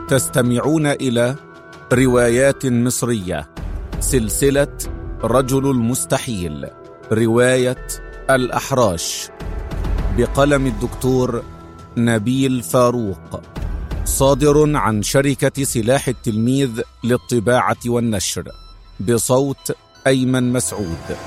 تستمعون إلى روايات مصرية، سلسلة رجل المستحيل، رواية الأحراش، بقلم الدكتور نبيل فاروق، صادر عن شركة سلاح التلميذ للطباعة والنشر، بصوت أيمن مسعود.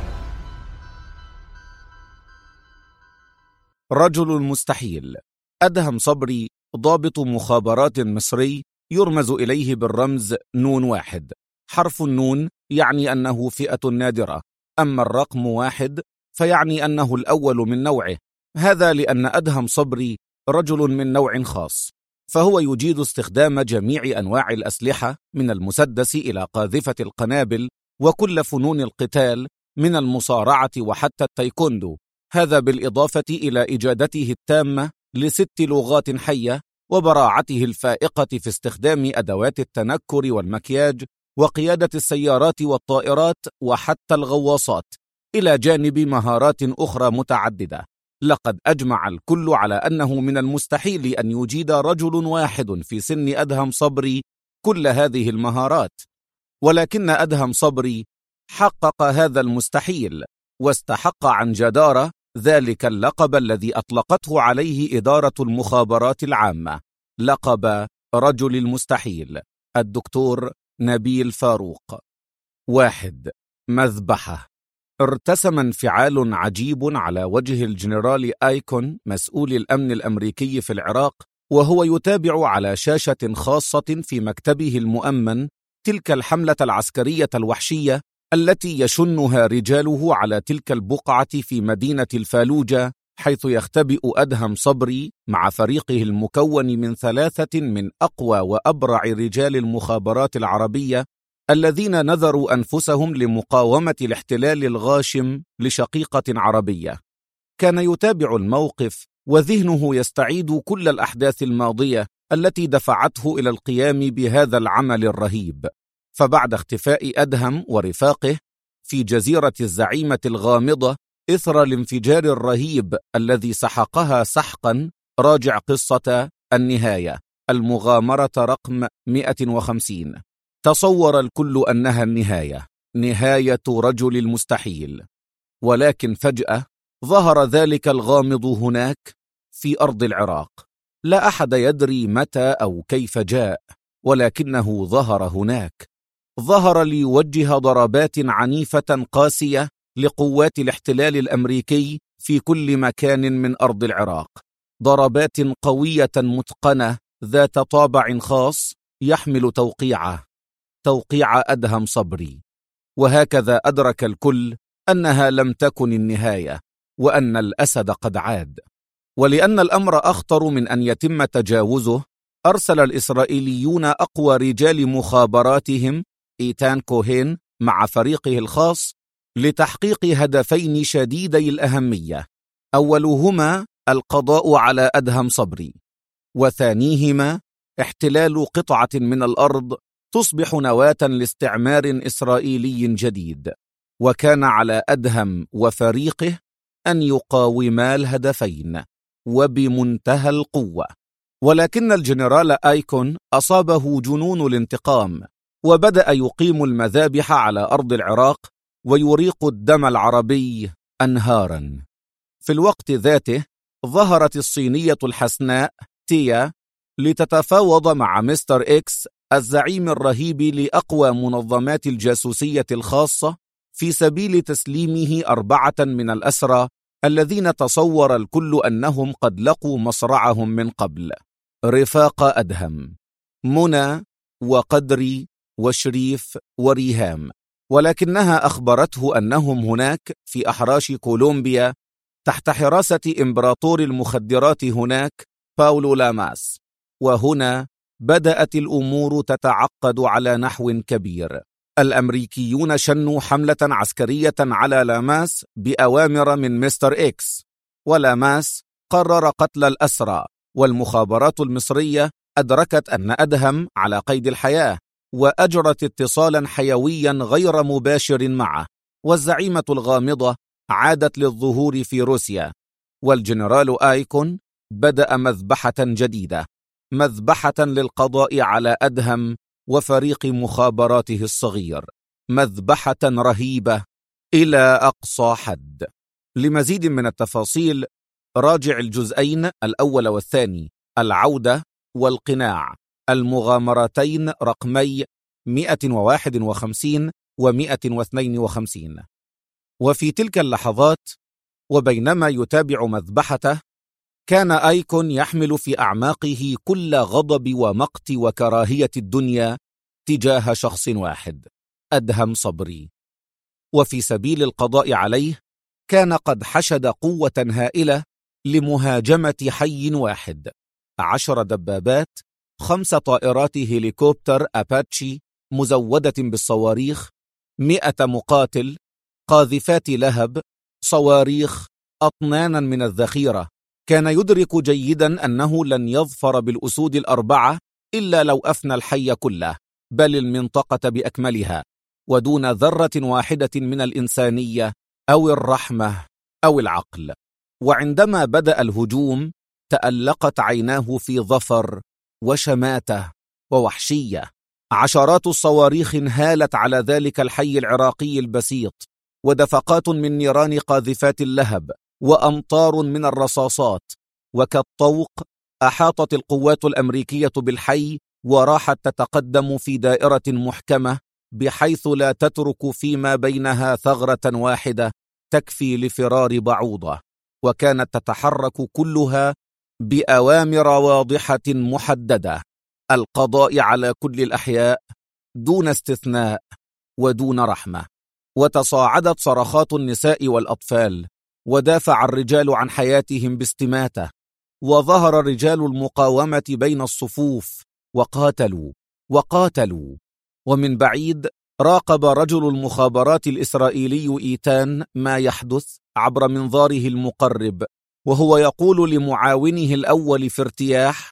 رجل المستحيل. أدهم صبري ضابط مخابرات مصري يرمز إليه بالرمز نون 1. حرف النون يعني أنه فئة نادرة، أما الرقم 1 فيعني أنه الأول من نوعه. هذا لأن أدهم صبري رجل من نوع خاص، فهو يجيد استخدام جميع أنواع الأسلحة من المسدس إلى قاذفة القنابل وكل فنون القتال من المصارعة وحتى التايكوندو. هذا بالإضافة إلى إجادته التامة ل6 لغات حية وبراعته الفائقة في استخدام أدوات التنكر والمكياج وقيادة السيارات والطائرات وحتى الغواصات، إلى جانب مهارات أخرى متعددة. لقد أجمع الكل على أنه من المستحيل أن يجيد رجل واحد في سن أدهم صبري كل هذه المهارات، ولكن أدهم صبري حقق هذا المستحيل واستحق عن جدارة ذلك اللقب الذي أطلقته عليه إدارة المخابرات العامة، لقب رجل المستحيل. الدكتور نبيل فاروق. 1. مذبحة. ارتسم انفعال عجيب على وجه الجنرال آيكون مسؤول الأمن الأمريكي في العراق وهو يتابع على شاشة خاصة في مكتبه المؤمن تلك الحملة العسكرية الوحشية التي يشنها رجاله على تلك البقعة في مدينة الفالوجة، حيث يختبئ أدهم صبري مع فريقه المكون من 3 من أقوى وأبرع رجال المخابرات العربية الذين نذروا أنفسهم لمقاومة الاحتلال الغاشم لشقيقة عربية. كان يتابع الموقف وذهنه يستعيد كل الأحداث الماضية التي دفعته إلى القيام بهذا العمل الرهيب. فبعد اختفاء أدهم ورفاقه في جزيرة الزعيمة الغامضة إثر الانفجار الرهيب الذي سحقها سحقا، راجع قصة النهاية، المغامرة رقم 150. تصور الكل أنها النهاية، نهاية رجل المستحيل، ولكن فجأة ظهر ذلك الغامض هناك في أرض العراق. لا أحد يدري متى أو كيف جاء، ولكنه ظهر هناك. ظهر ليوجه ضربات عنيفة قاسية لقوات الاحتلال الأمريكي في كل مكان من أرض العراق، ضربات قوية متقنة ذات طابع خاص يحمل توقيع أدهم صبري. وهكذا أدرك الكل أنها لم تكن النهاية، وأن الأسد قد عاد. ولأن الأمر أخطر من أن يتم تجاوزه، أرسل الإسرائيليون أقوى رجال مخابراتهم إيتان كوهين مع فريقه الخاص لتحقيق هدفين شديدي الأهمية، أولهما القضاء على أدهم صبري، وثانيهما احتلال قطعة من الأرض تصبح نواة لاستعمار إسرائيلي جديد. وكان على أدهم وفريقه أن يقاوما الهدفين وبمنتهى القوة. ولكن الجنرال آيكون أصابه جنون الانتقام، وبدأ يقيم المذابح على أرض العراق ويريق الدم العربي أنهارا. في الوقت ذاته ظهرت الصينية الحسناء تيا لتتفاوض مع مستر إكس الزعيم الرهيب لأقوى منظمات الجاسوسية الخاصة في سبيل تسليمه 4 من الأسرى الذين تصور الكل أنهم قد لقوا مصرعهم من قبل: رفاق أدهم، منى وقدري وشريف وريهام. ولكنها أخبرته أنهم هناك في أحراش كولومبيا تحت حراسة إمبراطور المخدرات هناك باولو لاماس. وهنا بدأت الأمور تتعقد على نحو كبير. الأمريكيون شنوا حملة عسكرية على لاماس بأوامر من مستر إكس، ولاماس قرر قتل الأسرى، والمخابرات المصرية أدركت أن أدهم على قيد الحياة وأجرت اتصالا حيويا غير مباشر معه، والزعيمة الغامضة عادت للظهور في روسيا، والجنرال آيكون بدأ مذبحة جديدة. مذبحة للقضاء على أدهم وفريق مخابراته الصغير، مذبحة رهيبة إلى أقصى حد. لمزيد من التفاصيل راجع الجزئين الأول والثاني، العودة والقناع، المغامرتين رقمي 151 و152. وفي تلك اللحظات وبينما يتابع مذبحته، كان آيكون يحمل في أعماقه كل غضب ومقت وكراهية الدنيا تجاه شخص واحد، أدهم صبري. وفي سبيل القضاء عليه كان قد حشد قوة هائلة لمهاجمة حي واحد: 10 دبابات، 5 طائرات هليكوبتر أباتشي مزودة بالصواريخ، 100 مقاتل، قاذفات لهب، صواريخ، أطنانا من الذخيرة. كان يدرك جيدا أنه لن يظفر بالأسود ال4 إلا لو أفنى الحي كله، بل المنطقة بأكملها، ودون ذرة واحدة من الإنسانية أو الرحمة أو العقل. وعندما بدأ الهجوم تألقت عيناه في ظفر وشماتة ووحشية. عشرات الصواريخ انهالت على ذلك الحي العراقي البسيط، ودفقات من نيران قاذفات اللهب، وأمطار من الرصاصات، وكالطوق أحاطت القوات الأمريكية بالحي وراحت تتقدم في دائرة محكمة، بحيث لا تترك فيما بينها ثغرة واحدة تكفي لفرار بعوضة. وكانت تتحرك كلها بأوامر واضحة محددة: القضاء على كل الأحياء دون استثناء ودون رحمة. وتصاعدت صرخات النساء والأطفال، ودافع الرجال عن حياتهم باستماتة، وظهر رجال المقاومة بين الصفوف وقاتلوا. ومن بعيد راقب رجل المخابرات الإسرائيلي إيتان ما يحدث عبر منظاره المقرب، وهو يقول لمعاونه الأول في ارتياح: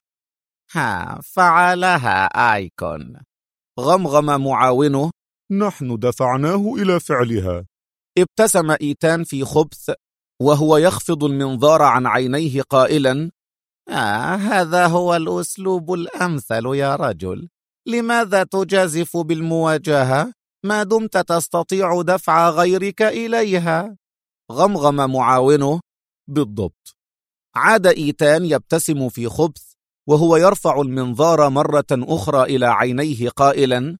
فعلها آيكون. غمغم معاونه: نحن دفعناه إلى فعلها. ابتسم إيتان في خبث وهو يخفض المنظار عن عينيه قائلا: هذا هو الأسلوب الأمثل يا رجل. لماذا تجازف بالمواجهة ما دمت تستطيع دفع غيرك إليها؟ غمغم معاونه: بالضبط. عاد إيتان يبتسم في خبث وهو يرفع المنظار مرة أخرى إلى عينيه قائلا: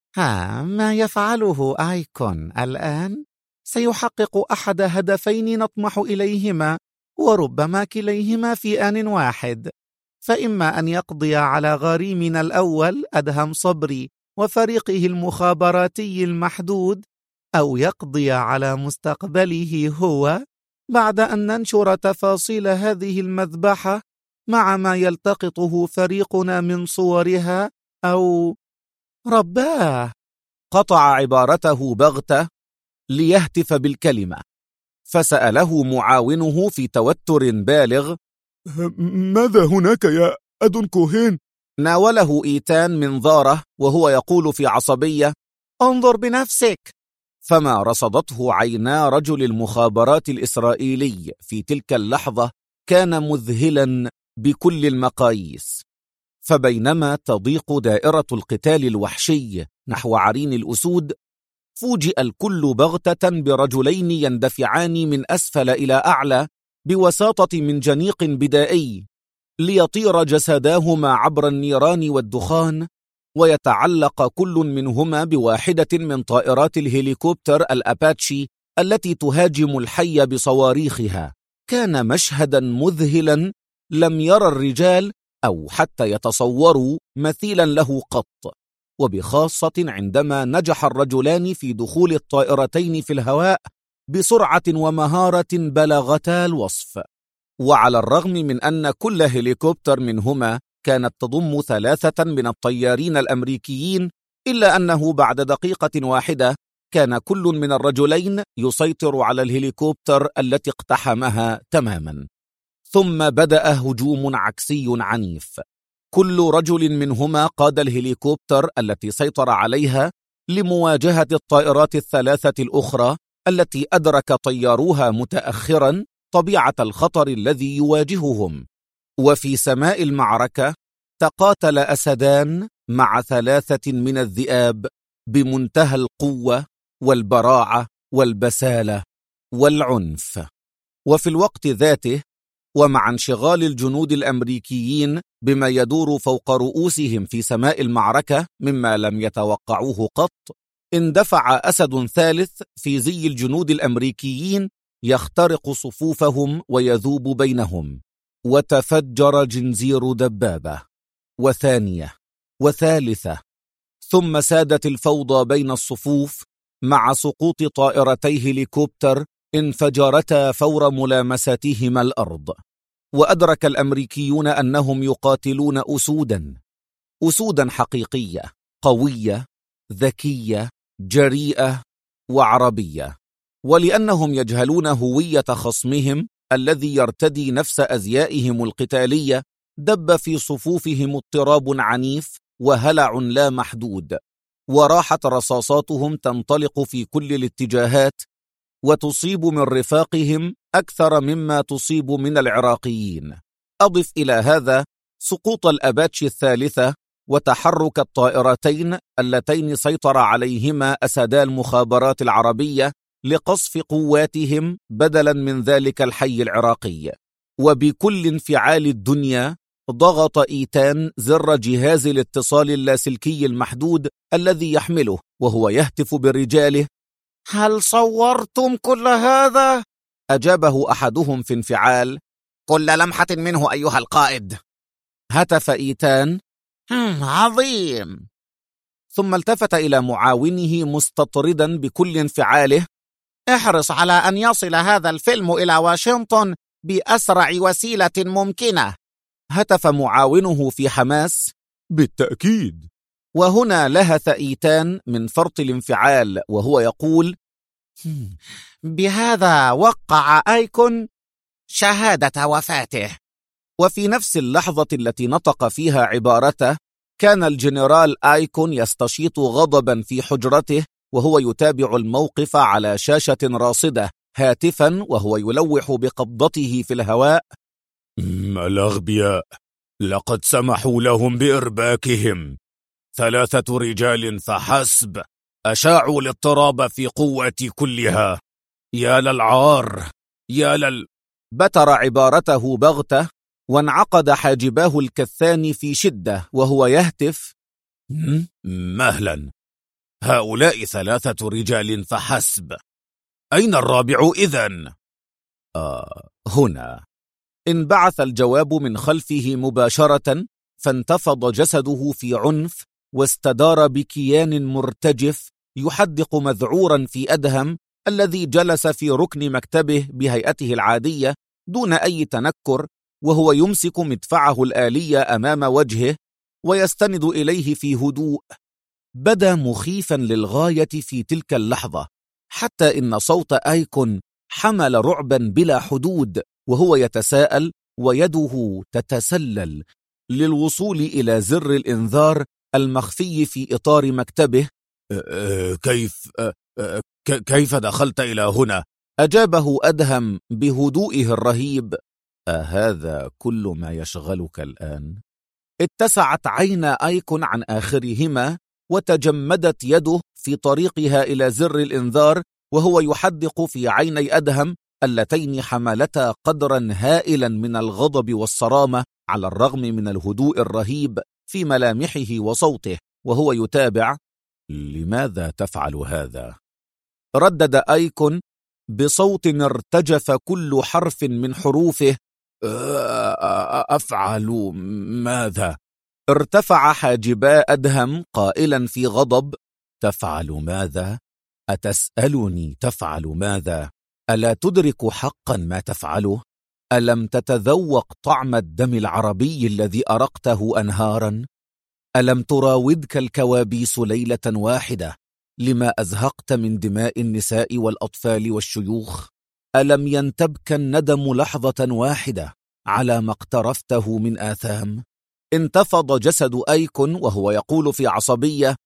ما يفعله آيكون الآن سيحقق أحد هدفين نطمح إليهما، وربما كليهما في آن واحد. فإما أن يقضي على غريمنا الأول أدهم صبري وفريقه المخابراتي المحدود، أو يقضي على مستقبله هو بعد أن ننشر تفاصيل هذه المذبحة مع ما يلتقطه فريقنا من صورها، أو رباه. قطع عبارته بغتة ليهتف بالكلمة، فسأله معاونه في توتر بالغ: ماذا هناك يا أدون كوهين؟ ناوله إيتان منظاره وهو يقول في عصبية: انظر بنفسك. فما رصدته عينا رجل المخابرات الإسرائيلي في تلك اللحظة كان مذهلا بكل المقاييس. فبينما تضيق دائرة القتال الوحشي نحو عرين الأسود، فوجئ الكل بغتة برجلين يندفعان من أسفل إلى أعلى بوساطة منجنيق بدائي، ليطير جسداهما عبر النيران والدخان، ويتعلق كل منهما بواحدة من طائرات الهليكوبتر الأباتشي التي تهاجم الحي بصواريخها. كان مشهدا مذهلا لم يرى الرجال أو حتى يتصوروا مثيلا له قط، وبخاصة عندما نجح الرجلان في دخول الطائرتين في الهواء بسرعة ومهارة بلغتا الوصف. وعلى الرغم من أن كل هليكوبتر منهما كانت تضم 3 من الطيارين الأمريكيين، إلا أنه بعد دقيقة واحدة كان كل من الرجلين يسيطر على الهليكوبتر التي اقتحمها تماما. ثم بدأ هجوم عكسي عنيف. كل رجل منهما قاد الهليكوبتر التي سيطر عليها لمواجهة الطائرات ال3 الأخرى التي أدرك طياروها متأخرا طبيعة الخطر الذي يواجههم. وفي سماء المعركة تقاتل أسدان مع 3 من الذئاب بمنتهى القوة والبراعة والبسالة والعنف. وفي الوقت ذاته، ومع انشغال الجنود الأمريكيين بما يدور فوق رؤوسهم في سماء المعركة مما لم يتوقعوه قط، اندفع أسد ثالث في زي الجنود الأمريكيين يخترق صفوفهم ويذوب بينهم، وتفجر جنزير دبابة وثانية وثالثة، ثم سادت الفوضى بين الصفوف مع سقوط طائرتي هليكوبتر انفجرتا فور ملامستهما الأرض. وأدرك الأمريكيون أنهم يقاتلون أسودا حقيقية، قوية، ذكية، جريئة وعربية. ولأنهم يجهلون هوية خصمهم الذي يرتدي نفس أزيائهم القتالية، دب في صفوفهم اضطراب عنيف وهلع لا محدود، وراحت رصاصاتهم تنطلق في كل الاتجاهات وتصيب من رفاقهم أكثر مما تصيب من العراقيين. أضف إلى هذا سقوط الأباتشي الثالثة وتحرك الطائرتين اللتين سيطر عليهما أسدا المخابرات العربية لقصف قواتهم بدلا من ذلك الحي العراقي. وبكل انفعال الدنيا ضغط إيتان زر جهاز الاتصال اللاسلكي المحدود الذي يحمله وهو يهتف برجاله: هل صورتم كل هذا؟ أجابه أحدهم في انفعال: كل لمحة منه أيها القائد. هتف إيتان: عظيم. ثم التفت إلى معاونه مستطردا بكل انفعاله: احرص على أن يصل هذا الفيلم إلى واشنطن بأسرع وسيلة ممكنة. هتف معاونه في حماس: بالتأكيد. وهنا لهث إيتان من فرط الانفعال وهو يقول: بهذا وقع أيكون شهادة وفاته. وفي نفس اللحظة التي نطق فيها عبارته، كان الجنرال أيكون يستشيط غضبا في حجرته وهو يتابع الموقف على شاشة راصدة، هاتفا وهو يلوح بقبضته في الهواء: الأغبياء، لقد سمحوا لهم بإرباكهم. 3 رجال فحسب أشاعوا الاضطراب في قوتي كلها. يا للعار، بتر عبارته بغتة، وانعقد حاجباه الكثان في شدة وهو يهتف: مهلا، هؤلاء 3 رجال فحسب، أين الرابع إذن؟ هنا. انبعث الجواب من خلفه مباشرة، فانتفض جسده في عنف واستدار بكيان مرتجف يحدق مذعورا في أدهم الذي جلس في ركن مكتبه بهيئته العادية دون أي تنكر، وهو يمسك مدفعه الآلية أمام وجهه ويستند إليه في هدوء. بدا مخيفا للغاية في تلك اللحظة، حتى إن صوت أيكون حمل رعبا بلا حدود وهو يتساءل ويده تتسلل للوصول إلى زر الإنذار المخفي في إطار مكتبه. كيف دخلت إلى هنا؟ أجابه أدهم بهدوئه الرهيب: أهذا كل ما يشغلك الآن؟ اتسعت عينا أيكون عن آخرهما، وتجمدت يده في طريقها إلى زر الإنذار وهو يحدق في عيني أدهم اللتين حملتا قدرا هائلا من الغضب والصرامة على الرغم من الهدوء الرهيب في ملامحه وصوته، وهو يتابع: لماذا تفعل هذا؟ ردد أيكون بصوت ارتجف كل حرف من حروفه: أفعل ماذا؟ ارتفع حاجبا أدهم قائلا في غضب: تفعل ماذا؟ أتسألني تفعل ماذا؟ ألا تدرك حقا ما تفعله؟ ألم تتذوق طعم الدم العربي الذي أرقته أنهارا؟ ألم تراودك الكوابيس ليلة واحدة لما أزهقت من دماء النساء والأطفال والشيوخ؟ ألم ينتبك الندم لحظة واحدة على ما اقترفته من آثام؟ انتفض جسد أيكون وهو يقول في عصبية: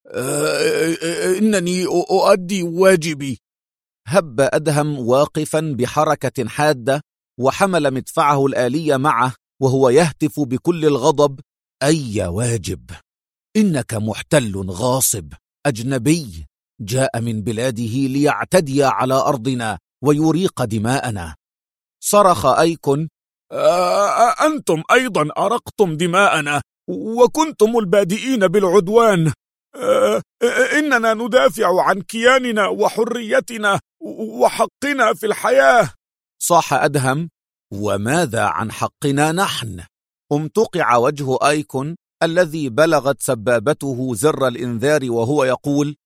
إنني أؤدي واجبي. هب أدهم واقفا بحركة حادة، وحمل مدفعه الآلية معه وهو يهتف بكل الغضب: أي واجب؟ إنك محتل غاصب أجنبي جاء من بلاده ليعتدي على أرضنا ويريق دماءنا. صرخ أيكون: أنتم أيضا أرقتم دماءنا وكنتم البادئين بالعدوان. إننا ندافع عن كياننا وحريتنا وحقنا في الحياة. صاح أدهم: وماذا عن حقنا نحن؟ امتقع وجه أيكون الذي بلغت سبابته زر الإنذار وهو يقول: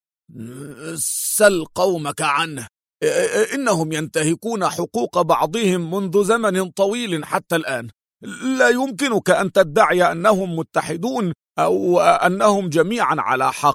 سل قومك عنه، إنهم ينتهكون حقوق بعضهم منذ زمن طويل حتى الآن. لا يمكنك أن تدعي أنهم متحدون أو أنهم جميعا على حق.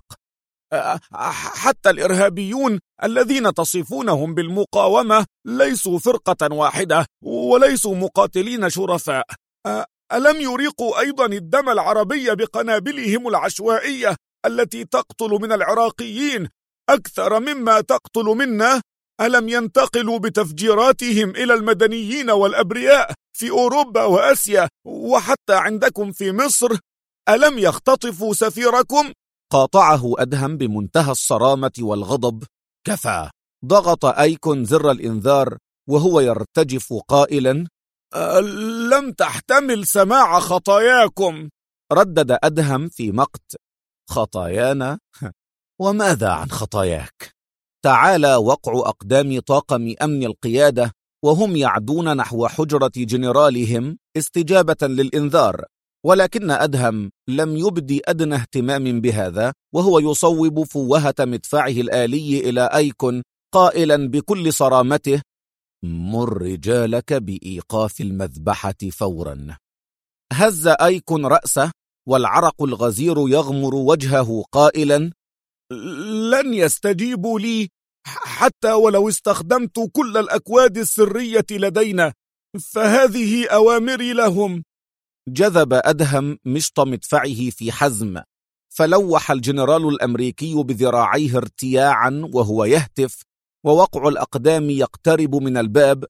حتى الإرهابيون الذين تصفونهم بالمقاومة ليسوا فرقة واحدة وليسوا مقاتلين شرفاء. ألم يريقوا أيضا الدم العربي بقنابلهم العشوائية التي تقتل من العراقيين أكثر مما تقتل منا؟ ألم ينتقلوا بتفجيراتهم إلى المدنيين والأبرياء في أوروبا وآسيا وحتى عندكم في مصر؟ ألم يختطفوا سفيركم؟ قاطعه أدهم بمنتهى الصرامة والغضب. كفى. ضغط أيكون زر الإنذار وهو يرتجف قائلا: لم تحتمل سماع خطاياكم. ردد أدهم في مقت: خطايانا؟ وماذا عن خطاياك؟ تعالى وقع أقدام طاقم أمن القيادة وهم يعدون نحو حجرة جنرالهم استجابة للإنذار، ولكن أدهم لم يبدي أدنى اهتمام بهذا، وهو يصوب فوهة مدفعه الآلي إلى أيكون قائلا بكل صرامته: مر رجالك بإيقاف المذبحة فورا. هز أيكون رأسه والعرق الغزير يغمر وجهه قائلا: لن يستجيبوا لي حتى ولو استخدمت كل الأكواد السرية لدينا، فهذه أوامري لهم. جذب أدهم مشط مدفعه في حزم، فلوح الجنرال الأمريكي بذراعيه ارتياعا وهو يهتف ووقع الأقدام يقترب من الباب: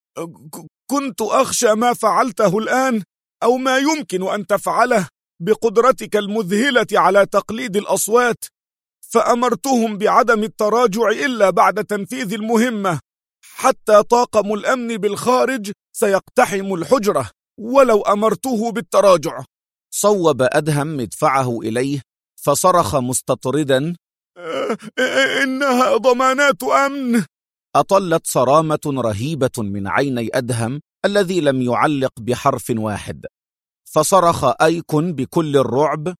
كنت أخشى ما فعلته الآن أو ما يمكن أن تفعله بقدرتك المذهلة على تقليد الأصوات، فأمرتهم بعدم التراجع إلا بعد تنفيذ المهمة، حتى طاقم الأمن بالخارج سيقتحم الحجرة ولو أمرته بالتراجع. صوب أدهم مدفعه إليه فصرخ مستطردا: إنها ضمانات أمن. أطلت صرامة رهيبة من عيني أدهم الذي لم يعلق بحرف واحد، فصرخ أيكون بكل الرعب: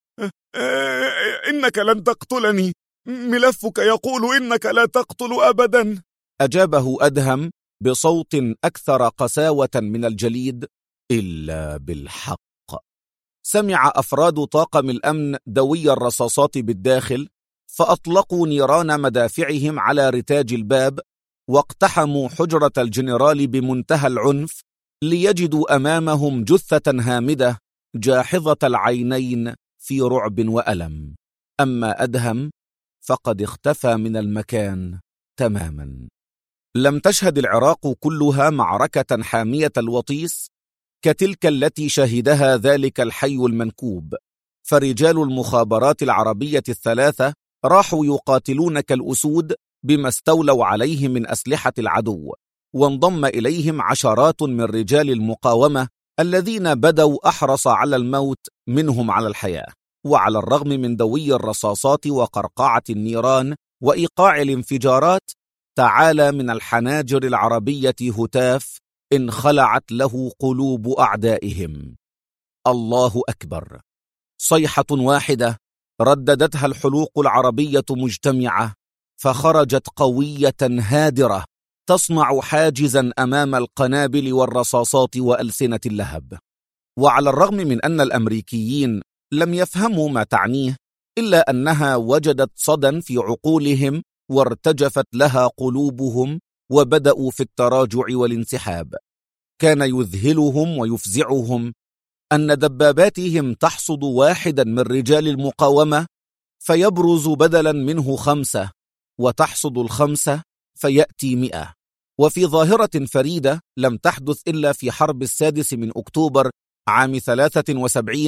إنك لن تقتلني، ملفك يقول إنك لا تقتل أبدا. أجابه أدهم بصوت أكثر قساوة من الجليد: إلا بالحق. سمع أفراد طاقم الأمن دوي الرصاصات بالداخل، فأطلقوا نيران مدافعهم على رتاج الباب واقتحموا حجرة الجنرال بمنتهى العنف، ليجدوا أمامهم جثة هامدة جاحظة العينين في رعب وألم. أما أدهم فقد اختفى من المكان تماما. لم تشهد العراق كلها معركة حامية الوطيس كتلك التي شهدها ذلك الحي المنكوب، فرجال المخابرات العربية الثلاثة راحوا يقاتلون كالأسود بما استولوا عليه من أسلحة العدو، وانضم إليهم عشرات من رجال المقاومة الذين بدوا أحرص على الموت منهم على الحياة. وعلى الرغم من دوي الرصاصات وقرقعة النيران وإيقاع الانفجارات، تعالى من الحناجر العربية هتاف انخلعت له قلوب أعدائهم: الله أكبر. صيحة واحدة رددتها الحلوق العربية مجتمعة، فخرجت قوية هادرة تصنع حاجزا أمام القنابل والرصاصات وألسنة اللهب. وعلى الرغم من أن الأمريكيين لم يفهموا ما تعنيه، إلا أنها وجدت صدى في عقولهم وارتجفت لها قلوبهم وبدأوا في التراجع والانسحاب. كان يذهلهم ويفزعهم أن دباباتهم تحصد واحدا من رجال المقاومة فيبرز بدلا منه 5، وتحصد 5 فيأتي 100. وفي ظاهرة فريدة لم تحدث إلا في حرب 6 أكتوبر عام 73،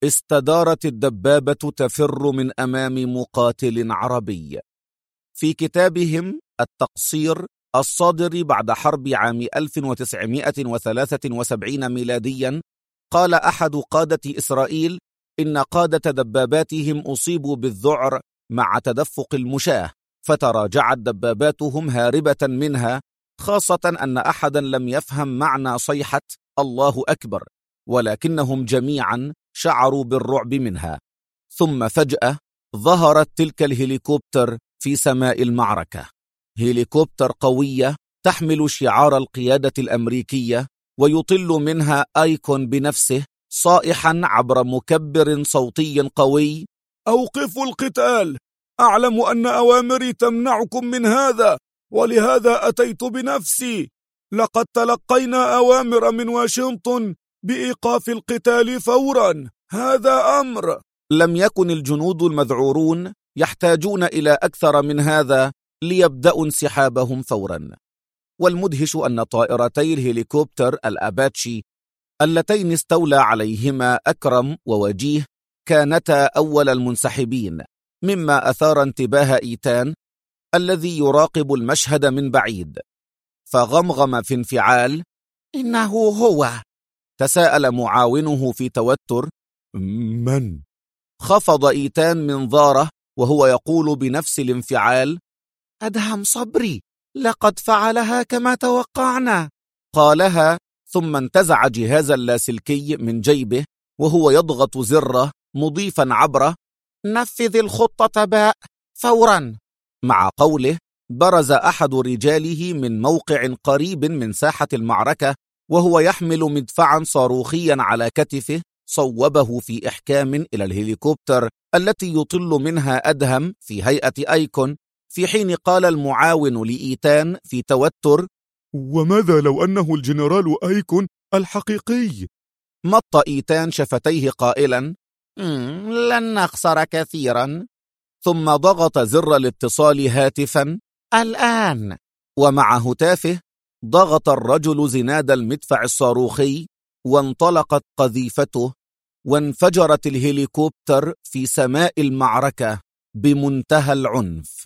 استدارت الدبابة تفر من أمام مقاتل عربي. في كتابهم التقصير الصادر بعد حرب عام 1973 ميلاديا، قال أحد قادة إسرائيل إن قادة دباباتهم أصيبوا بالذعر مع تدفق المشاة، فتراجعت دباباتهم هاربة منها، خاصة أن أحدا لم يفهم معنى صيحة الله أكبر، ولكنهم جميعا شعروا بالرعب منها. ثم فجأة ظهرت تلك الهليكوبتر في سماء المعركة، هليكوبتر قوية تحمل شعار القيادة الأمريكية، ويطل منها آيكون بنفسه صائحا عبر مكبر صوتي قوي: أوقفوا القتال، أعلم أن أوامري تمنعكم من هذا، ولهذا أتيت بنفسي. لقد تلقينا أوامر من واشنطن بإيقاف القتال فورا، هذا أمر. لم يكن الجنود المذعورون يحتاجون إلى أكثر من هذا ليبدأوا انسحابهم فورا. والمدهش أن طائرتي الهليكوبتر الأباتشي اللتين استولى عليهما أكرم ووجيه كانتا أول المنسحبين، مما أثار انتباه إيتان الذي يراقب المشهد من بعيد، فغمغم في انفعال: إنه هو. تساءل معاونه في توتر: من؟ خفض إيتان منظاره وهو يقول بنفس الانفعال: أدهم صبري، لقد فعلها كما توقعنا. قالها ثم انتزع جهاز اللاسلكي من جيبه وهو يضغط زره مضيفا عبره: نفذ الخطة باء فورا. مع قوله برز أحد رجاله من موقع قريب من ساحة المعركة وهو يحمل مدفعا صاروخيا على كتفه، صوبه في إحكام إلى الهليكوبتر التي يطل منها أدهم في هيئة آيكون، في حين قال المعاون لإيتان في توتر: وماذا لو أنه الجنرال آيكون الحقيقي؟ مط إيتان شفتيه قائلا: لن نخسر كثيرا. ثم ضغط زر الاتصال هاتفا: الآن. ومع هتافه ضغط الرجل زناد المدفع الصاروخي، وانطلقت قذيفته، وانفجرت الهليكوبتر في سماء المعركة بمنتهى العنف.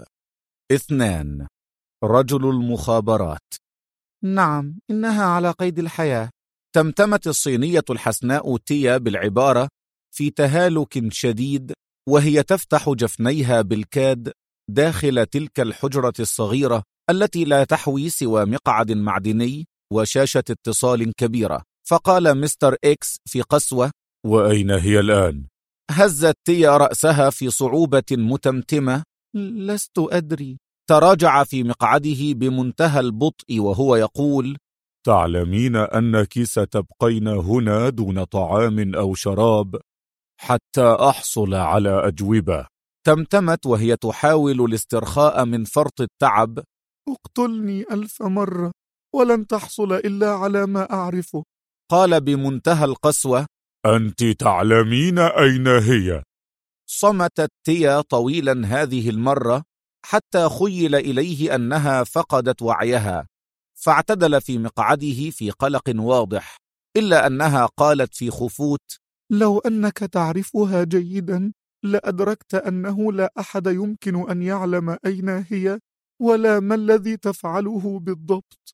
2. رجل المخابرات. نعم، إنها على قيد الحياة. تمتمت الصينية الحسناء تيا بالعبارة في تهالك شديد وهي تفتح جفنيها بالكاد داخل تلك الحجرة الصغيرة التي لا تحوي سوى مقعد معدني وشاشة اتصال كبيرة. فقال مستر إكس في قسوة: وأين هي الآن؟ هزت تيا رأسها في صعوبة متمتمة: لست أدري. تراجع في مقعده بمنتهى البطء وهو يقول: تعلمين أنك ستبقين هنا دون طعام أو شراب حتى أحصل على أجوبة. تمتمت وهي تحاول الاسترخاء من فرط التعب: اقتلني 1000 مرة ولن تحصل إلا على ما أعرفه. قال بمنتهى القسوة: أنت تعلمين أين هي؟ صمتت تيا طويلا هذه المرة حتى خيل إليه أنها فقدت وعيها، فاعتدل في مقعده في قلق واضح، إلا أنها قالت في خفوت: لو أنك تعرفها جيدا لأدركت أنه لا أحد يمكن أن يعلم أين هي ولا ما الذي تفعله بالضبط.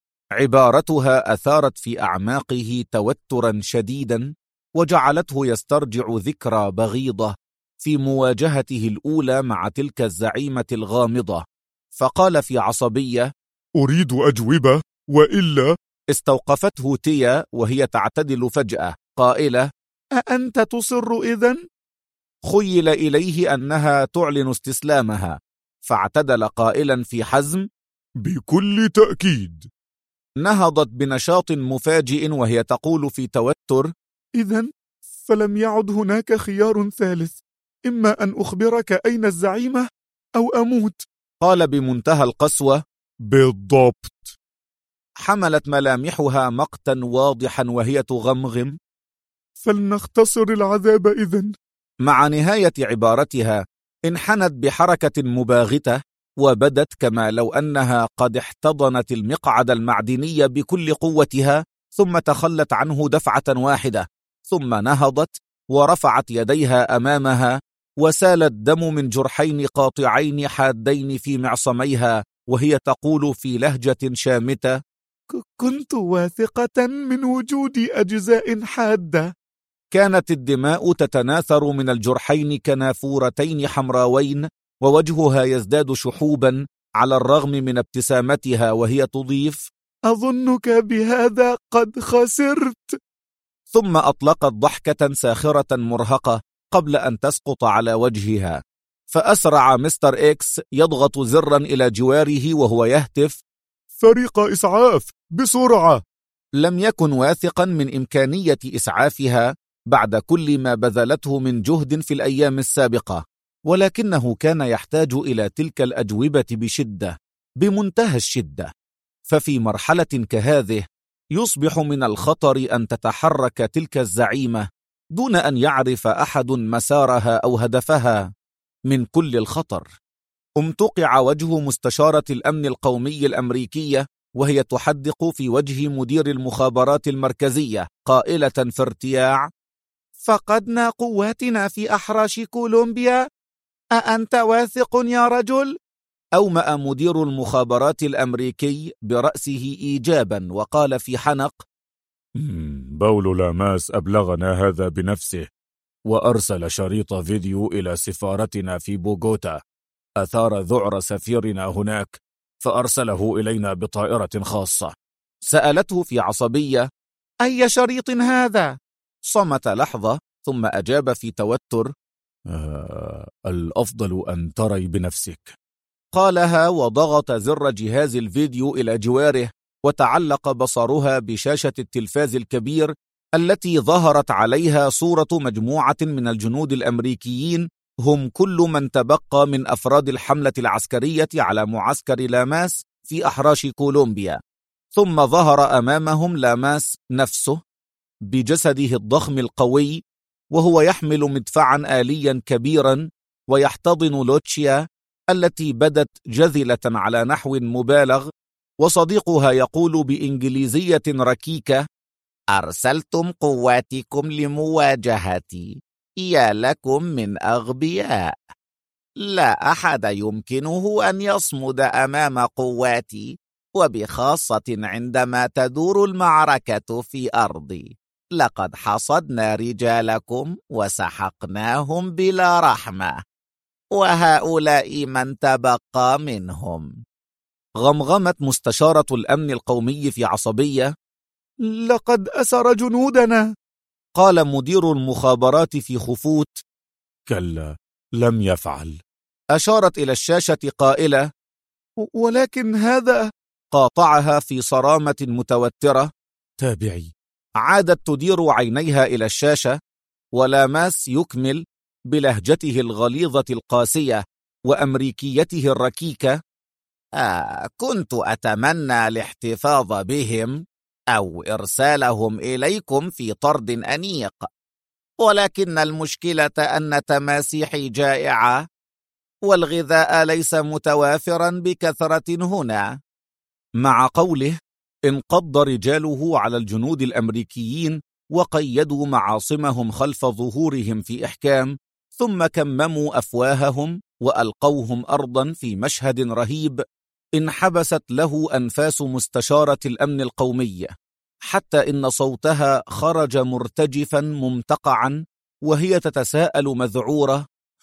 عبارتها أثارت في أعماقه توترا شديدا، وجعلته يسترجع ذكرى بغيضة في مواجهته الأولى مع تلك الزعيمة الغامضة، فقال في عصبية: أريد أجوبة وإلا. استوقفته تيا وهي تعتدل فجأة قائلة: أأنت تصر إذن؟ خيل إليه أنها تعلن استسلامها، فاعتدل قائلا في حزم: بكل تأكيد. نهضت بنشاط مفاجئ وهي تقول في توتر: إذن فلم يعد هناك خيار ثالث، إما أن أخبرك أين الزعيمة أو أموت. قال بمنتهى القسوة: بالضبط. حملت ملامحها مقتا واضحا وهي تغمغم: فلنختصر العذاب إذن. مع نهاية عبارتها انحنت بحركة مباغتة، وبدت كما لو أنها قد احتضنت المقعد المعدني بكل قوتها، ثم تخلت عنه دفعة واحدة، ثم نهضت ورفعت يديها أمامها، وسال الدم من جرحين قاطعين حادين في معصميها، وهي تقول في لهجة شامتة: كنت واثقة من وجود أجزاء حادة. كانت الدماء تتناثر من الجرحين كنافورتين حمراوين، ووجهها يزداد شحوبا على الرغم من ابتسامتها، وهي تضيف: أظنك بهذا قد خسرت. ثم أطلقت ضحكة ساخرة مرهقة قبل أن تسقط على وجهها. فأسرع مستر إكس يضغط زرا إلى جواره وهو يهتف: فريق إسعاف بسرعة! لم يكن واثقا من إمكانية إسعافها بعد كل ما بذلته من جهد في الأيام السابقة، ولكنه كان يحتاج إلى تلك الأجوبة بشدة، بمنتهى الشدة. ففي مرحلة كهذه يصبح من الخطر أن تتحرك تلك الزعيمة دون أن يعرف أحد مسارها أو هدفها. من كل الخطر امتقع وجه مستشارة الأمن القومي الأمريكية وهي تحدق في وجه مدير المخابرات المركزية قائلة في ارتياع: فقدنا قواتنا في أحراش كولومبيا. أأنت واثق يا رجل؟ أومأ مدير المخابرات الأمريكي برأسه إيجابا وقال في حنق: باولو لاماس أبلغنا هذا بنفسه، وأرسل شريط فيديو إلى سفارتنا في بوغوتا، أثار ذعر سفيرنا هناك فأرسله إلينا بطائرة خاصة. سألته في عصبية: أي شريط هذا؟ صمت لحظة ثم أجاب في توتر: الأفضل أن تري بنفسك. قالها وضغط زر جهاز الفيديو إلى جواره، وتعلق بصرها بشاشة التلفاز الكبير التي ظهرت عليها صورة مجموعة من الجنود الأمريكيين، هم كل من تبقى من أفراد الحملة العسكرية على معسكر لاماس في أحراش كولومبيا. ثم ظهر أمامهم لاماس نفسه بجسده الضخم القوي، وهو يحمل مدفعا آليا كبيرا ويحتضن لوتشيا التي بدت جذلة على نحو مبالغ، وصديقها يقول بإنجليزية ركيكة: أرسلتم قواتكم لمواجهتي، يا لكم من أغبياء. لا أحد يمكنه أن يصمد أمام قواتي، وبخاصة عندما تدور المعركة في أرضي. لقد حصدنا رجالكم وسحقناهم بلا رحمة، وهؤلاء من تبقى منهم. غمغمت مستشارة الأمن القومي في عصبية: لقد أسر جنودنا. قال مدير المخابرات في خفوت: كلا، لم يفعل. أشارت إلى الشاشة قائلة: ولكن هذا. قاطعها في صرامة متوترة: تابعي. عادت تدير عينيها إلى الشاشة، ولاماس يكمل بلهجته الغليظة القاسية وأمريكيته الركيكة: كنت أتمنى الاحتفاظ بهم أو إرسالهم إليكم في طرد أنيق، ولكن المشكلة أن تماسيحي جائعة، والغذاء ليس متوافرا بكثرة هنا. مع قوله انقض رجاله على الجنود الأمريكيين وقيدوا معاصمهم خلف ظهورهم في إحكام، ثم كمموا أفواههم وألقوهم أرضا في مشهد رهيب انحبست له أنفاس مستشارة الأمن القومي، حتى إن صوتها خرج مرتجفا ممتقعا وهي تتساءل مذعورة: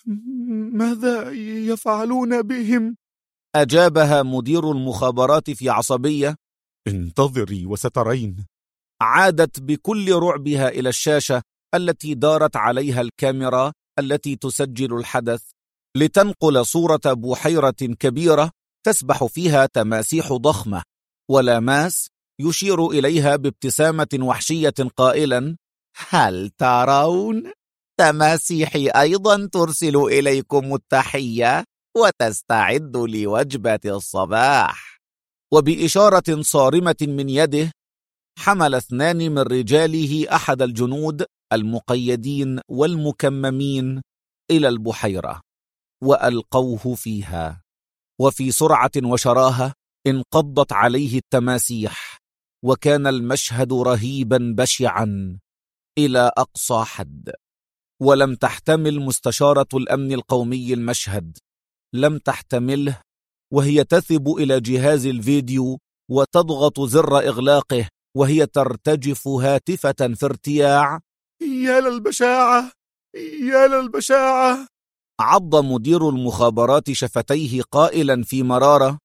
ماذا يفعلون بهم؟ أجابها مدير المخابرات في عصبية: انتظري وسترين. عادت بكل رعبها إلى الشاشة التي دارت عليها الكاميرا التي تسجل الحدث، لتنقل صورة بحيرة كبيرة تسبح فيها تماسيح ضخمة، ولاماس يشير إليها بابتسامة وحشية قائلا: هل ترون؟ تماسيحي أيضا ترسل إليكم التحية وتستعد لوجبة الصباح. وبإشارة صارمة من يده حمل 2 من رجاله أحد الجنود المقيدين والمكممين إلى البحيرة وألقوه فيها، وفي سرعة وشراهة انقضت عليه التماسيح، وكان المشهد رهيبا بشعا إلى أقصى حد. ولم تحتمل مستشارة الأمن القومي المشهد، لم تحتمله، وهي تثب إلى جهاز الفيديو وتضغط زر إغلاقه وهي ترتجف هاتفة في ارتياع: يا للبشاعة، يا للبشاعة. عض مدير المخابرات شفتيه قائلا في مرارة: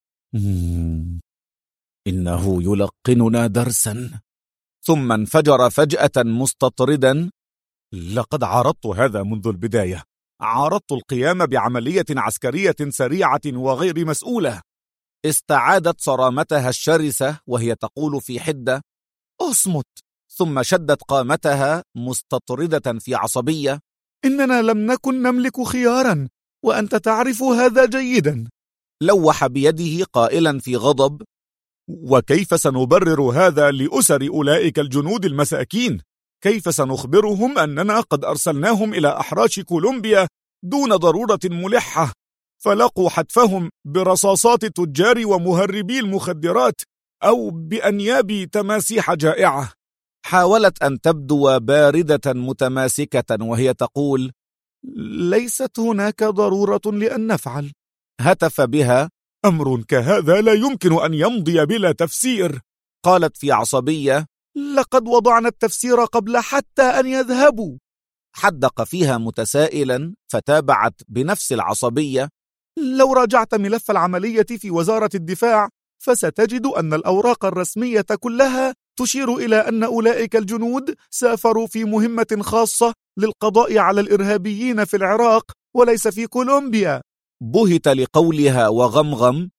إنه يلقننا درسا. ثم انفجر فجأة مستطردا: لقد عارضت هذا منذ البداية، عارضت القيام بعملية عسكرية سريعة وغير مسؤولة. استعادت صرامتها الشرسة وهي تقول في حدة: اصمت. ثم شدت قامتها مستطردة في عصبية: إننا لم نكن نملك خيارا، وأنت تعرف هذا جيدا. لوح بيده قائلا في غضب: وكيف سنبرر هذا لأسر أولئك الجنود المساكين؟ كيف سنخبرهم أننا قد أرسلناهم إلى أحراش كولومبيا دون ضرورة ملحة، فلقوا حتفهم برصاصات تجار ومهربي المخدرات أو بأنياب تماسيح جائعة؟ حاولت أن تبدو باردة متماسكة وهي تقول: ليست هناك ضرورة لأن نفعل. هتف بها: أمر كهذا لا يمكن أن يمضي بلا تفسير. قالت في عصبية: لقد وضعنا التفسير قبل حتى أن يذهبوا. حدق فيها متسائلا فتابعت بنفس العصبية: لو راجعت ملف العملية في وزارة الدفاع فستجد أن الأوراق الرسمية كلها تشير إلى أن أولئك الجنود سافروا في مهمة خاصة للقضاء على الإرهابيين في العراق وليس في كولومبيا. بهت لقولها وغمغم: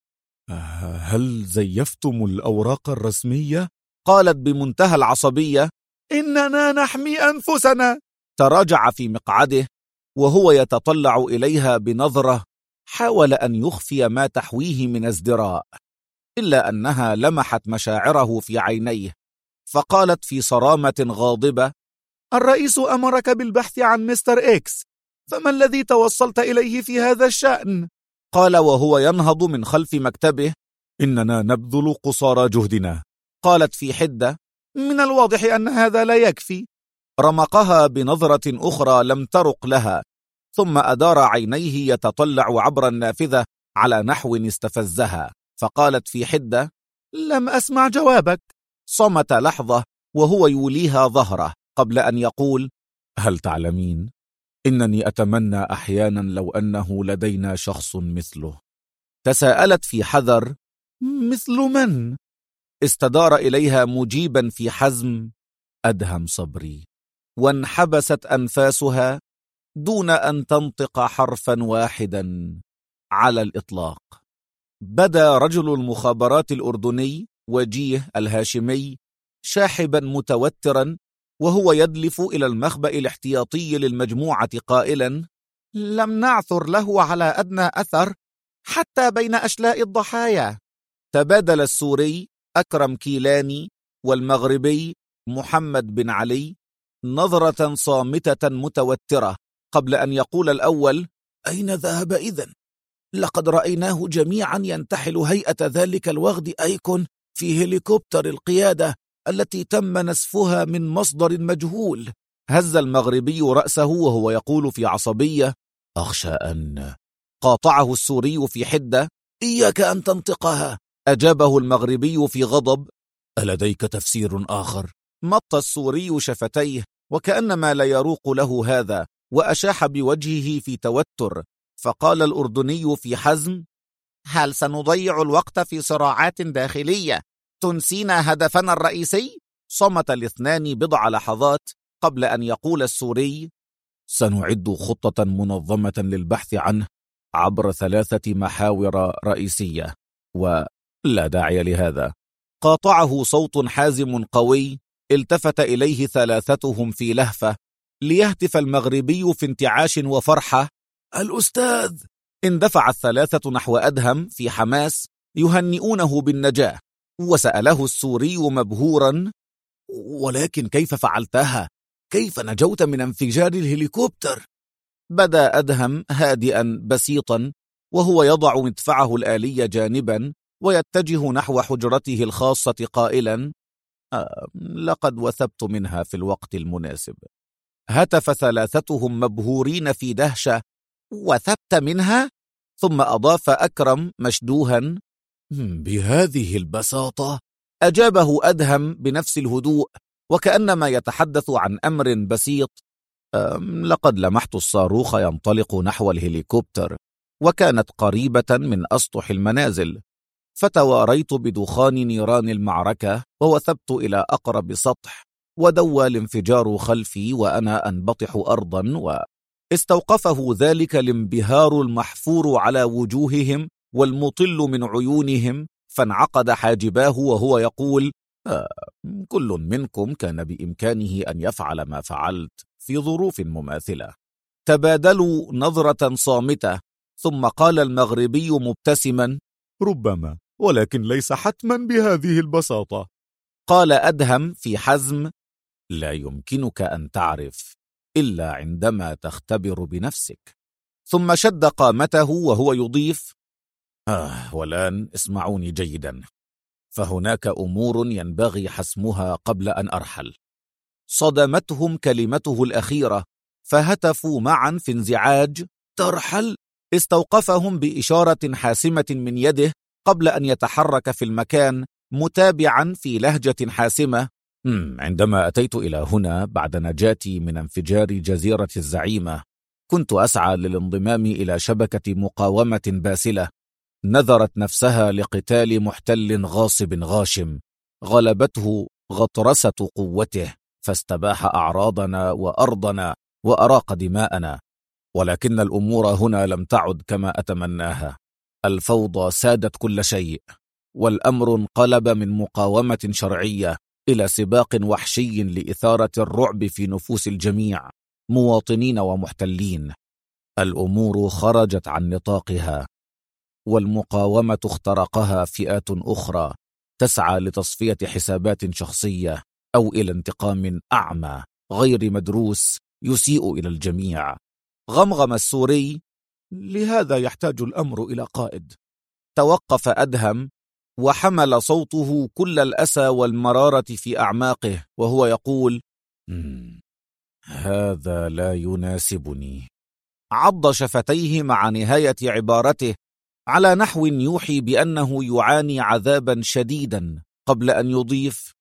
هل زيفتم الأوراق الرسمية؟ قالت بمنتهى العصبية: إننا نحمي أنفسنا. تراجع في مقعده وهو يتطلع إليها بنظرة حاول أن يخفي ما تحويه من ازدراء، إلا أنها لمحت مشاعره في عينيه، فقالت في صرامة غاضبة: الرئيس أمرك بالبحث عن مستر إكس، فما الذي توصلت إليه في هذا الشأن؟ قال وهو ينهض من خلف مكتبه: إننا نبذل قصارى جهدنا. قالت في حدة: من الواضح أن هذا لا يكفي. رمقها بنظرة أخرى لم ترق لها، ثم أدار عينيه يتطلع عبر النافذة على نحو استفزها، فقالت في حدة: لم أسمع جوابك. صمت لحظة وهو يوليها ظهره قبل أن يقول: هل تعلمين إنني أتمنى أحيانا لو أنه لدينا شخص مثله؟ تساءلت في حذر: مثل من؟ استدار إليها مجيبا في حزم: أدهم صبري. وانحبست أنفاسها دون أن تنطق حرفا واحدا على الإطلاق. بدا رجل المخابرات الأردني وجيه الهاشمي شاحبا متوترا وهو يدلف إلى المخبأ الاحتياطي للمجموعة قائلا: لم نعثر له على أدنى أثر حتى بين أشلاء الضحايا. تبادل السوري أكرم كيلاني والمغربي محمد بن علي نظرة صامتة متوترة قبل أن يقول الأول: أين ذهب إذن؟ لقد رأيناه جميعا ينتحل هيئة ذلك الوغد أيكون في هليكوبتر القيادة التي تم نسفها من مصدر مجهول. هز المغربي رأسه وهو يقول في عصبية: أخشى أن. قاطعه السوري في حدة: إياك أن تنطقها. أجابه المغربي في غضب: ألديك تفسير آخر؟ مط السوري شفتيه وكأنما لا يروق له هذا، وأشاح بوجهه في توتر، فقال الأردني في حزم: هل سنضيع الوقت في صراعات داخلية تنسينا هدفنا الرئيسي؟ صمت الاثنان بضع لحظات قبل أن يقول السوري: سنعد خطة منظمة للبحث عنه عبر 3 محاور رئيسية، ولا داعي لهذا. قاطعه صوت حازم قوي التفت إليه ثلاثتهم في لهفة، ليهتف المغربي في انتعاش وفرحة: الأستاذ! اندفع الثلاثة نحو أدهم في حماس يهنئونه بالنجاة، وسأله السوري مبهورا: ولكن كيف فعلتها؟ كيف نجوت من انفجار الهليكوبتر؟ بدا أدهم هادئا بسيطا وهو يضع مدفعه الآلي جانبا ويتجه نحو حجرته الخاصة قائلا: لقد وثبت منها في الوقت المناسب. هتف ثلاثتهم مبهورين في دهشة: وثبت منها؟ ثم أضاف أكرم مشدوها: بهذه البساطة؟ أجابه أدهم بنفس الهدوء وكأنما يتحدث عن أمر بسيط: لقد لمحت الصاروخ ينطلق نحو الهليكوبتر، وكانت قريبة من أسطح المنازل، فتواريت بدخان نيران المعركة ووثبت إلى أقرب سطح، ودوى الانفجار خلفي وأنا أنبطح أرضا، واستوقفه ذلك الانبهار المحفور على وجوههم والمطل من عيونهم، فانعقد حاجباه وهو يقول: كل منكم كان بإمكانه أن يفعل ما فعلت في ظروف مماثلة. تبادلوا نظرة صامتة، ثم قال المغربي مبتسما: ربما، ولكن ليس حتما بهذه البساطة. قال أدهم في حزم: لا يمكنك أن تعرف إلا عندما تختبر بنفسك. ثم شد قامته وهو يضيف: والآن اسمعوني جيدا، فهناك أمور ينبغي حسمها قبل أن أرحل. صدمتهم كلمته الأخيرة، فهتفوا معا في انزعاج: ترحل؟ استوقفهم بإشارة حاسمة من يده قبل أن يتحرك في المكان، متابعا في لهجة حاسمة: عندما أتيت إلى هنا بعد نجاتي من انفجار جزيرة الزعيمة، كنت أسعى للانضمام إلى شبكة مقاومة باسلة نذرت نفسها لقتال محتل غاصب غاشم غلبته غطرسة قوته، فاستباح أعراضنا وأرضنا وأراق دماءنا. ولكن الأمور هنا لم تعد كما أتمناها. الفوضى سادت كل شيء، والأمر انقلب من مقاومة شرعية إلى سباق وحشي لإثارة الرعب في نفوس الجميع، مواطنين ومحتلين. الأمور خرجت عن نطاقها، والمقاومة اخترقها فئات أخرى تسعى لتصفية حسابات شخصية أو إلى انتقام أعمى غير مدروس يسيء إلى الجميع. غمغم السوري: لهذا يحتاج الأمر إلى قائد. توقف أدهم وحمل صوته كل الأسى والمرارة في أعماقه وهو يقول: هذا لا يناسبني. عض شفتيه مع نهاية عبارته على نحو يوحي بأنه يعاني عذابا شديدا، قبل أن يضيف: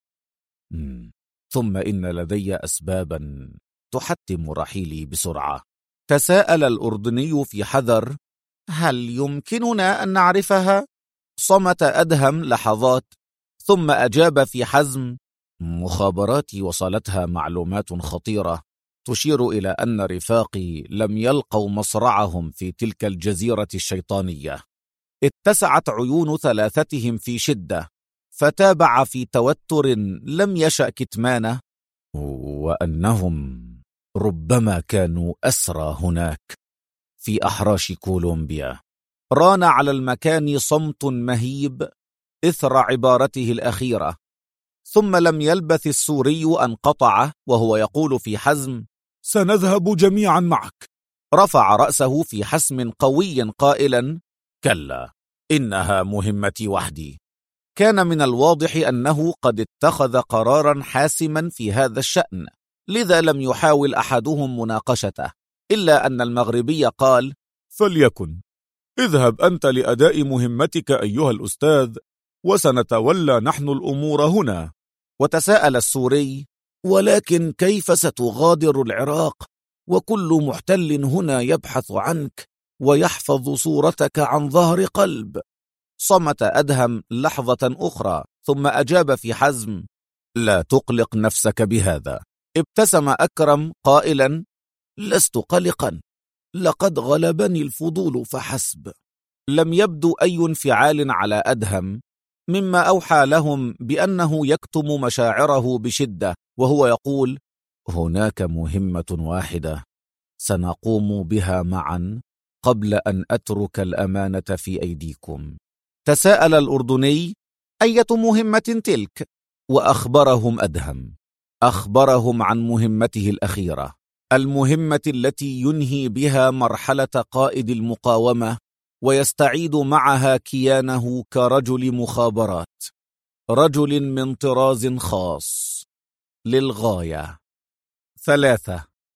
ثم إن لدي أسبابا تحتم رحيلي بسرعة. تساءل الأردني في حذر: هل يمكننا أن نعرفها؟ صمت أدهم لحظات، ثم أجاب في حزم: مخابراتي وصلتها معلومات خطيرة تشير إلى أن رفاقي لم يلقوا مصرعهم في تلك الجزيرة الشيطانية. اتسعت عيون ثلاثتهم في شدة، فتابع في توتر لم يشأ كتمانه: وأنهم ربما كانوا أسرى هناك في أحراش كولومبيا. ران على المكان صمت مهيب إثر عبارته الأخيرة، ثم لم يلبث السوري أن قطعه وهو يقول في حزم: سنذهب جميعا معك. رفع رأسه في حسم قوي قائلا: كلا، إنها مهمتي وحدي. كان من الواضح أنه قد اتخذ قرارا حاسما في هذا الشأن، لذا لم يحاول أحدهم مناقشته، إلا أن المغربي قال: فليكن، اذهب أنت لأداء مهمتك أيها الأستاذ، وسنتولى نحن الأمور هنا. وتساءل السوري: ولكن كيف ستغادر العراق وكل محتل هنا يبحث عنك ويحفظ صورتك عن ظهر قلب؟ صمت أدهم لحظة أخرى، ثم أجاب في حزم: لا تقلق نفسك بهذا. ابتسم أكرم قائلا: لست قلقا، لقد غلبني الفضول فحسب. لم يبدو أي انفعال على أدهم، مما أوحى لهم بأنه يكتم مشاعره بشدة، وهو يقول: هناك مهمة واحدة سنقوم بها معا قبل أن أترك الأمانة في أيديكم. تساءل الأردني: أية مهمة تلك؟ وأخبرهم أدهم، أخبرهم عن مهمته الأخيرة، المهمة التي ينهي بها مرحلة قائد المقاومة ويستعيد معها كيانه كرجل مخابرات، رجل من طراز خاص للغاية. 3.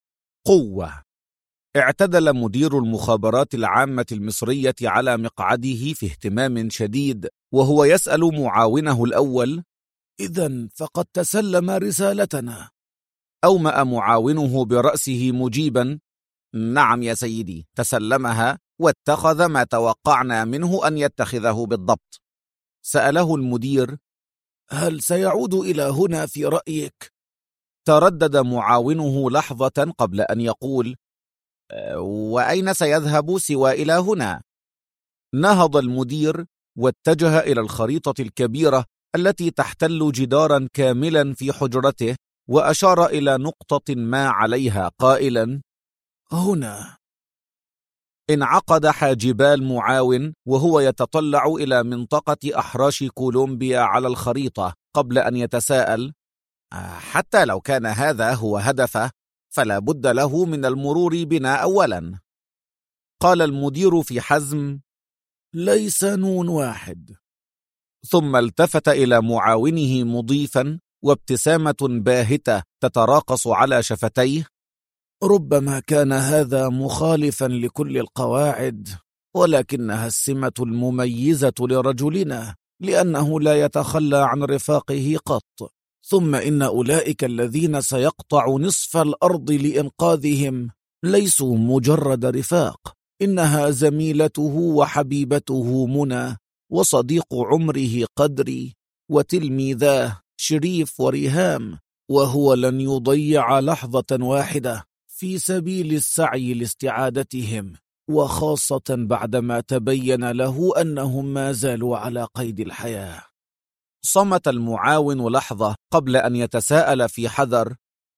قوة. اعتدل مدير المخابرات العامة المصرية على مقعده في اهتمام شديد وهو يسأل معاونه الأول: إذن فقد تسلم رسالتنا؟ أومأ معاونه برأسه مجيبا: نعم يا سيدي، تسلمها واتخذ ما توقعنا منه أن يتخذه بالضبط. سأله المدير: هل سيعود إلى هنا في رأيك؟ تردد معاونه لحظة قبل أن يقول: وأين سيذهب سوى إلى هنا؟ نهض المدير واتجه إلى الخريطة الكبيرة التي تحتل جدارا كاملا في حجرته، وأشار إلى نقطة ما عليها قائلا: هنا. انعقد حاجبا المعاون وهو يتطلع إلى منطقة أحراش كولومبيا على الخريطة قبل أن يتساءل: حتى لو كان هذا هو هدفه فلا بد له من المرور بنا أولا. قال المدير في حزم: ليس نون واحد. ثم التفت إلى معاونه مضيفا وابتسامة باهتة تتراقص على شفتيه: ربما كان هذا مخالفا لكل القواعد، ولكنها السمة المميزة لرجلنا، لأنه لا يتخلى عن رفاقه قط. ثم إن أولئك الذين سيقطع نصف الأرض لإنقاذهم ليسوا مجرد رفاق، إنها زميلته وحبيبته منى، وصديق عمره قدري، وتلميذاه شريف وريهام، وهو لن يضيع لحظة واحدة في سبيل السعي لاستعادتهم، وخاصة بعدما تبين له أنهم ما زالوا على قيد الحياة. صمت المعاون لحظة قبل أن يتساءل في حذر: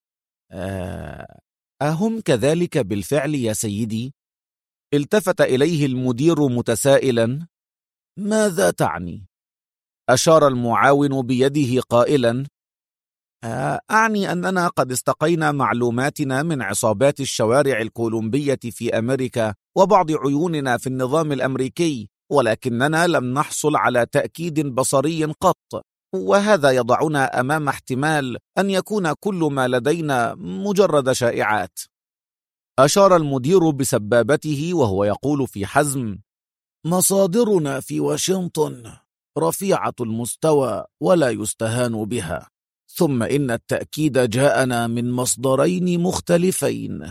أهم كذلك بالفعل يا سيدي؟ التفت إليه المدير متسائلا: ماذا تعني؟ أشار المعاون بيده قائلا: أعني أننا قد استقينا معلوماتنا من عصابات الشوارع الكولومبية في أمريكا وبعض عيوننا في النظام الأمريكي، ولكننا لم نحصل على تأكيد بصري قط، وهذا يضعنا أمام احتمال أن يكون كل ما لدينا مجرد شائعات. أشار المدير بسبابته وهو يقول في حزم: مصادرنا في واشنطن رفيعة المستوى ولا يستهان بها، ثم إن التأكيد جاءنا من مصدرين مختلفين.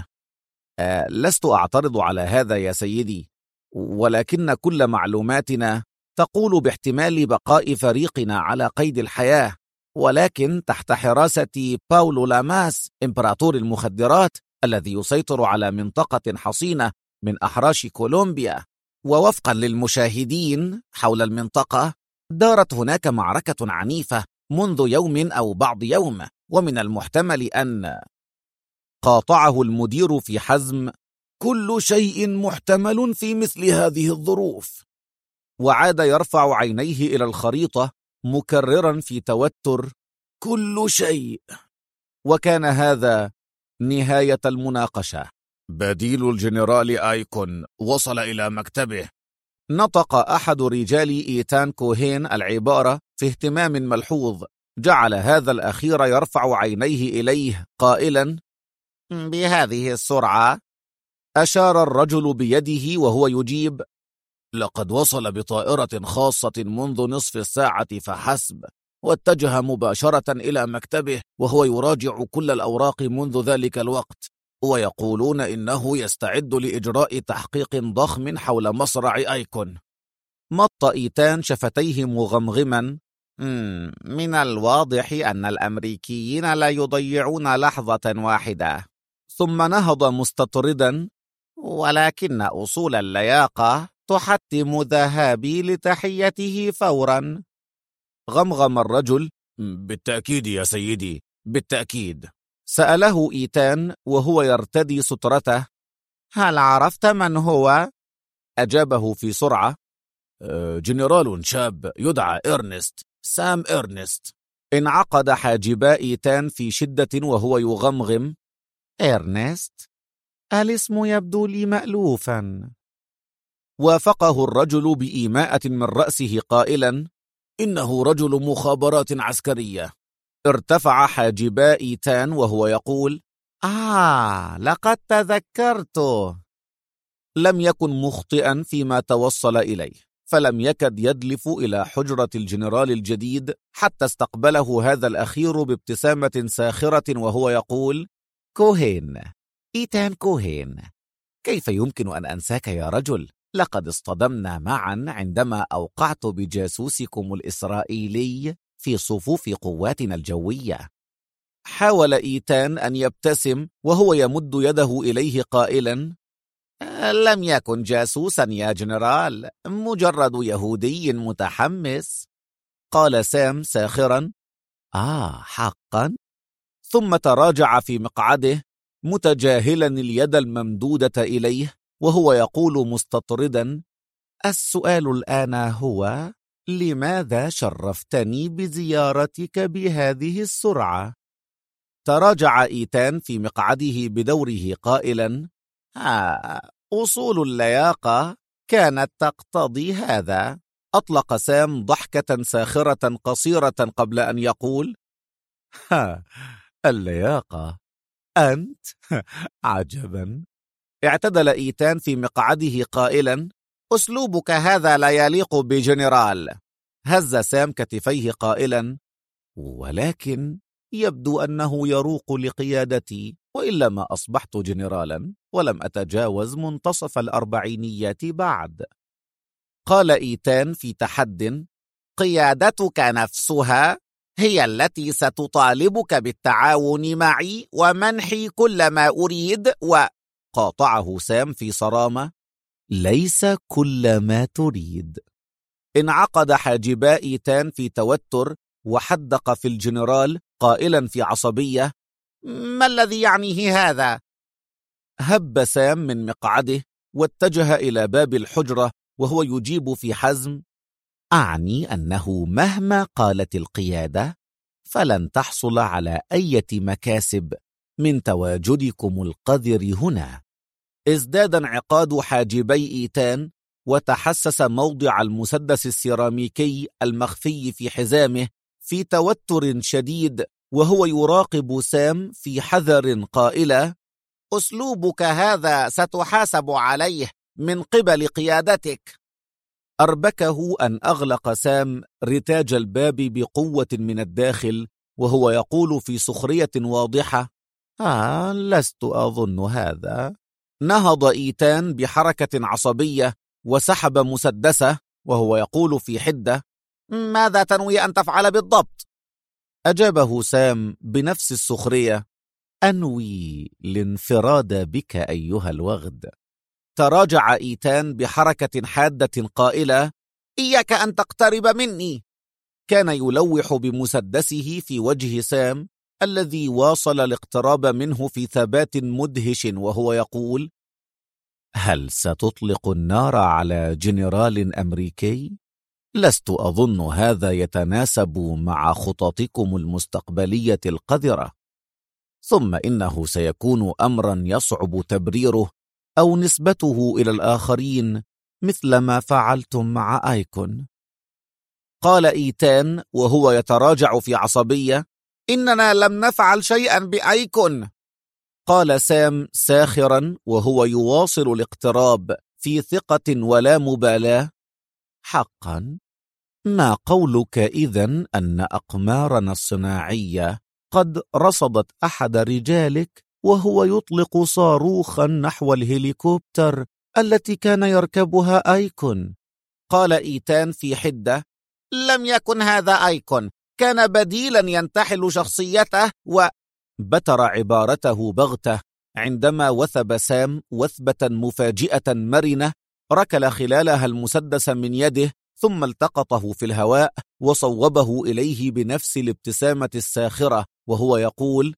لست أعترض على هذا يا سيدي، ولكن كل معلوماتنا تقول باحتمال بقاء فريقنا على قيد الحياة، ولكن تحت حراسة باولو لاماس إمبراطور المخدرات الذي يسيطر على منطقة حصينة من أحراش كولومبيا. ووفقا للمشاهدين حول المنطقة، دارت هناك معركة عنيفة منذ يوم أو بعض يوم، ومن المحتمل أن... قاطعه المدير في حزم: كل شيء محتمل في مثل هذه الظروف. وعاد يرفع عينيه إلى الخريطة مكررا في توتر: كل شيء. وكان هذا نهاية المناقشة. بديل الجنرال آيكون وصل إلى مكتبه. نطق أحد رجال إيتان كوهين العبارة في اهتمام ملحوظ، جعل هذا الأخير يرفع عينيه إليه قائلا: بهذه السرعة؟ أشار الرجل بيده وهو يجيب: لقد وصل بطائرة خاصة منذ نصف الساعة فحسب، واتجه مباشرة إلى مكتبه وهو يراجع كل الأوراق منذ ذلك الوقت، ويقولون إنه يستعد لإجراء تحقيق ضخم حول مصرع آيكون. مط إيتان شفتيه مغمغما: من الواضح أن الأمريكيين لا يضيعون لحظة واحدة. ثم نهض مستطردا: ولكن أصول اللياقة تحتم ذهابي لتحيته فورا. غمغم الرجل: بالتأكيد يا سيدي، بالتأكيد. سأله إيتان وهو يرتدي سترته: هل عرفت من هو؟ أجابه في سرعة: جنرال شاب يدعى إرنست، سام إرنست. انعقد حاجبا إيتان في شدة وهو يغمغم: إرنست؟ الاسم يبدو لي مألوفا. وافقه الرجل بإيماءة من رأسه قائلا: إنه رجل مخابرات عسكرية. ارتفع حاجبا إيتان وهو يقول: لقد تذكرته. لم يكن مخطئا فيما توصل إليه، فلم يكد يدلف إلى حجرة الجنرال الجديد حتى استقبله هذا الأخير بابتسامة ساخرة وهو يقول: كوهين، إيتان كوهين، كيف يمكن أن أنساك يا رجل؟ لقد اصطدمنا معا عندما أوقعت بجاسوسكم الإسرائيلي في صفوف قواتنا الجوية. حاول إيتان أن يبتسم وهو يمد يده إليه قائلا: لم يكن جاسوسا يا جنرال، مجرد يهودي متحمس. قال سام ساخرا: حقا؟ ثم تراجع في مقعده متجاهلا اليد الممدودة إليه وهو يقول مستطردا: السؤال الآن هو لماذا شرفتني بزيارتك بهذه السرعة؟ تراجع إيتان في مقعده بدوره قائلا: أصول اللياقة كانت تقتضي هذا. أطلق سام ضحكة ساخرة قصيرة قبل أن يقول: اللياقة؟ أنت؟ عجبا. اعتدل إيتان في مقعده قائلا: أسلوبك هذا لا يليق بجنرال. هز سام كتفيه قائلا: ولكن يبدو أنه يروق لقيادتي، وإلا ما أصبحت جنرالا ولم أتجاوز منتصف الأربعينيات بعد. قال إيتان في تحد: قيادتك نفسها هي التي ستطالبك بالتعاون معي ومنحي كل ما أريد. قاطعه سام في صرامة: ليس كل ما تريد. انعقد حاجبا إيتان في توتر وحدق في الجنرال قائلا في عصبية: ما الذي يعنيه هذا؟ هب سام من مقعده واتجه إلى باب الحجرة وهو يجيب في حزم: أعني أنه مهما قالت القيادة فلن تحصل على أي مكاسب من تواجدكم القذر هنا. ازداد انعقاد حاجبي إيتان وتحسس موضع المسدس السيراميكي المخفي في حزامه في توتر شديد وهو يراقب سام في حذر قائلا: أسلوبك هذا ستحاسب عليه من قبل قيادتك. أربكه أن أغلق سام رتاج الباب بقوة من الداخل وهو يقول في سخرية واضحة: لست أظن هذا. نهض إيتان بحركة عصبية وسحب مسدسه وهو يقول في حدة: ماذا تنوي أن تفعل بالضبط؟ أجابه سام بنفس السخرية: أنوي الانفراد بك أيها الوغد. تراجع إيتان بحركة حادة قائلة: إياك أن تقترب مني. كان يلوح بمسدسه في وجه سام الذي واصل الاقتراب منه في ثبات مدهش وهو يقول: هل ستطلق النار على جنرال أمريكي؟ لست أظن هذا يتناسب مع خططكم المستقبلية القذرة. ثم إنه سيكون أمرا يصعب تبريره أو نسبته إلى الآخرين مثل ما فعلتم مع آيكون. قال إيتان وهو يتراجع في عصبية: إننا لم نفعل شيئا بآيكون. قال سام ساخرا وهو يواصل الاقتراب في ثقة ولا مبالاة: حقا؟ ما قولك إذن أن أقمارنا الصناعية قد رصدت أحد رجالك وهو يطلق صاروخا نحو الهليكوبتر التي كان يركبها آيكون؟ قال إيتان في حدة: لم يكن هذا آيكون، كان بديلا ينتحل شخصيته. بتر عبارته بغتة عندما وثب سام وثبة مفاجئة مرنة ركل خلالها المسدس من يده ثم التقطه في الهواء وصوبه إليه بنفس الابتسامة الساخرة وهو يقول: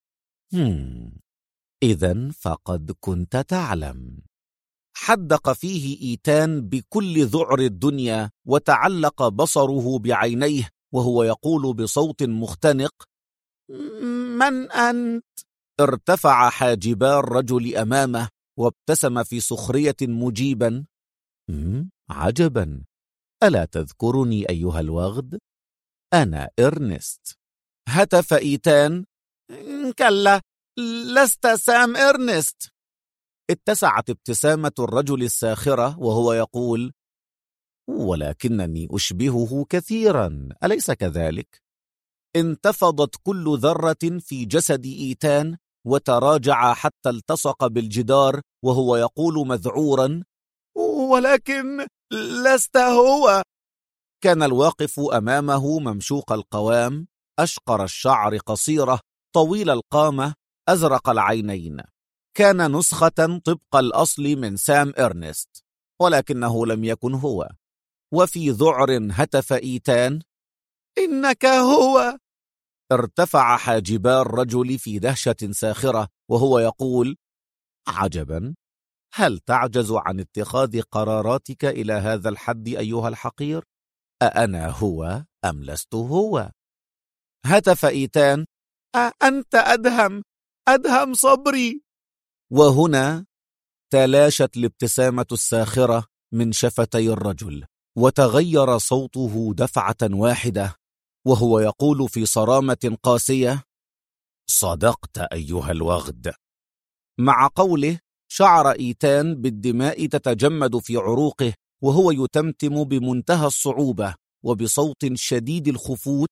إذن فقد كنت تعلم. حدق فيه إيتان بكل ذعر الدنيا وتعلق بصره بعينيه وهو يقول بصوت مختنق: من أنت؟ ارتفع حاجبا الرجل أمامه وابتسم في سخرية مجيبا: عجبا، ألا تذكرني أيها الوغد؟ أنا إرنست. هتف إيتان: كلا، لست سام إرنست. اتسعت ابتسامة الرجل الساخرة وهو يقول: ولكنني أشبهه كثيرا، أليس كذلك؟ انتفضت كل ذرة في جسد إيتان وتراجع حتى التصق بالجدار وهو يقول مذعورا: ولكن لست هو. كان الواقف أمامه ممشوق القوام، أشقر الشعر، قصيرة، طويل القامة، أزرق العينين. كان نسخة طبق الأصل من سام إرنست، ولكنه لم يكن هو. وفي ذعر هتف إيتان: إنك هو. ارتفع حاجبا الرجل في دهشة ساخرة وهو يقول: عجبا، هل تعجز عن اتخاذ قراراتك إلى هذا الحد أيها الحقير؟ أأنا هو أم لست هو؟ هتف إيتان: أنت أدهم صبري. وهنا تلاشت الابتسامة الساخرة من شفتي الرجل، وتغير صوته دفعة واحدة وهو يقول في صرامة قاسية: صدقت أيها الوغد. مع قوله شعر إيتان بالدماء تتجمد في عروقه وهو يتمتم بمنتهى الصعوبة وبصوت شديد الخفوت: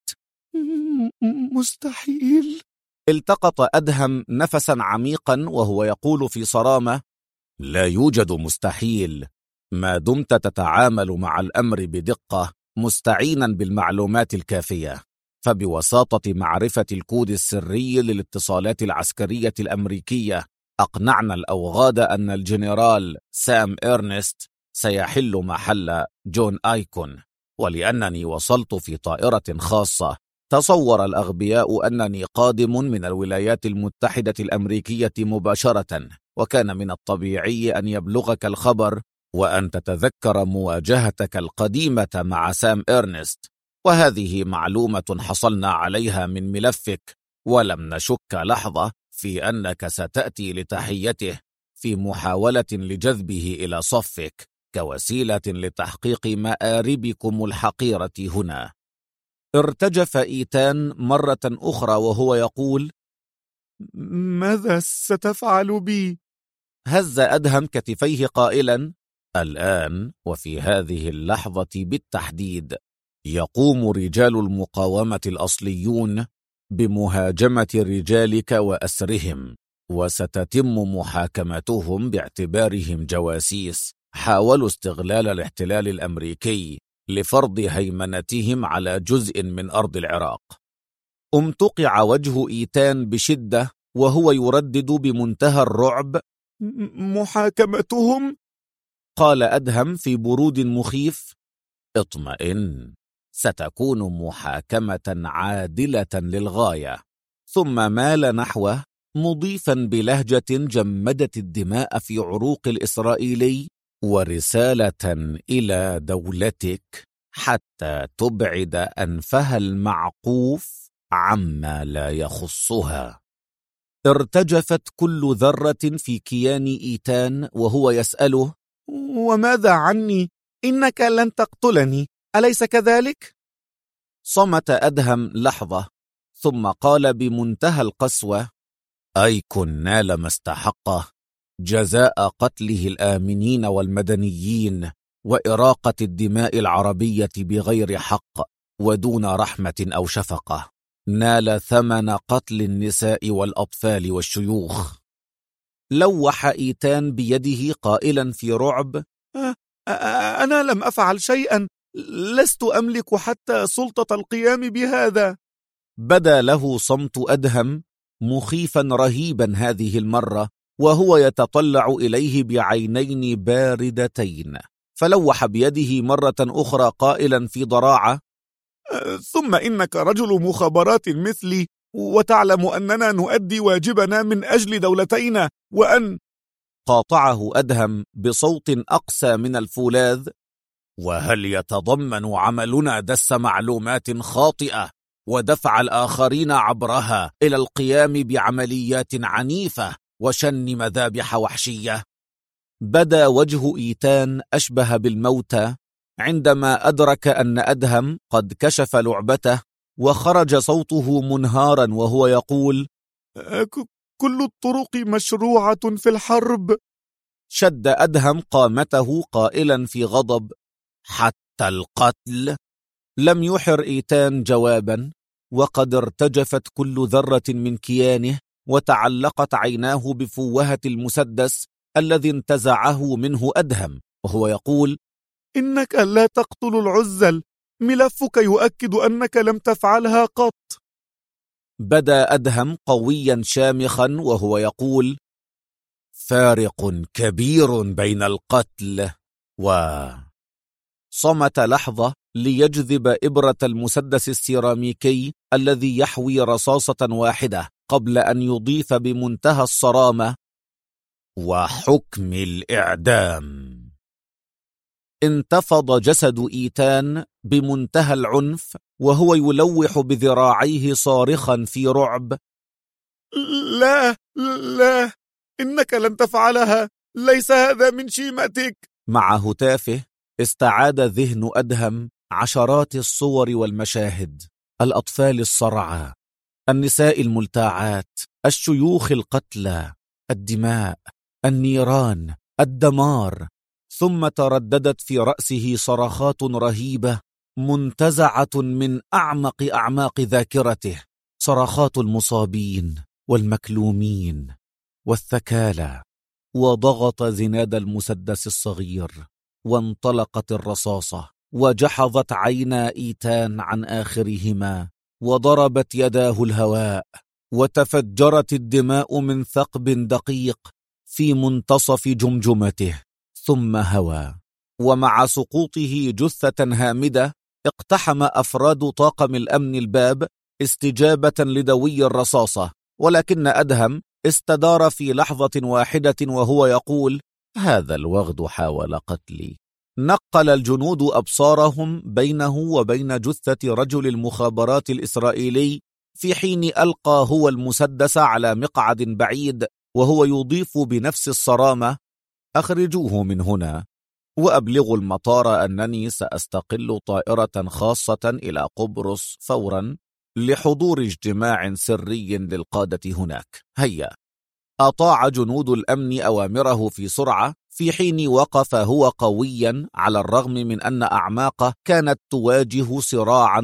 مستحيل. التقط أدهم نفسا عميقا وهو يقول في صرامة: لا يوجد مستحيل ما دمت تتعامل مع الأمر بدقة مستعينا بالمعلومات الكافية. فبوساطة معرفة الكود السري للاتصالات العسكرية الأمريكية أقنعنا الأوغاد أن الجنرال سام إرنست سيحل محل جون آيكون. ولأنني وصلت في طائرة خاصة، تصور الأغبياء أنني قادم من الولايات المتحدة الأمريكية مباشرة، وكان من الطبيعي أن يبلغك الخبر وأن تتذكر مواجهتك القديمة مع سام إرنست، وهذه معلومة حصلنا عليها من ملفك، ولم نشك لحظة في أنك ستأتي لتحيته في محاولة لجذبه إلى صفك كوسيلة لتحقيق مآربكم الحقيرة هنا. ارتجف إيتان مرة أخرى وهو يقول: ماذا ستفعل بي؟ هز أدهم كتفيه قائلا: الآن وفي هذه اللحظة بالتحديد يقوم رجال المقاومة الأصليون بمهاجمة رجالك وأسرهم، وستتم محاكمتهم باعتبارهم جواسيس حاولوا استغلال الاحتلال الأمريكي لفرض هيمنتهم على جزء من أرض العراق. امتقع وجه إيتان بشدة وهو يردد بمنتهى الرعب: محاكمتهم؟ قال أدهم في برود مخيف: اطمئن، ستكون محاكمة عادلة للغاية. ثم مال نحوه مضيفا بلهجة جمدت الدماء في عروق الإسرائيلي: ورسالة إلى دولتك حتى تبعد أنفها المعقوف عما لا يخصها. ارتجفت كل ذرة في كيان إيتان وهو يسأله: وماذا عني؟ إنك لن تقتلني، أليس كذلك؟ صمت أدهم لحظة ثم قال بمنتهى القسوة: أيكون نال ما استحقه، جزاء قتله الآمنين والمدنيين وإراقة الدماء العربية بغير حق ودون رحمة أو شفقة. نال ثمن قتل النساء والأطفال والشيوخ. لوح إيتان بيده قائلا في رعب: أنا لم أفعل شيئا، لست أملك حتى سلطة القيام بهذا. بدا له صمت أدهم مخيفا رهيبا هذه المرة وهو يتطلع إليه بعينين باردتين، فلوح بيده مرة أخرى قائلا في ضراعة: ثم إنك رجل مخابرات مثلي، وتعلم أننا نؤدي واجبنا من أجل دولتينا، وأن... قاطعه أدهم بصوت أقسى من الفولاذ: وهل يتضمن عملنا دس معلومات خاطئة ودفع الآخرين عبرها إلى القيام بعمليات عنيفة وشن مذابح وحشية؟ بدا وجه إيتان أشبه بالموتى عندما أدرك أن أدهم قد كشف لعبته، وخرج صوته منهارا وهو يقول: كل الطرق مشروعة في الحرب. شد أدهم قامته قائلا في غضب: حتى القتل؟ لم يحر إيتان جوابا، وقد ارتجفت كل ذرة من كيانه، وتعلقت عيناه بفوهة المسدس الذي انتزعه منه أدهم وهو يقول: إنك لا تقتل العزل، ملفك يؤكد أنك لم تفعلها قط. بدا أدهم قويا شامخا وهو يقول: فارق كبير بين القتل صمت لحظة ليجذب إبرة المسدس السيراميكي الذي يحوي رصاصة واحدة قبل أن يضيف بمنتهى الصرامة: وحكم الإعدام. انتفض جسد إيتان بمنتهى العنف وهو يلوح بذراعيه صارخا في رعب: لا لا، إنك لن تفعلها، ليس هذا من شيمتك. مع هتافه استعاد ذهن أدهم عشرات الصور والمشاهد: الأطفال الصرعى، النساء الملتاعات، الشيوخ القتلى، الدماء، النيران، الدمار. ثم ترددت في رأسه صرخات رهيبة منتزعة من أعمق أعماق ذاكرته، صرخات المصابين والمكلومين والثكالى. وضغط زناد المسدس الصغير، وانطلقت الرصاصة، وجحظت عينا إيتان عن آخرهما، وضربت يداه الهواء، وتفجرت الدماء من ثقب دقيق في منتصف جمجمته، ثم هوى. ومع سقوطه جثة هامدة اقتحم أفراد طاقم الأمن الباب استجابة لدوي الرصاصة، ولكن أدهم استدار في لحظة واحدة وهو يقول: هذا الوغد حاول قتلي. نقل الجنود أبصارهم بينه وبين جثة رجل المخابرات الإسرائيلي، في حين ألقى هو المسدس على مقعد بعيد وهو يضيف بنفس الصرامة: أخرجوه من هنا، وأبلغوا المطار أنني سأستقل طائرة خاصة إلى قبرص فورا لحضور اجتماع سري للقادة هناك. هيا. أطاع جنود الأمن أوامره في سرعة، في حين وقف هو قويا على الرغم من أن أعماقه كانت تواجه صراعا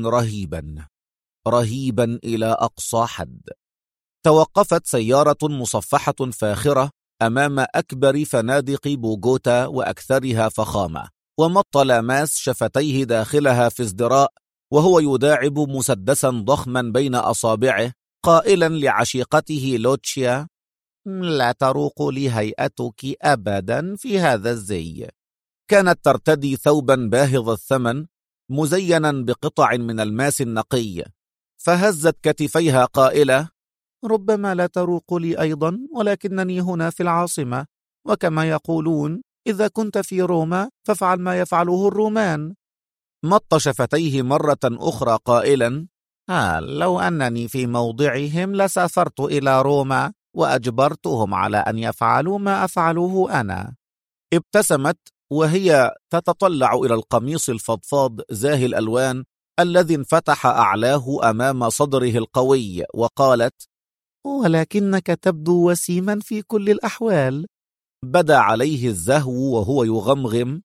رهيبا إلى أقصى حد. توقفت سيارة مصفحة فاخرة أمام أكبر فنادق بوغوتا وأكثرها فخامة، ومط لاماس شفتيه داخلها في ازدراء وهو يداعب مسدسا ضخما بين أصابعه، قائلا لعشيقته لوتشيا: لا تروق لي هيئتك أبدا في هذا الزي. كانت ترتدي ثوبا باهظ الثمن مزينا بقطع من الماس النقي، فهزت كتفيها قائلة: ربما لا تروق لي أيضا، ولكنني هنا في العاصمة، وكما يقولون إذا كنت في روما فافعل ما يفعله الرومان. مط شفتيه مرة أخرى قائلا: لو أنني في موضعهم لسافرت إلى روما وأجبرتهم على أن يفعلوا ما أفعله أنا. ابتسمت وهي تتطلع إلى القميص الفضفاض زاهي الألوان الذي انفتح أعلاه أمام صدره القوي، وقالت: ولكنك تبدو وسيما في كل الأحوال. بدا عليه الزهو وهو يغمغم: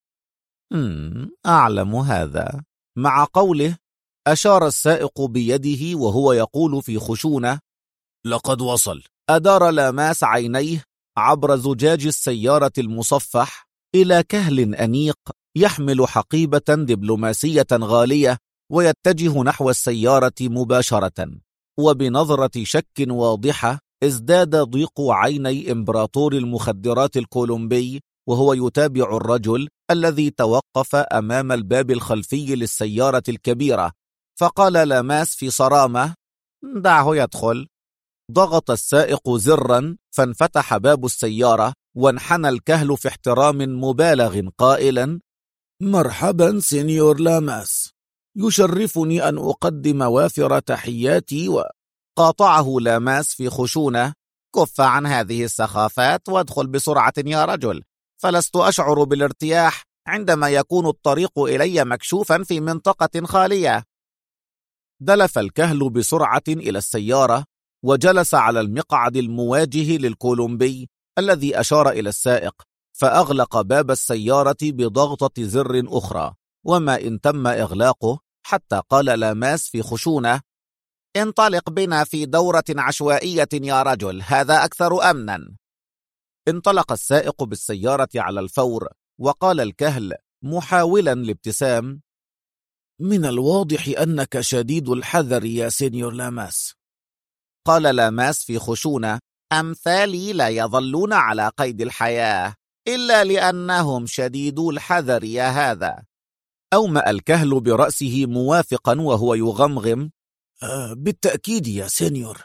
أعلم هذا. مع قوله أشار السائق بيده وهو يقول في خشونة: لقد وصل. أدار لاماس عينيه عبر زجاج السيارة المصفح إلى كهل أنيق يحمل حقيبة دبلوماسية غالية، ويتجه نحو السيارة مباشرة. وبنظرة شك واضحة ازداد ضيق عيني إمبراطور المخدرات الكولومبي وهو يتابع الرجل الذي توقف أمام الباب الخلفي للسيارة الكبيرة، فقال لاماس في صرامة: دعه يدخل. ضغط السائق زرا فانفتح باب السيارة، وانحنى الكهل في احترام مبالغ قائلا: مرحبا سينيور لاماس، يشرفني أن أقدم وافر تحياتي. قاطعه لاماس في خشونة: كف عن هذه السخافات وادخل بسرعة يا رجل، فلست أشعر بالارتياح عندما يكون الطريق إلي مكشوفا في منطقة خالية. دلف الكهل بسرعة إلى السيارة، وجلس على المقعد المواجه للكولومبي الذي أشار إلى السائق، فأغلق باب السيارة بضغطة زر أخرى، وما إن تم إغلاقه حتى قال لاماس في خشونة: انطلق بنا في دورة عشوائية يا رجل، هذا أكثر أمنا. انطلق السائق بالسيارة على الفور، وقال الكهل محاولا الابتسام: من الواضح أنك شديد الحذر يا سينيور لاماس. قال لاماس في خشونة: أمثالي لا يظلون على قيد الحياة إلا لأنهم شديدو الحذر يا هذا. أومأ الكهل برأسه موافقا وهو يغمغم: بالتأكيد يا سينيور.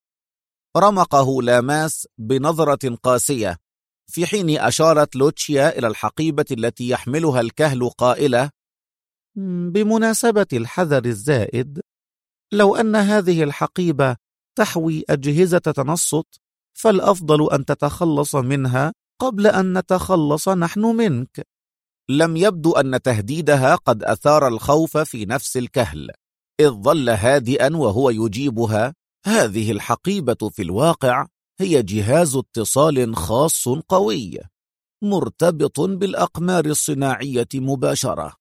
رمقه لاماس بنظرة قاسية، في حين أشارت لوتشيا إلى الحقيبة التي يحملها الكهل قائلة: بمناسبة الحذر الزائد، لو أن هذه الحقيبة تحوي أجهزة تنصت فالأفضل أن تتخلص منها قبل أن نتخلص نحن منك. لم يبدو أن تهديدها قد أثار الخوف في نفس الكهل، إذ ظل هادئا وهو يجيبها: هذه الحقيبة في الواقع هي جهاز اتصال خاص قوي مرتبط بالأقمار الصناعية مباشرة.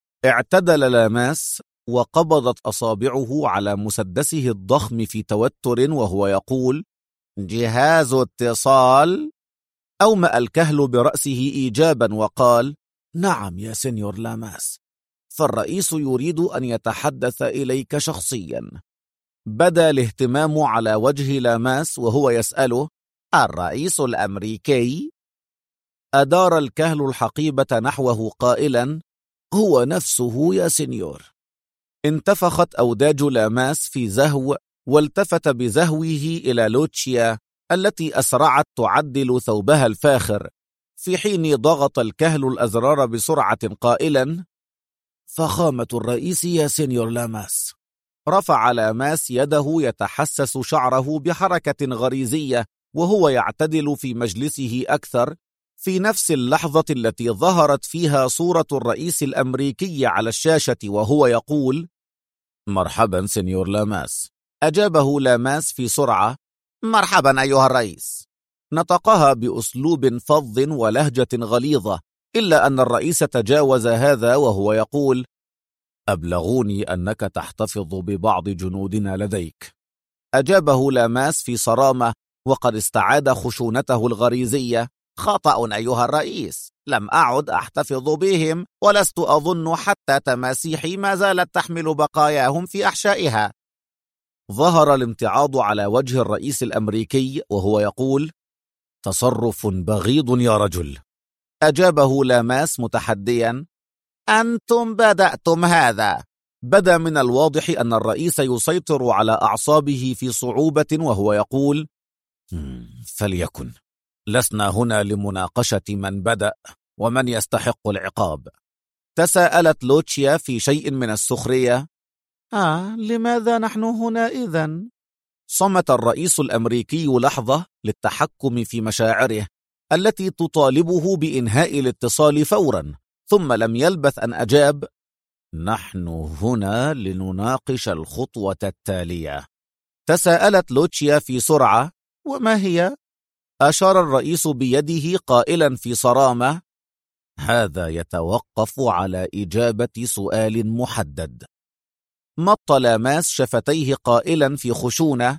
اعتدل لاماس وقبضت أصابعه على مسدسه الضخم في توتر وهو يقول: جهاز اتصال؟ أومأ الكهل برأسه إيجابا وقال: نعم يا سينيور لاماس، فالرئيس يريد أن يتحدث إليك شخصيا. بدا الاهتمام على وجه لاماس وهو يسأله: الرئيس الأمريكي؟ أدار الكهل الحقيبة نحوه قائلا: هو نفسه يا سينيور. انتفخت أوداج لاماس في زهو، والتفت بزهوه إلى لوتشيا التي أسرعت تعدل ثوبها الفاخر، في حين ضغط الكهل الأزرار بسرعة قائلا: فخامة الرئيس يا سينيور لاماس. رفع لاماس يده يتحسس شعره بحركة غريزية وهو يعتدل في مجلسه أكثر، في نفس اللحظة التي ظهرت فيها صورة الرئيس الأمريكي على الشاشة وهو يقول: مرحبا سينيور لاماس. أجابه لاماس في سرعة: مرحبا أيها الرئيس. نطقها بأسلوب فظ ولهجة غليظة، إلا أن الرئيس تجاوز هذا وهو يقول: أبلغوني أنك تحتفظ ببعض جنودنا لديك. أجابه لاماس في صرامة وقد استعاد خشونته الغريزية: خطأ أيها الرئيس، لم أعد أحتفظ بهم، ولست أظن حتى تماسيحي ما زالت تحمل بقاياهم في أحشائها. ظهر الامتعاض على وجه الرئيس الأمريكي وهو يقول: تصرف بغيض يا رجل. أجابه لاماس متحديا: أنتم بدأتم هذا. بدا من الواضح أن الرئيس يسيطر على أعصابه في صعوبة وهو يقول: فليكن، لسنا هنا لمناقشة من بدأ ومن يستحق العقاب. تساءلت لوتشيا في شيء من السخرية: لماذا نحن هنا إذن؟ صمت الرئيس الأمريكي لحظة للتحكم في مشاعره التي تطالبه بإنهاء الاتصال فورا، ثم لم يلبث أن أجاب: نحن هنا لنناقش الخطوة التالية. تساءلت لوتشيا في سرعة: وما هي؟ أشار الرئيس بيده قائلا في صرامة: هذا يتوقف على إجابة سؤال محدد. مط لاماس شفتيه قائلا في خشونة: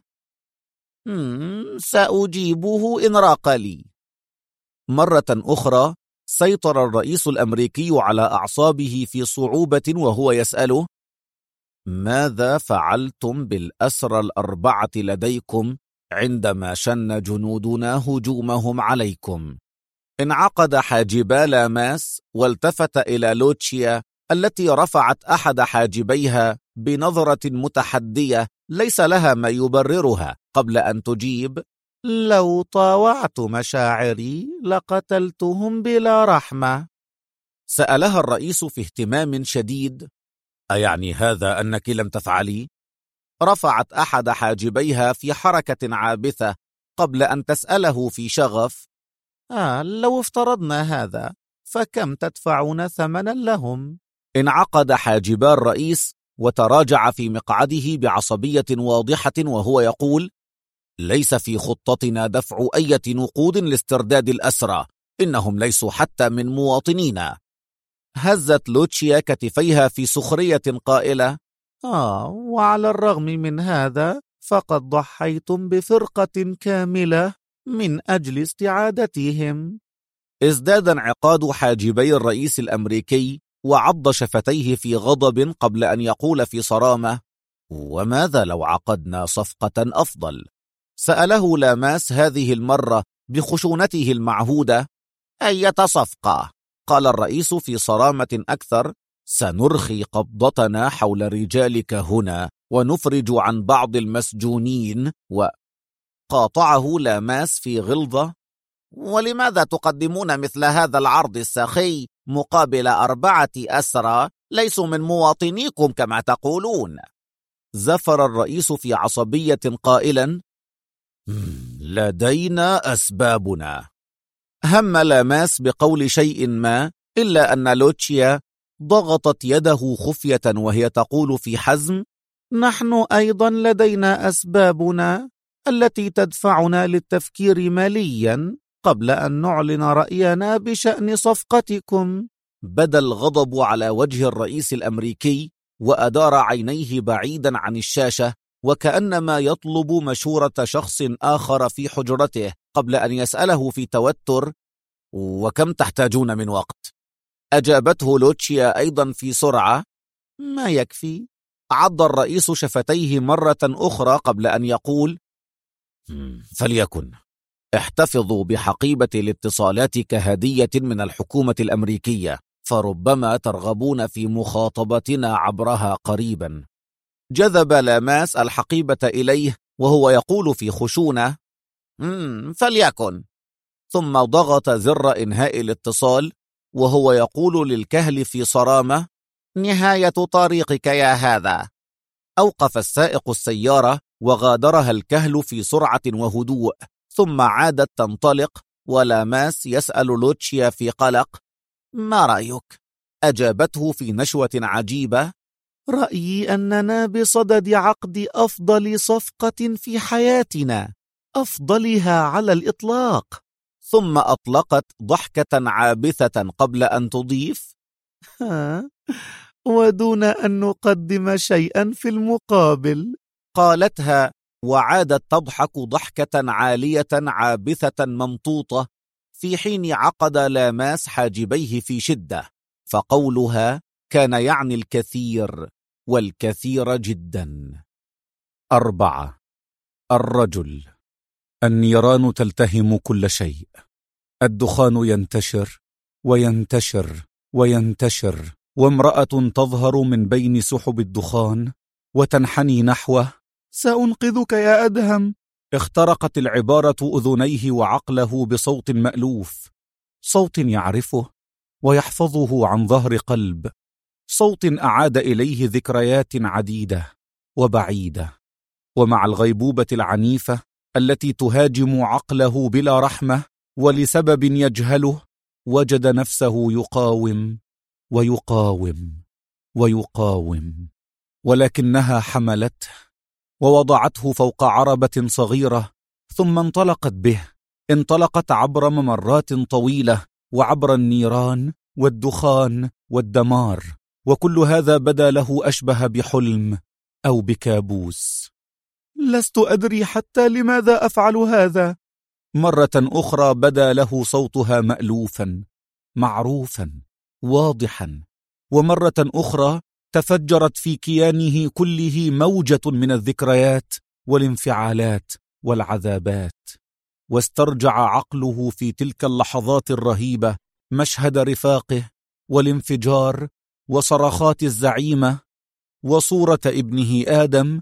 سأجيبه إن راق لي. مرة أخرى سيطر الرئيس الأمريكي على أعصابه في صعوبة وهو يسأله: ماذا فعلتم بالأسرى الأربعة لديكم عندما شن جنودنا هجومهم عليكم؟ انعقد حاجبا لاماس والتفت إلى لوتشيا التي رفعت أحد حاجبيها بنظرة متحدية ليس لها ما يبررها قبل أن تجيب: لو طاوعت مشاعري لقتلتهم بلا رحمة. سألها الرئيس في اهتمام شديد: أيعني هذا أنك لم تفعلي؟ رفعت أحد حاجبيها في حركة عابثة قبل أن تسأله في شغف: لو افترضنا هذا فكم تدفعون ثمنا لهم؟ انعقد حاجبا الرئيس وتراجع في مقعده بعصبية واضحة وهو يقول: ليس في خطتنا دفع أي نقود لاسترداد الأسرى، إنهم ليسوا حتى من مواطنينا. هزت لوتشيا كتفيها في سخرية قائلة: وعلى الرغم من هذا فقد ضحيتم بفرقة كاملة من أجل استعادتهم. ازداد انعقاد حاجبي الرئيس الأمريكي وعض شفتيه في غضب قبل أن يقول في صرامة: وماذا لو عقدنا صفقة أفضل؟ سأله لاماس هذه المرة بخشونته المعهودة. أية صفقة؟ قال الرئيس في صرامة أكثر: سنرخي قبضتنا حول رجالك هنا ونفرج عن بعض المسجونين. وقاطعه لاماس في غلظة: ولماذا تقدمون مثل هذا العرض السخي مقابل 4 أسرى ليسوا من مواطنيكم كما تقولون؟ زفر الرئيس في عصبية قائلا: لدينا أسبابنا. هم لاماس بقول شيء ما، إلا أن لوتشيا ضغطت يده خفية وهي تقول في حزم: نحن أيضا لدينا أسبابنا التي تدفعنا للتفكير ماليا قبل أن نعلن رأينا بشأن صفقتكم. بدا الغضب على وجه الرئيس الأمريكي وأدار عينيه بعيدا عن الشاشة، وكأنما يطلب مشورة شخص آخر في حجرته قبل أن يسأله في توتر: وكم تحتاجون من وقت؟ أجابته لوتشيا أيضا في سرعة: ما يكفي. عض الرئيس شفتيه مرة أخرى قبل أن يقول: فليكن. احتفظوا بحقيبة الاتصالات كهدية من الحكومة الأمريكية، فربما ترغبون في مخاطبتنا عبرها قريبا. جذب لاماس الحقيبة إليه وهو يقول في خشونة: فليكن. ثم ضغط زر إنهاء الاتصال وهو يقول للكهل في صرامة: نهاية طريقك يا هذا. أوقف السائق السيارة وغادرها الكهل في سرعة وهدوء، ثم عادت تنطلق ولاماس يسأل لوتشيا في قلق: ما رأيك؟ أجابته في نشوة عجيبة: رأيي أننا بصدد عقد أفضل صفقة في حياتنا، أفضلها على الإطلاق. ثم أطلقت ضحكة عابثة قبل أن تضيف: ودون أن نقدم شيئا في المقابل. قالتها وعادت تضحك ضحكة عالية عابثة ممطوطة، في حين عقد لاماس حاجبيه في شدة، فقولها كان يعني الكثير والكثير جدا. 4. الرجل. النيران تلتهم كل شيء، الدخان ينتشر وينتشر وينتشر، وامرأة تظهر من بين سحب الدخان وتنحني نحوه: سأنقذك يا أدهم. اخترقت العبارة أذنيه وعقله بصوت مألوف، صوت يعرفه ويحفظه عن ظهر قلب، صوت أعاد إليه ذكريات عديدة وبعيدة. ومع الغيبوبة العنيفة التي تهاجم عقله بلا رحمة ولسبب يجهله، وجد نفسه يقاوم ويقاوم ويقاوم، ولكنها حملته ووضعته فوق عربة صغيرة، ثم انطلقت به. انطلقت عبر ممرات طويلة وعبر النيران والدخان والدمار، وكل هذا بدا له أشبه بحلم أو بكابوس. لست أدري حتى لماذا أفعل هذا. مرة أخرى بدا له صوتها مألوفا معروفا واضحا، ومرة أخرى تفجرت في كيانه كله موجة من الذكريات والانفعالات والعذابات، واسترجع عقله في تلك اللحظات الرهيبة مشهد رفاقه والانفجار وصرخات الزعيمة وصورة ابنه آدم،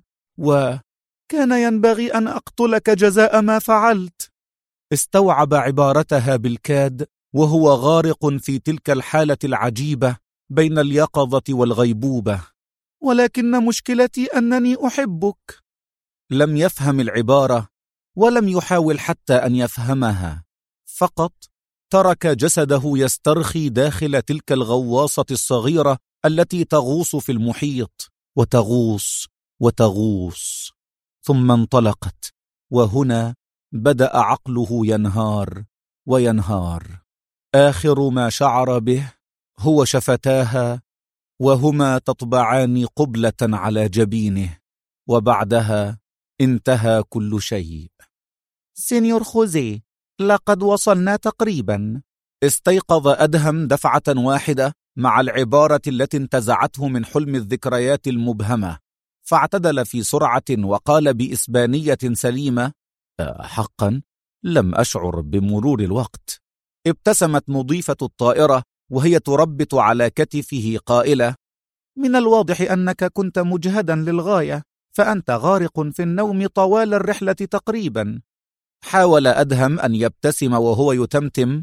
وكان ينبغي أن أقتلك جزاء ما فعلت. استوعب عبارتها بالكاد وهو غارق في تلك الحالة العجيبة بين اليقظة والغيبوبة. ولكن مشكلتي أنني أحبك. لم يفهم العبارة ولم يحاول حتى أن يفهمها، فقط ترك جسده يسترخي داخل تلك الغواصة الصغيرة التي تغوص في المحيط وتغوص وتغوص. ثم انطلقت وهنا بدأ عقله ينهار وينهار. آخر ما شعر به هو شفتاها وهما تطبعان قبلة على جبينه، وبعدها انتهى كل شيء. سينيور خوزيه، لقد وصلنا تقريبا. استيقظ أدهم دفعة واحدة مع العبارة التي انتزعته من حلم الذكريات المبهمة، فاعتدل في سرعة وقال بإسبانية سليمة: حقا لم أشعر بمرور الوقت. ابتسمت مضيفة الطائرة وهي تربط على كتفه قائلة: من الواضح أنك كنت مجهدا للغاية، فأنت غارق في النوم طوال الرحلة تقريبا. حاول أدهم أن يبتسم وهو يتمتم: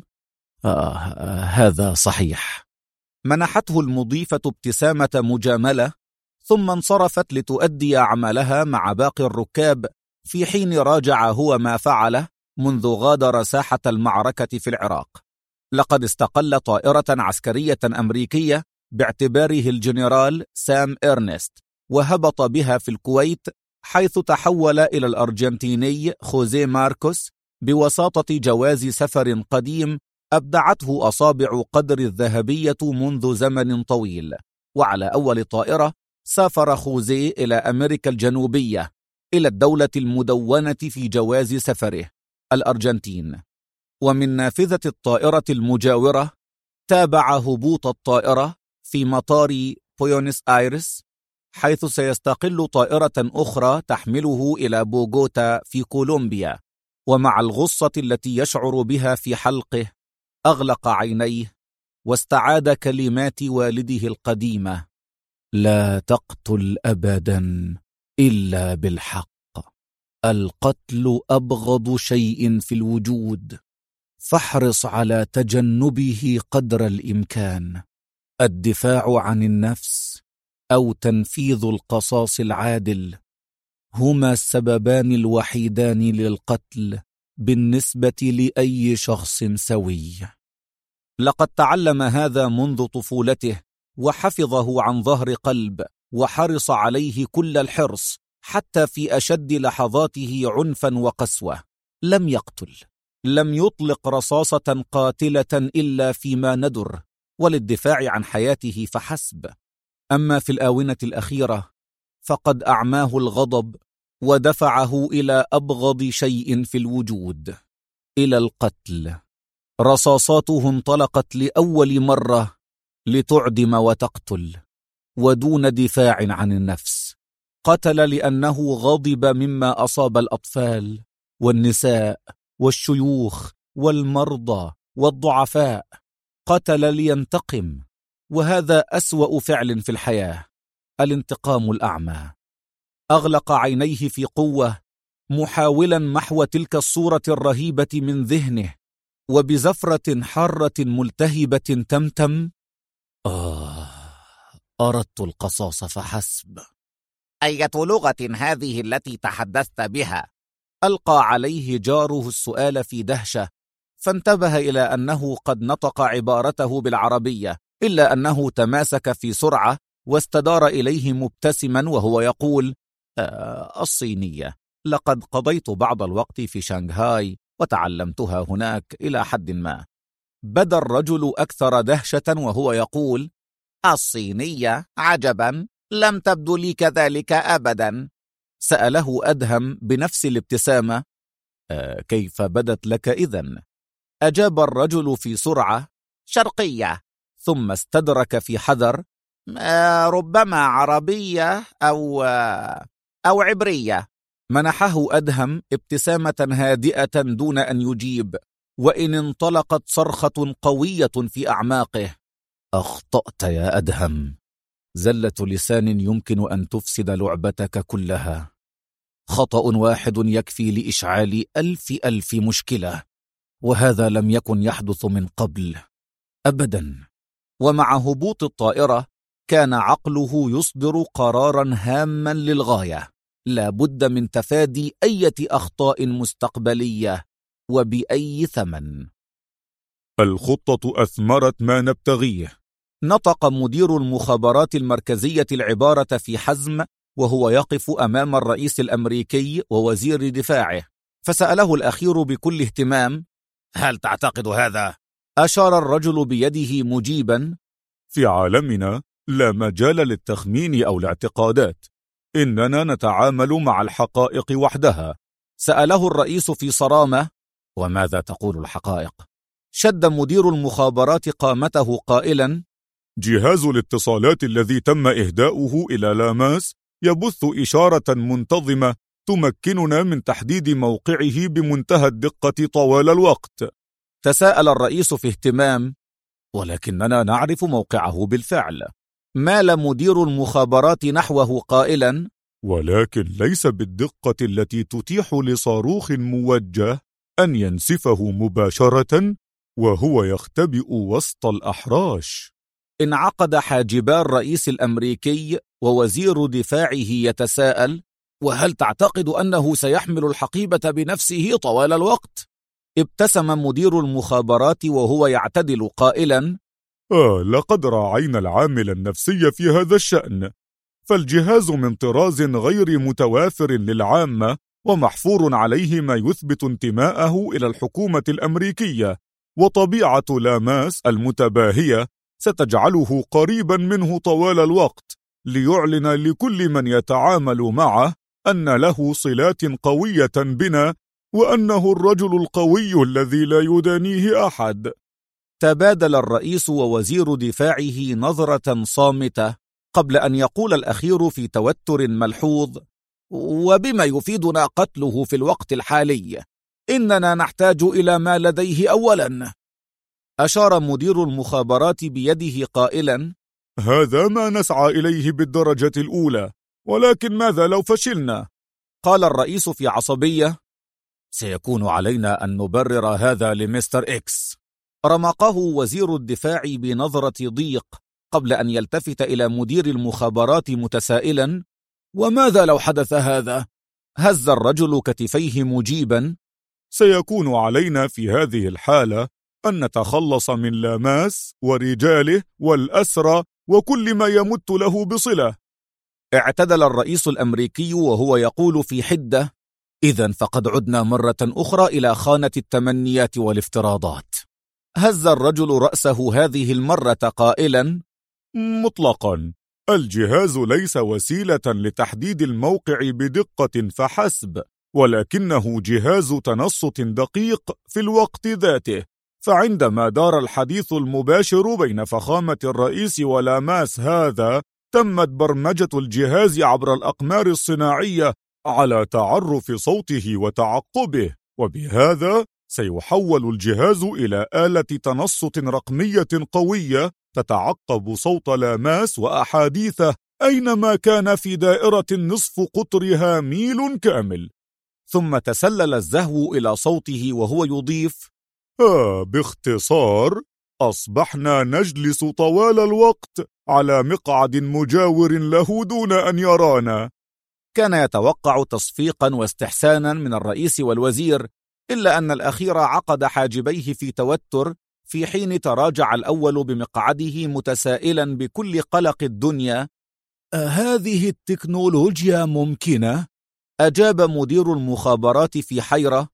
هذا صحيح. منحته المضيفة ابتسامة مجاملة، ثم انصرفت لتؤدي عملها مع باقي الركاب، في حين راجع هو ما فعله منذ غادر ساحة المعركة في العراق. لقد استقل طائرة عسكرية أمريكية باعتباره الجنرال سام إرنست، وهبط بها في الكويت، حيث تحول إلى الأرجنتيني خوزيه ماركوس بوساطة جواز سفر قديم أبدعته أصابع قدر الذهبية منذ زمن طويل. وعلى أول طائرة سافر خوزيه إلى أمريكا الجنوبية، إلى الدولة المدونة في جواز سفره، الأرجنتين. ومن نافذة الطائرة المجاورة تابع هبوط الطائرة في مطار بوينوس آيرس، حيث سيستقل طائرة أخرى تحمله إلى بوغوتا في كولومبيا. ومع الغصة التي يشعر بها في حلقه أغلق عينيه واستعاد كلمات والده القديمة: لا تقتل أبدا إلا بالحق، القتل أبغض شيء في الوجود، فاحرص على تجنبه قدر الإمكان. الدفاع عن النفس أو تنفيذ القصاص العادل هما السببان الوحيدان للقتل بالنسبة لأي شخص سوي. لقد تعلم هذا منذ طفولته، وحفظه عن ظهر قلب، وحرص عليه كل الحرص حتى في أشد لحظاته عنفا وقسوة. لم يقتل، لم يطلق رصاصة قاتلة إلا فيما ندر وللدفاع عن حياته فحسب. أما في الآونة الأخيرة فقد أعماه الغضب ودفعه إلى أبغض شيء في الوجود، إلى القتل. رصاصاته انطلقت لأول مرة لتعدم وتقتل، ودون دفاع عن النفس. قتل لأنه غضب مما أصاب الأطفال والنساء والشيوخ والمرضى والضعفاء. قتل لينتقم، وهذا أسوأ فعل في الحياة، الانتقام الأعمى. أغلق عينيه في قوة، محاولا محو تلك الصورة الرهيبة من ذهنه، وبزفرة حارة ملتهبة تمتم: أردت القصاص فحسب. أية لغة هذه التي تحدثت بها؟ ألقى عليه جاره السؤال في دهشة، فانتبه إلى أنه قد نطق عبارته بالعربية، إلا أنه تماسك في سرعة واستدار إليه مبتسما وهو يقول: الصينية، لقد قضيت بعض الوقت في شانغهاي وتعلمتها هناك إلى حد ما. بدا الرجل أكثر دهشة وهو يقول: الصينية؟ عجبا، لم تبدو لي كذلك أبدا. سأله أدهم بنفس الابتسامة: كيف بدت لك إذن؟ أجاب الرجل في سرعة: شرقية. ثم استدرك في حذر: ربما عربية أو عبرية. منحه أدهم ابتسامة هادئة دون أن يجيب، وإن انطلقت صرخة قوية في أعماقه: أخطأت يا أدهم، زلة لسان يمكن أن تفسد لعبتك كلها. خطأ واحد يكفي لإشعال ألف مشكلة، وهذا لم يكن يحدث من قبل أبدا. ومع هبوط الطائرة كان عقله يصدر قرارا هاما للغاية: لا بد من تفادي أي أخطاء مستقبلية وبأي ثمن. الخطة أثمرت ما نبتغيه. نطق مدير المخابرات المركزية العبارة في حزم وهو يقف أمام الرئيس الأمريكي ووزير دفاعه. فسأله الأخير بكل اهتمام: هل تعتقد هذا؟ أشار الرجل بيده مجيبا: في عالمنا لا مجال للتخمين أو الاعتقادات، إننا نتعامل مع الحقائق وحدها. سأله الرئيس في صرامة: وماذا تقول الحقائق؟ شد مدير المخابرات قامته قائلا: جهاز الاتصالات الذي تم إهداؤه إلى لاماس يبث إشارة منتظمة تمكننا من تحديد موقعه بمنتهى الدقة طوال الوقت. تساءل الرئيس في اهتمام: ولكننا نعرف موقعه بالفعل. مال مدير المخابرات نحوه قائلا: ولكن ليس بالدقة التي تتيح لصاروخ موجه أن ينسفه مباشرة وهو يختبئ وسط الأحراش. انعقد حاجبا الرئيس الأمريكي ووزير دفاعه يتساءل: وهل تعتقد أنه سيحمل الحقيبة بنفسه طوال الوقت؟ ابتسم مدير المخابرات وهو يعتدل قائلا: لقد راعينا العامل النفسي في هذا الشأن، فالجهاز من طراز غير متوافر للعامة ومحفور عليه ما يثبت انتماءه إلى الحكومة الأمريكية، وطبيعة لاماس المتباهية ستجعله قريبا منه طوال الوقت ليعلن لكل من يتعامل معه أن له صلات قوية بنا وأنه الرجل القوي الذي لا يدانيه أحد. تبادل الرئيس ووزير دفاعه نظرة صامتة قبل أن يقول الأخير في توتر ملحوظ: وبما يفيدنا قتله في الوقت الحالي؟ إننا نحتاج إلى ما لديه أولا. أشار مدير المخابرات بيده قائلا: هذا ما نسعى إليه بالدرجة الأولى، ولكن ماذا لو فشلنا؟ قال الرئيس في عصبية: سيكون علينا أن نبرر هذا لمستر إكس. رمقه وزير الدفاع بنظرة ضيق قبل أن يلتفت إلى مدير المخابرات متسائلا: وماذا لو حدث هذا؟ هز الرجل كتفيه مجيبا: سيكون علينا في هذه الحالة أن نتخلص من لاماس ورجاله والأسرى وكل ما يمت له بصلة. اعتدل الرئيس الأمريكي وهو يقول في حدة: إذن فقد عدنا مرة أخرى إلى خانة التمنيات والافتراضات. هز الرجل رأسه هذه المرة قائلا: مطلقا، الجهاز ليس وسيلة لتحديد الموقع بدقة فحسب، ولكنه جهاز تنصت دقيق في الوقت ذاته. فعندما دار الحديث المباشر بين فخامة الرئيس ولاماس هذا، تمت برمجة الجهاز عبر الأقمار الصناعية على تعرف صوته وتعقبه، وبهذا سيحول الجهاز إلى آلة تنصت رقمية قوية تتعقب صوت لاماس وأحاديثه أينما كان في دائرة نصف قطرها ميل كامل. ثم تسلل الزهو إلى صوته وهو يضيف: باختصار، أصبحنا نجلس طوال الوقت على مقعد مجاور له دون أن يرانا. كان يتوقع تصفيقا واستحسانا من الرئيس والوزير، إلا أن الأخير عقد حاجبيه في توتر، في حين تراجع الأول بمقعده متسائلا بكل قلق الدنيا: هذه التكنولوجيا ممكنة؟ أجاب مدير المخابرات في حيرة: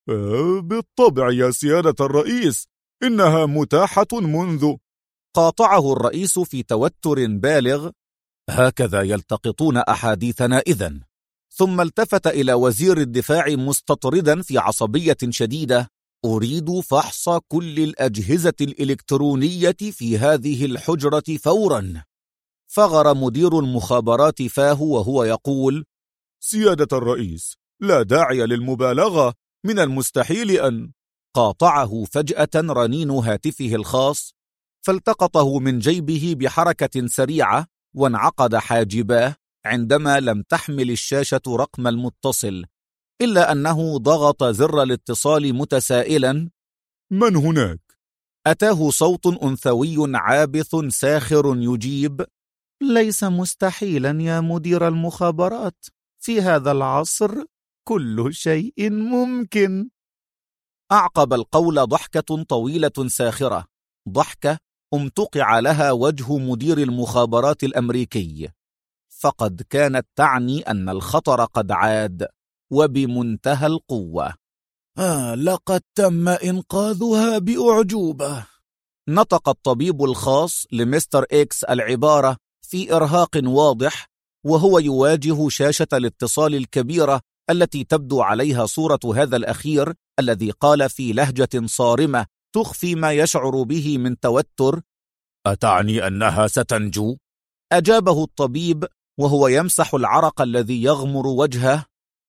بالطبع يا سيادة الرئيس، إنها متاحة منذ. قاطعه الرئيس في توتر بالغ: هكذا يلتقطون أحاديثنا إذن. ثم التفت إلى وزير الدفاع مستطردا في عصبية شديدة: أريد فحص كل الأجهزة الإلكترونية في هذه الحجرة فورا. فغر مدير المخابرات فاه وهو يقول: سيادة الرئيس، لا داعي للمبالغة، من المستحيل أن. قاطعه فجأة رنين هاتفه الخاص، فالتقطه من جيبه بحركة سريعة وانعقد حاجباه عندما لم تحمل الشاشة رقم المتصل، إلا أنه ضغط زر الاتصال متسائلا: من هناك؟ أتاه صوت أنثوي عابث ساخر يجيب: ليس مستحيلا يا مدير المخابرات، في هذا العصر كل شيء ممكن. أعقب القول ضحكة طويلة ساخرة، ضحكة امتقع لها وجه مدير المخابرات الأمريكي، فقد كانت تعني أن الخطر قد عاد وبمنتهى القوة. لقد تم إنقاذها بأعجوبة. نطق الطبيب الخاص لمستر إكس العبارة في إرهاق واضح، وهو يواجه شاشة الاتصال الكبيرة التي تبدو عليها صورة هذا الأخير الذي قال في لهجة صارمة تخفي ما يشعر به من توتر: أتعني أنها ستنجو؟ أجابه الطبيب وهو يمسح العرق الذي يغمر وجهه.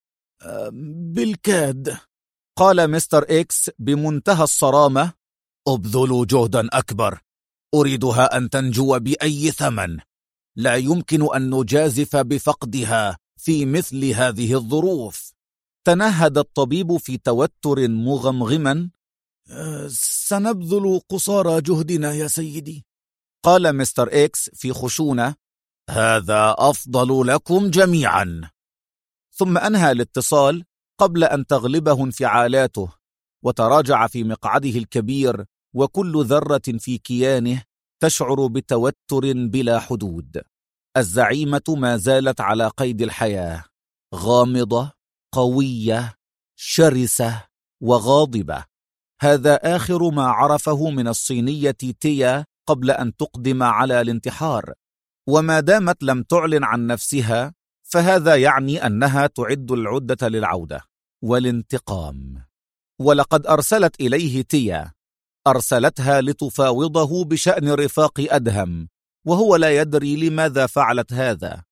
بالكاد، قال مستر إكس بمنتهى الصرامة: أبذلوا جهدا أكبر، أريدها أن تنجو بأي ثمن، لا يمكن أن نجازف بفقدها في مثل هذه الظروف. تنهد الطبيب في توتر مغمغما: سنبذل قصارى جهدنا يا سيدي. قال مستر إكس في خشونة: هذا أفضل لكم جميعا. ثم أنهى الاتصال قبل أن تغلبه انفعالاته، وتراجع في مقعده الكبير، وكل ذرة في كيانه تشعر بتوتر بلا حدود. الزعيمة ما زالت على قيد الحياة، غامضة، قوية، شرسة وغاضبة. هذا آخر ما عرفه من الصينية تيا قبل أن تقدم على الانتحار، وما دامت لم تعلن عن نفسها فهذا يعني أنها تعد العدة للعودة والانتقام. ولقد أرسلت إليه تيا، أرسلتها لتفاوضه بشأن رفاق أدهم، وهو لا يدري لماذا فعلت هذا.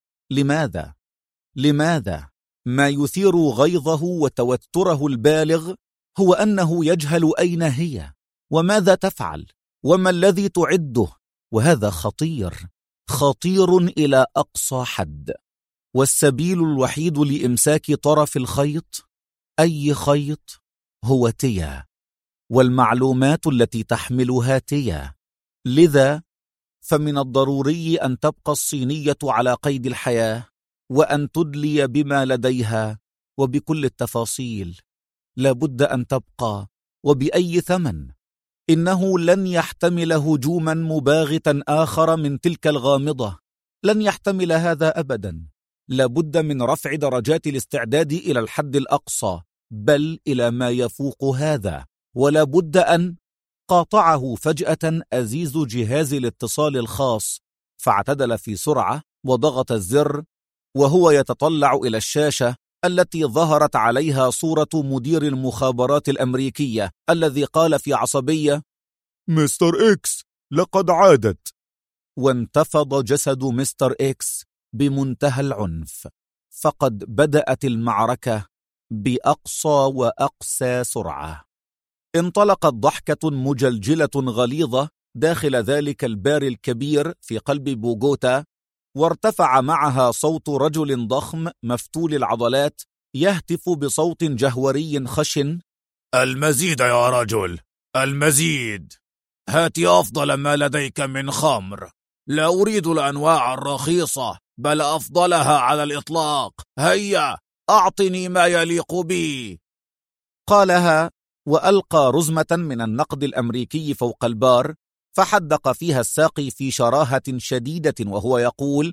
لماذا؟ ما يثير غيظه وتوتره البالغ هو أنه يجهل أين هي وماذا تفعل وما الذي تعده، وهذا خطير إلى أقصى حد. والسبيل الوحيد لإمساك طرف الخيط، أي خيط، هو تيا والمعلومات التي تحملها تيا. لذا فمن الضروري أن تبقى الصينية على قيد الحياة، وأن تدلي بما لديها وبكل التفاصيل. لابد أن تبقى وبأي ثمن. إنه لن يحتمل هجوما مباغتا آخر من تلك الغامضة، لن يحتمل هذا أبدا. لابد من رفع درجات الاستعداد إلى الحد الأقصى، بل إلى ما يفوق هذا. ولا بد أن قاطعه فجأة أزيز جهاز الاتصال الخاص، فاعتدل في سرعة وضغط الزر، وهو يتطلع إلى الشاشة التي ظهرت عليها صورة مدير المخابرات الأمريكية الذي قال في عصبية: مستر إكس لقد عادت. وانتفض جسد مستر إكس بمنتهى العنف، فقد بدأت المعركة بأقصى وأقسى سرعة. انطلقت ضحكة مجلجلة غليظة داخل ذلك البار الكبير في قلب بوغوتا، وارتفع معها صوت رجل ضخم مفتول العضلات يهتف بصوت جهوري خشن: المزيد يا رجل، المزيد. هات أفضل ما لديك من خمر، لا أريد الأنواع الرخيصة بل أفضلها على الإطلاق. هيا أعطني ما يليق بي. قالها وألقى رزمة من النقد الأمريكي فوق البار، فحدق فيها الساقي في شراهة شديدة وهو يقول: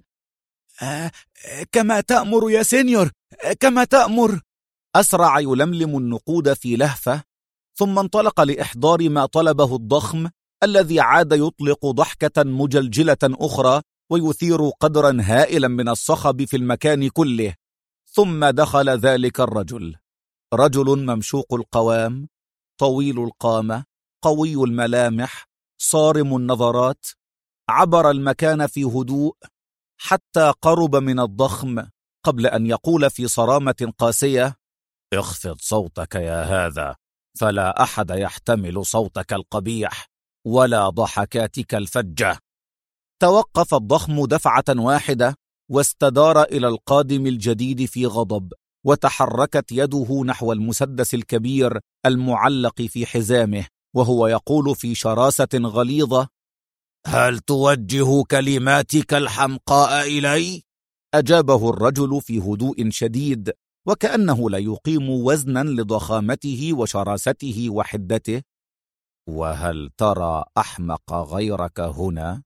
كما تأمر يا سينيور، كما تأمر. أسرع يلملم النقود في لهفة، ثم انطلق لإحضار ما طلبه الضخم الذي عاد يطلق ضحكة مجلجلة أخرى ويثير قدرا هائلا من الصخب في المكان كله. ثم دخل ذلك الرجل، رجل ممشوق القوام، طويل القامة، قوي الملامح، صارم النظرات. عبر المكان في هدوء حتى قرب من الضخم قبل أن يقول في صرامة قاسية: اخفض صوتك يا هذا، فلا أحد يحتمل صوتك القبيح ولا ضحكاتك الفجة. توقف الضخم دفعة واحدة واستدار إلى القادم الجديد في غضب، وتحركت يده نحو المسدس الكبير المعلق في حزامه وهو يقول في شراسة غليظة: هل توجه كلماتك الحمقاء إلي؟ أجابه الرجل في هدوء شديد وكأنه لا يقيم وزنا لضخامته وشراسته وحدته: وهل ترى أحمق غيرك هنا؟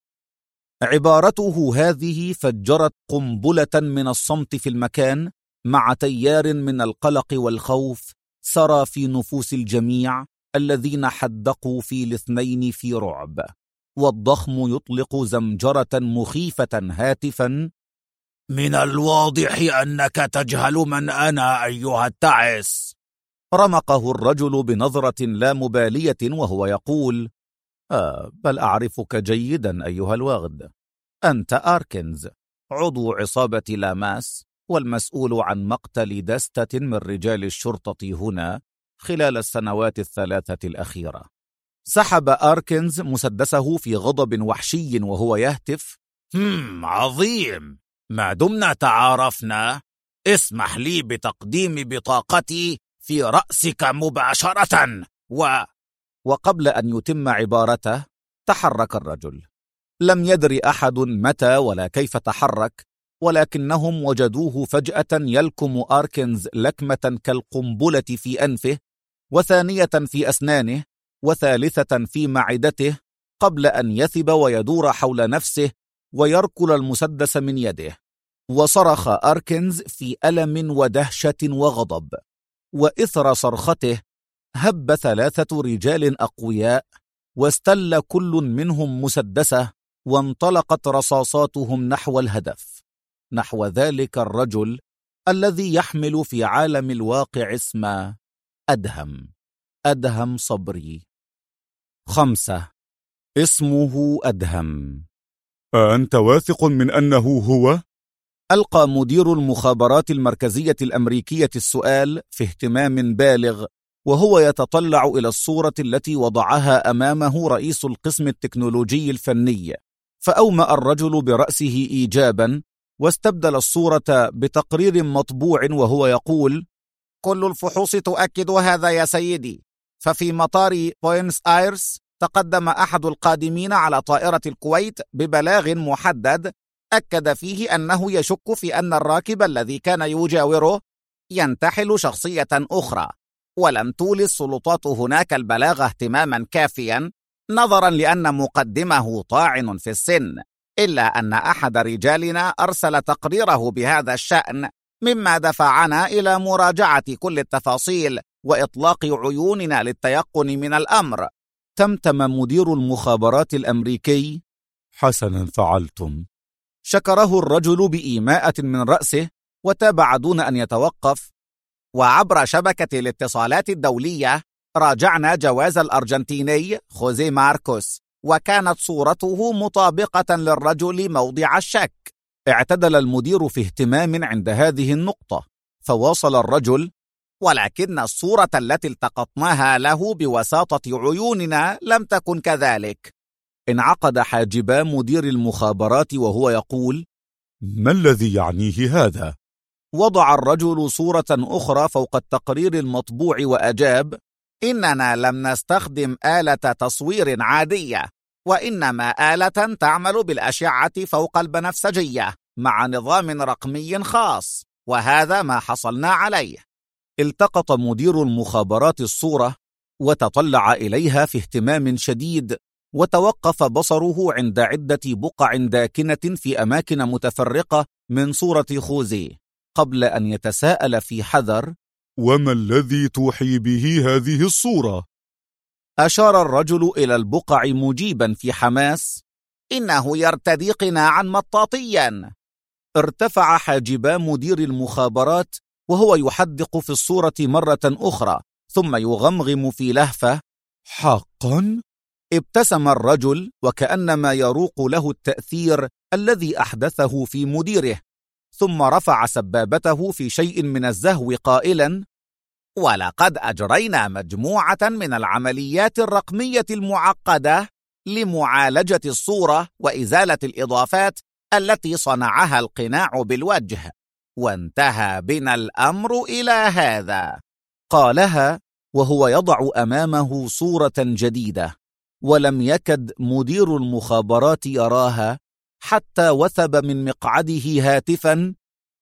عبارته هذه فجرت قنبلة من الصمت في المكان، مع تيار من القلق والخوف سرى في نفوس الجميع الذين حدقوا في الاثنين في رعب، والضخم يطلق زمجرة مخيفة هاتفا: من الواضح أنك تجهل من أنا أيها التعس. رمقه الرجل بنظرة لا مبالية وهو يقول: بل أعرفك جيدا أيها الوغد، أنت آركنز، عضو عصابة لاماس والمسؤول عن مقتل دستة من رجال الشرطة هنا خلال السنوات الثلاثة الأخيرة. سحب آركنز مسدسه في غضب وحشي وهو يهتف: عظيم، ما دمنا تعارفنا اسمح لي بتقديم بطاقتي في رأسك مباشرة. وقبل أن يتم عبارته تحرك الرجل. لم يدر أحد متى ولا كيف تحرك، ولكنهم وجدوه فجأة يلكم آركنز لكمة كالقنبلة في أنفه، وثانية في أسنانه، وثالثة في معدته، قبل أن يثب ويدور حول نفسه ويركل المسدس من يده. وصرخ آركنز في ألم ودهشة وغضب، وإثر صرخته هب 3 رجال أقوياء، واستل كل منهم مسدسه، وانطلقت رصاصاتهم نحو الهدف، نحو ذلك الرجل الذي يحمل في عالم الواقع اسم أدهم صبري. 5. اسمه أدهم. أنت واثق من أنه هو؟ ألقى مدير المخابرات المركزية الأمريكية السؤال في اهتمام بالغ، وهو يتطلع إلى الصورة التي وضعها أمامه رئيس القسم التكنولوجي الفني، فأومأ الرجل برأسه إيجابا، واستبدل الصورة بتقرير مطبوع وهو يقول: كل الفحوص تؤكد هذا يا سيدي، ففي مطار بوينس آيرس تقدم أحد القادمين على طائرة الكويت ببلاغ محدد أكد فيه أنه يشك في أن الراكب الذي كان يجاوره ينتحل شخصية أخرى، ولم تولي السلطات هناك البلاغ اهتماما كافيا نظرا لأن مقدمه طاعن في السن، إلا أن أحد رجالنا أرسل تقريره بهذا الشأن، مما دفعنا إلى مراجعة كل التفاصيل وإطلاق عيوننا للتيقن من الأمر. تمتم مدير المخابرات الأمريكي: حسنا فعلتم. شكره الرجل بإيماءة من رأسه وتابع دون أن يتوقف: وعبر شبكة الاتصالات الدولية راجعنا جواز الأرجنتيني خوزي ماركوس، وكانت صورته مطابقة للرجل موضع الشك. اعتدل المدير في اهتمام عند هذه النقطة، فواصل الرجل: ولكن الصورة التي التقطناها له بوساطة عيوننا لم تكن كذلك. انعقد حاجبا مدير المخابرات وهو يقول: ما الذي يعنيه هذا؟ وضع الرجل صورة أخرى فوق التقرير المطبوع وأجاب: إننا لم نستخدم آلة تصوير عادية، وإنما آلة تعمل بالأشعة فوق البنفسجية مع نظام رقمي خاص، وهذا ما حصلنا عليه. التقط مدير المخابرات الصورة وتطلع إليها في اهتمام شديد، وتوقف بصره عند عدة بقع داكنة في أماكن متفرقة من صورة خوزي، قبل أن يتساءل في حذر: وما الذي توحي به هذه الصورة؟ أشار الرجل إلى البقع مجيبا في حماس: إنه يرتدي قناعا مطاطيا. ارتفع حاجبا مدير المخابرات وهو يحدق في الصورة مرة أخرى، ثم يغمغم في لهفة: حقا؟ ابتسم الرجل وكأنما يروق له التأثير الذي أحدثه في مديره، ثم رفع سبابته في شيء من الزهو قائلا: ولقد أجرينا مجموعة من العمليات الرقمية المعقدة لمعالجة الصورة وإزالة الإضافات التي صنعها القناع بالوجه، وانتهى بنا الأمر إلى هذا. قالها وهو يضع أمامه صورة جديدة، ولم يكد مدير المخابرات يراها حتى وثب من مقعده هاتفا: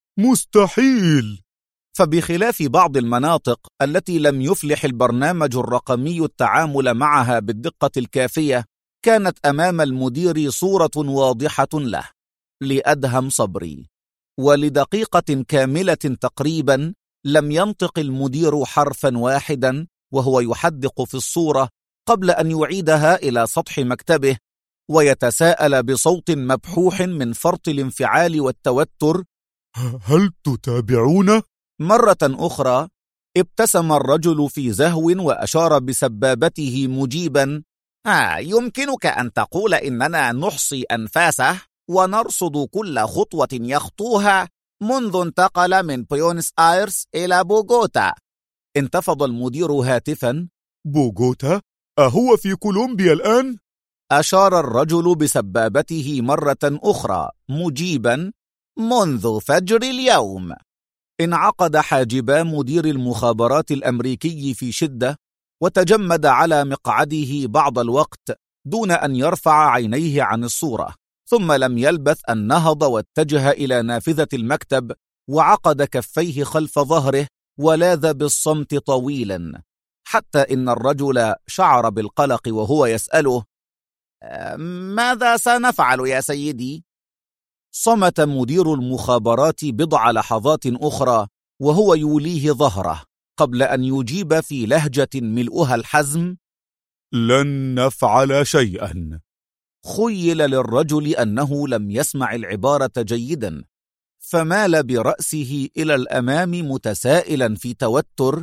مستحيل! فبخلاف بعض المناطق التي لم يفلح البرنامج الرقمي التعامل معها بالدقة الكافية، كانت أمام المدير صورة واضحة له، لأدهم صبري. ولدقيقة كاملة تقريبا لم ينطق المدير حرفا واحدا وهو يحدق في الصورة قبل أن يعيدها إلى سطح مكتبه ويتساءل بصوت مبحوح من فرط الانفعال والتوتر: هل تتابعون؟ مرة أخرى ابتسم الرجل في زهو وأشار بسبابته مجيبا: يمكنك أن تقول إننا نحصي أنفاسه ونرصد كل خطوة يخطوها منذ انتقل من بيونس آيرس إلى بوغوتا. انتفض المدير هاتفا: بوغوتا؟ أهو في كولومبيا الآن؟ أشار الرجل بسبابته مرة أخرى مجيبا: منذ فجر اليوم. انعقد حاجبا مدير المخابرات الأمريكي في شدة وتجمد على مقعده بعض الوقت دون أن يرفع عينيه عن الصورة، ثم لم يلبث أن نهض واتجه إلى نافذة المكتب وعقد كفيه خلف ظهره ولاذ بالصمت طويلا، حتى إن الرجل شعر بالقلق وهو يسأله: ماذا سنفعل يا سيدي؟ صمت مدير المخابرات بضع لحظات أخرى وهو يوليه ظهره قبل أن يجيب في لهجة ملؤها الحزم: لن نفعل شيئا. خيل للرجل أنه لم يسمع العبارة جيدا، فمال برأسه إلى الأمام متسائلا في توتر: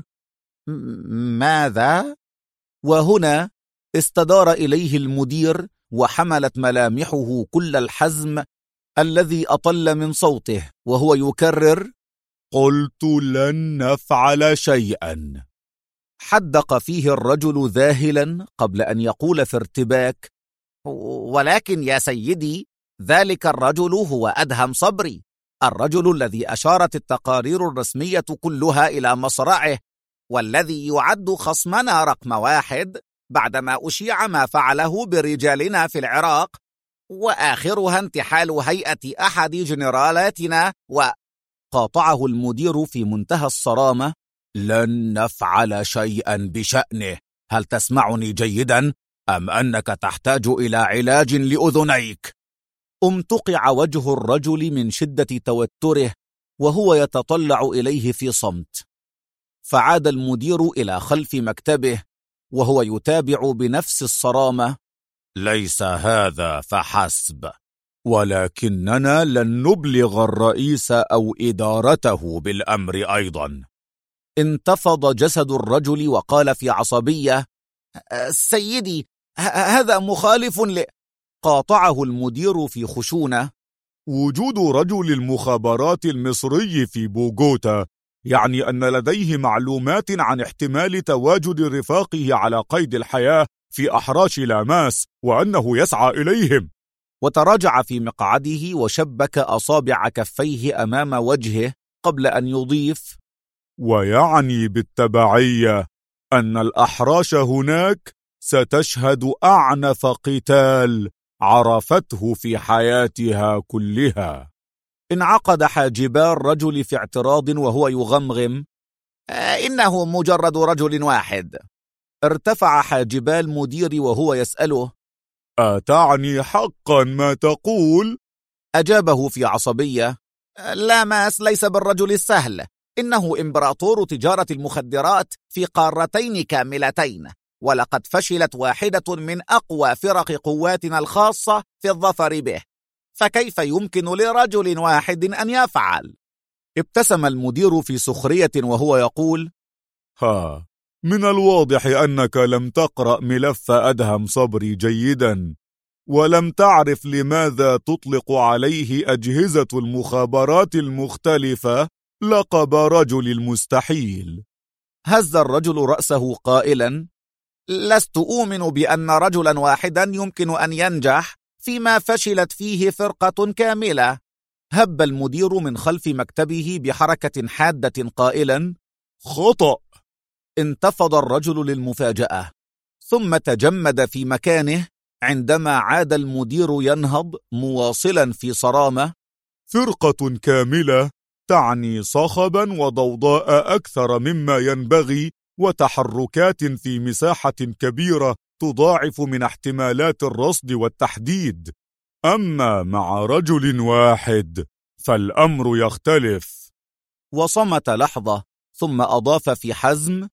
ماذا؟ وهنا استدار إليه المدير وحملت ملامحه كل الحزم الذي أطل من صوته وهو يكرر: قلت لن نفعل شيئا. حدق فيه الرجل ذاهلا قبل أن يقول في ارتباك: ولكن يا سيدي، ذلك الرجل هو أدهم صبري، الرجل الذي أشارت التقارير الرسمية كلها إلى مصرعه، والذي يعد خصمنا رقم 1 بعدما أشيع ما فعله برجالنا في العراق، وآخرها انتحال هيئة أحد جنرالاتنا. وقاطعه المدير في منتهى الصرامة: لن نفعل شيئا بشأنه. هل تسمعني جيدا أم أنك تحتاج إلى علاج لأذنيك؟ امتقع وجه الرجل من شدة توتره وهو يتطلع إليه في صمت، فعاد المدير إلى خلف مكتبه وهو يتابع بنفس الصرامة: ليس هذا فحسب، ولكننا لن نبلغ الرئيس أو إدارته بالأمر أيضا. انتفض جسد الرجل وقال في عصبية: سيدي، هذا مخالف قاطعه المدير في خشونة: وجود رجل المخابرات المصري في بوغوتا يعني أن لديه معلومات عن احتمال تواجد رفاقه على قيد الحياة في أحراش لاماس وأنه يسعى إليهم. وتراجع في مقعده وشبك أصابع كفيه أمام وجهه قبل أن يضيف: ويعني بالتبعية أن الأحراش هناك ستشهد أعنف قتال عرفته في حياتها كلها. انعقد حاجبا الرجل في اعتراض وهو يغمغم: إنه مجرد رجل واحد. ارتفع حاجبا المدير وهو يسأله: أتعني حقا ما تقول؟ أجابه في عصبية: لاماس ليس بالرجل السهل، إنه إمبراطور تجارة المخدرات في قارتين كاملتين، ولقد فشلت واحدة من أقوى فرق قواتنا الخاصة في الظفر به، فكيف يمكن لرجل واحد أن يفعل؟ ابتسم المدير في سخرية وهو يقول: من الواضح أنك لم تقرأ ملف أدهم صبري جيدا، ولم تعرف لماذا تطلق عليه أجهزة المخابرات المختلفة لقب رجل المستحيل. هز الرجل رأسه قائلا: لست أؤمن بأن رجلا واحدا يمكن أن ينجح فيما فشلت فيه فرقة كاملة. هب المدير من خلف مكتبه بحركة حادة قائلا: خطأ. انتفض الرجل للمفاجأة، ثم تجمد في مكانه عندما عاد المدير ينهض مواصلا في صرامة: فرقة كاملة تعني صخبا وضوضاء أكثر مما ينبغي، وتحركات في مساحة كبيرة تضاعف من احتمالات الرصد والتحديد. أما مع رجل واحد فالأمر يختلف. وصمت لحظة، ثم أضاف في حزم: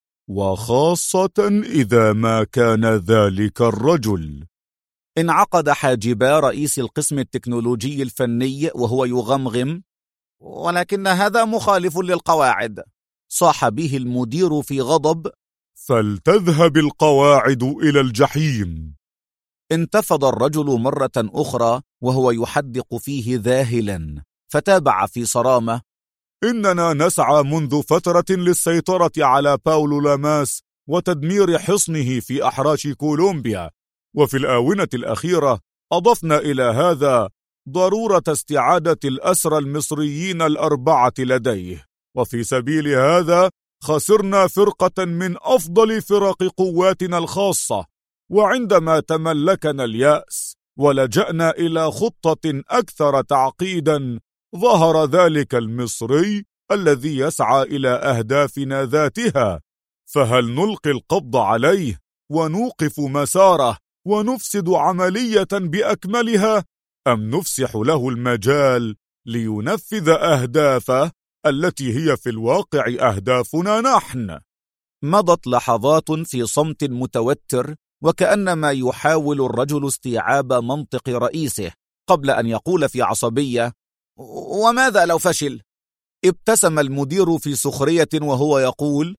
وخاصة إذا ما كان ذلك الرجل. انعقد حاجبا رئيس القسم التكنولوجي الفني وهو يغمغم: ولكن هذا مخالف للقواعد. صاح به المدير في غضب: فلتذهب القواعد إلى الجحيم. انتفض الرجل مرة أخرى وهو يحدق فيه ذاهلا، فتابع في صرامة: إننا نسعى منذ فترة للسيطرة على باولو لاماس وتدمير حصنه في أحراش كولومبيا، وفي الآونة الأخيرة أضفنا إلى هذا ضرورة استعادة الأسرى المصريين ال4 لديه، وفي سبيل هذا خسرنا فرقة من أفضل فرق قواتنا الخاصة. وعندما تملكنا اليأس ولجأنا إلى خطة أكثر تعقيدا، ظهر ذلك المصري الذي يسعى إلى أهدافنا ذاتها، فهل نلقي القبض عليه ونوقف مساره ونفسد عملية بأكملها، أم نفسح له المجال لينفذ أهدافه التي هي في الواقع أهدافنا نحن؟ مضت لحظات في صمت متوتر، وكأنما يحاول الرجل استيعاب منطق رئيسه قبل أن يقول في عصبية: وماذا لو فشل؟ ابتسم المدير في سخرية وهو يقول: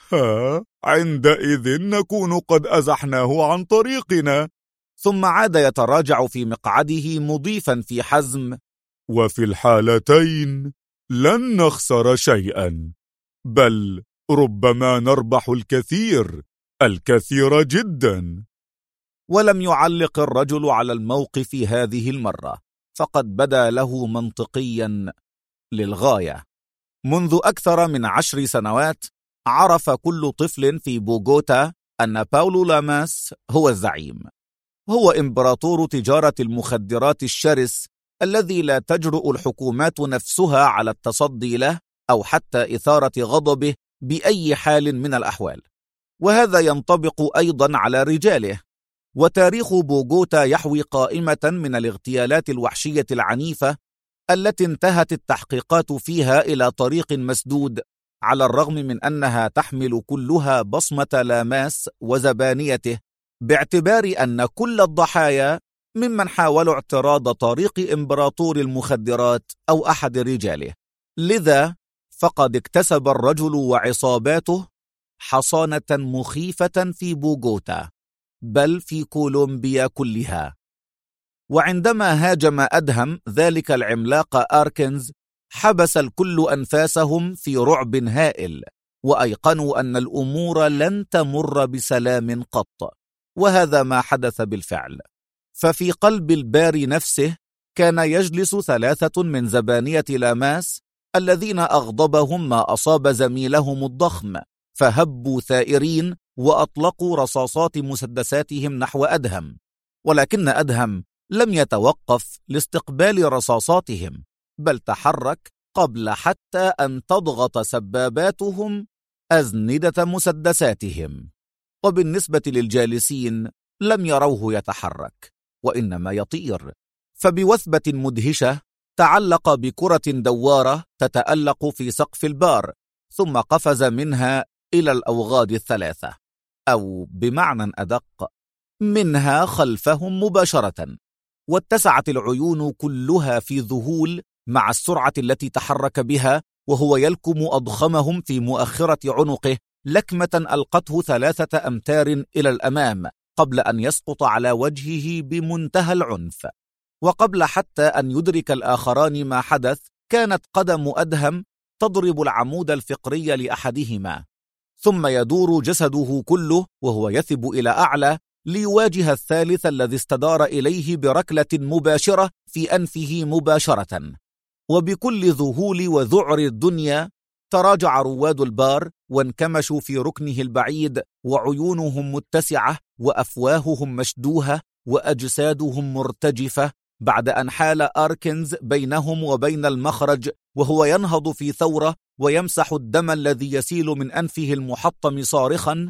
عندئذ نكون قد أزحناه عن طريقنا. ثم عاد يتراجع في مقعده مضيفا في حزم: وفي الحالتين لن نخسر شيئا، بل ربما نربح الكثير جدا. ولم يعلق الرجل على الموقف هذه المرة، فقد بدا له منطقيا للغاية. منذ أكثر من 10 سنوات عرف كل طفل في بوغوتا أن باولو لاماس هو الزعيم. هو إمبراطور تجارة المخدرات الشرس الذي لا تجرؤ الحكومات نفسها على التصدي له أو حتى إثارة غضبه بأي حال من الأحوال، وهذا ينطبق أيضا على رجاله. وتاريخ بوغوتا يحوي قائمة من الاغتيالات الوحشية العنيفة التي انتهت التحقيقات فيها إلى طريق مسدود، على الرغم من أنها تحمل كلها بصمة لاماس وزبانيته، باعتبار أن كل الضحايا ممن حاولوا اعتراض طريق إمبراطور المخدرات أو أحد رجاله. لذا فقد اكتسب الرجل وعصاباته حصانة مخيفة في بوغوتا، بل في كولومبيا كلها. وعندما هاجم أدهم ذلك العملاق آركنز، حبس الكل أنفاسهم في رعب هائل، وأيقنوا أن الأمور لن تمر بسلام قط. وهذا ما حدث بالفعل. ففي قلب البار نفسه كان يجلس 3 من زبانية لاماس الذين أغضبهم ما أصاب زميلهم الضخم، فهبوا ثائرين وأطلقوا رصاصات مسدساتهم نحو أدهم. ولكن أدهم لم يتوقف لاستقبال رصاصاتهم، بل تحرك قبل حتى أن تضغط سباباتهم أزندة مسدساتهم. وبالنسبة للجالسين لم يروه يتحرك، وإنما يطير. فبوثبة مدهشة تعلق بكرة دوارة تتألق في سقف البار، ثم قفز منها إلى الأوغاد 3، أو بمعنى أدق منها خلفهم مباشرة. واتسعت العيون كلها في ذهول مع السرعة التي تحرك بها، وهو يلكم أضخمهم في مؤخرة عنقه لكمة ألقته 3 أمتار إلى الأمام، قبل أن يسقط على وجهه بمنتهى العنف. وقبل حتى أن يدرك الآخران ما حدث، كانت قدم أدهم تضرب العمود الفقري لأحدهما، ثم يدور جسده كله وهو يثب إلى أعلى ليواجه الثالث الذي استدار إليه بركلة مباشرة في أنفه مباشرة. وبكل ذهول وذعر الدنيا تراجع رواد البار وانكمشوا في ركنه البعيد، وعيونهم متسعة وأفواههم مشدوهة وأجسادهم مرتجفة، بعد أن حال آركنز بينهم وبين المخرج وهو ينهض في ثورة ويمسح الدم الذي يسيل من أنفه المحطم صارخا: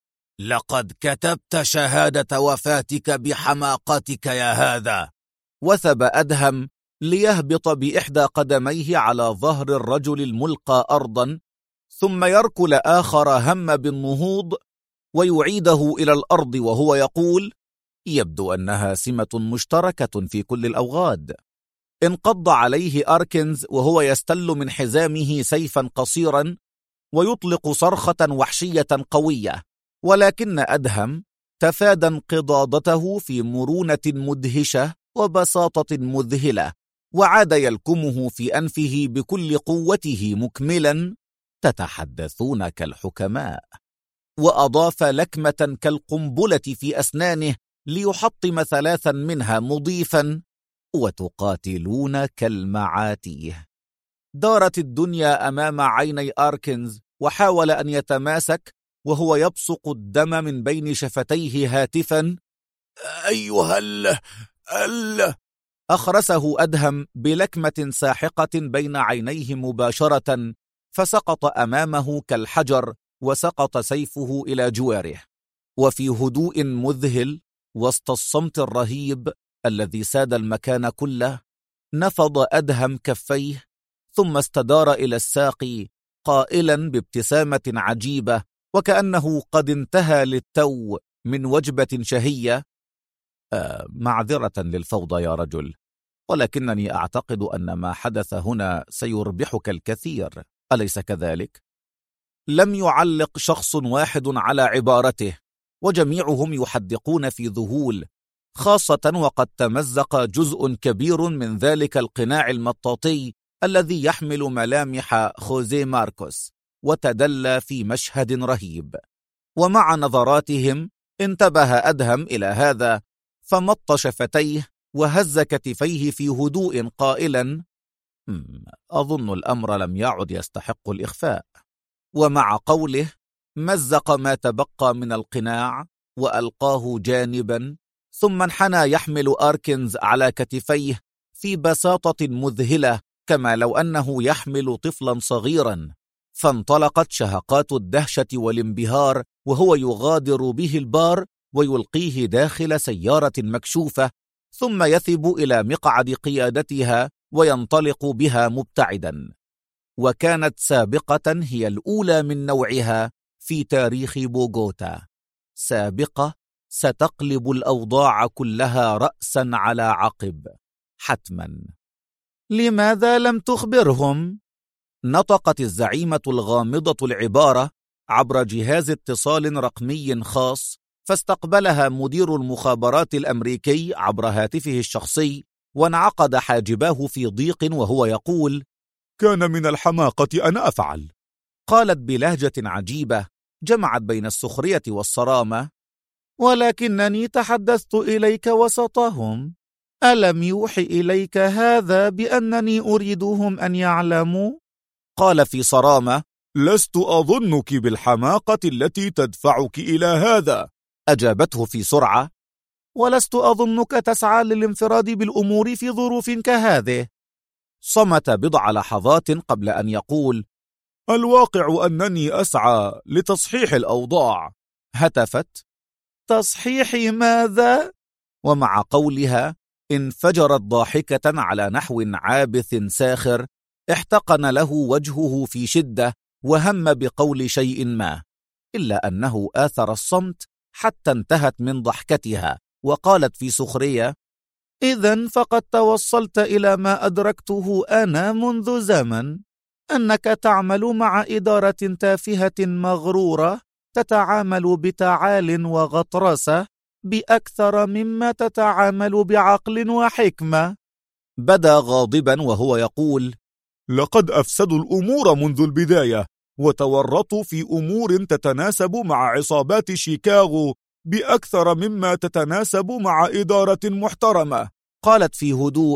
لقد كتبت شهادة وفاتك بحماقتك يا هذا. وثب أدهم ليهبط بإحدى قدميه على ظهر الرجل الملقى أرضا، ثم يركل آخر هم بالنهوض ويعيده إلى الأرض وهو يقول: يبدو أنها سمة مشتركة في كل الأوغاد. انقض عليه أركنز وهو يستل من حزامه سيفا قصيرا ويطلق صرخة وحشية قوية، ولكن أدهم تفادى انقضاضته في مرونة مدهشة وبساطة مذهلة، وعاد يلكمه في أنفه بكل قوته مكملا: تتحدثون كالحكماء. وأضاف لكمة كالقنبلة في أسنانه ليحطم 3 منها مضيفا: وتقاتلون كالمعاتيه. دارت الدنيا أمام عيني أركنز، وحاول أن يتماسك وهو يبصق الدم من بين شفتيه هاتفا: أيها أخرسه أدهم بلكمة ساحقة بين عينيه مباشرة، فسقط أمامه كالحجر، وسقط سيفه إلى جواره. وفي هدوء مذهل وسط الصمت الرهيب الذي ساد المكان كله، نفض أدهم كفيه ثم استدار إلى الساق قائلا بابتسامة عجيبة وكأنه قد انتهى للتو من وجبة شهية: معذرة للفوضى يا رجل، ولكنني أعتقد أن ما حدث هنا سيربحك الكثير، أليس كذلك؟ لم يعلق شخص واحد على عبارته، وجميعهم يحدقون في ذهول، خاصة وقد تمزق جزء كبير من ذلك القناع المطاطي الذي يحمل ملامح خوزيه ماركوس، وتدلى في مشهد رهيب. ومع نظراتهم انتبه أدهم إلى هذا، فمط شفتيه وهز كتفيه في هدوء قائلا: أظن الأمر لم يعد يستحق الإخفاء. ومع قوله مزق ما تبقى من القناع وألقاه جانبا، ثم انحنى يحمل أركنز على كتفيه في بساطة مذهلة، كما لو أنه يحمل طفلا صغيرا. فانطلقت شهقات الدهشة والانبهار وهو يغادر به البار ويلقيه داخل سيارة مكشوفة، ثم يثب إلى مقعد قيادتها وينطلق بها مبتعدا. وكانت سابقة هي الأولى من نوعها في تاريخ بوغوتا، سابقة ستقلب الأوضاع كلها رأسا على عقب حتما. لماذا لم تخبرهم؟ نطقت الزعيمة الغامضة العبارة عبر جهاز اتصال رقمي خاص، فاستقبلها مدير المخابرات الأمريكي عبر هاتفه الشخصي، وانعقد حاجباه في ضيق وهو يقول: كان من الحماقة أن أفعل. قالت بلهجة عجيبة جمعت بين السخرية والصرامة: ولكنني تحدثت إليك وسطهم، ألم يوحي إليك هذا بأنني أريدهم أن يعلموا؟ قال في صرامة: لست أظنك بالحماقة التي تدفعك إلى هذا. أجابته في سرعة: ولست أظنك تسعى للانفراد بالأمور في ظروف كهذه. صمت بضع لحظات قبل أن يقول: الواقع أنني أسعى لتصحيح الأوضاع. هتفت: تصحيح ماذا؟ ومع قولها انفجرت ضاحكة على نحو عابث ساخر، احتقن له وجهه في شدة وهم بقول شيء ما، إلا أنه آثر الصمت حتى انتهت من ضحكتها، وقالت في سخرية: إذن فقد توصلت إلى ما أدركته أنا منذ زمن، أنك تعمل مع إدارة تافهة مغرورة تتعامل بتعال وغطرسة بأكثر مما تتعامل بعقل وحكمة. بدا غاضبا وهو يقول: لقد أفسدوا الأمور منذ البداية، وتورطوا في أمور تتناسب مع عصابات شيكاغو بأكثر مما تتناسب مع إدارة محترمة. قالت في هدوء: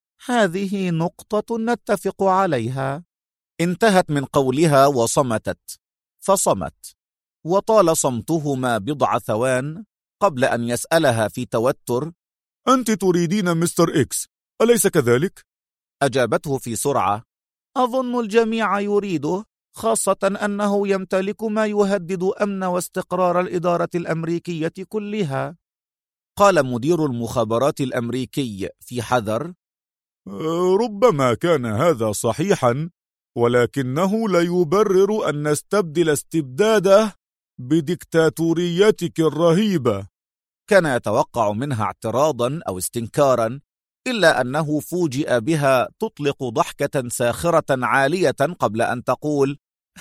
هذه نقطة نتفق عليها. انتهت من قولها وصمتت، فصمت، وطال صمتهما بضع ثوان قبل أن يسألها في توتر: أنت تريدين مستر إكس، أليس كذلك؟ أجابته في سرعة: أظن الجميع يريده، خاصة أنه يمتلك ما يهدد أمن واستقرار الإدارة الأمريكية كلها. قال مدير المخابرات الأمريكي في حذر: ربما كان هذا صحيحا، ولكنه لا يبرر أن نستبدل استبداده بديكتاتوريتك الرهيبة. كان يتوقع منها اعتراضا أو استنكارا، إلا أنه فوجئ بها تطلق ضحكة ساخرة عالية قبل أن تقول: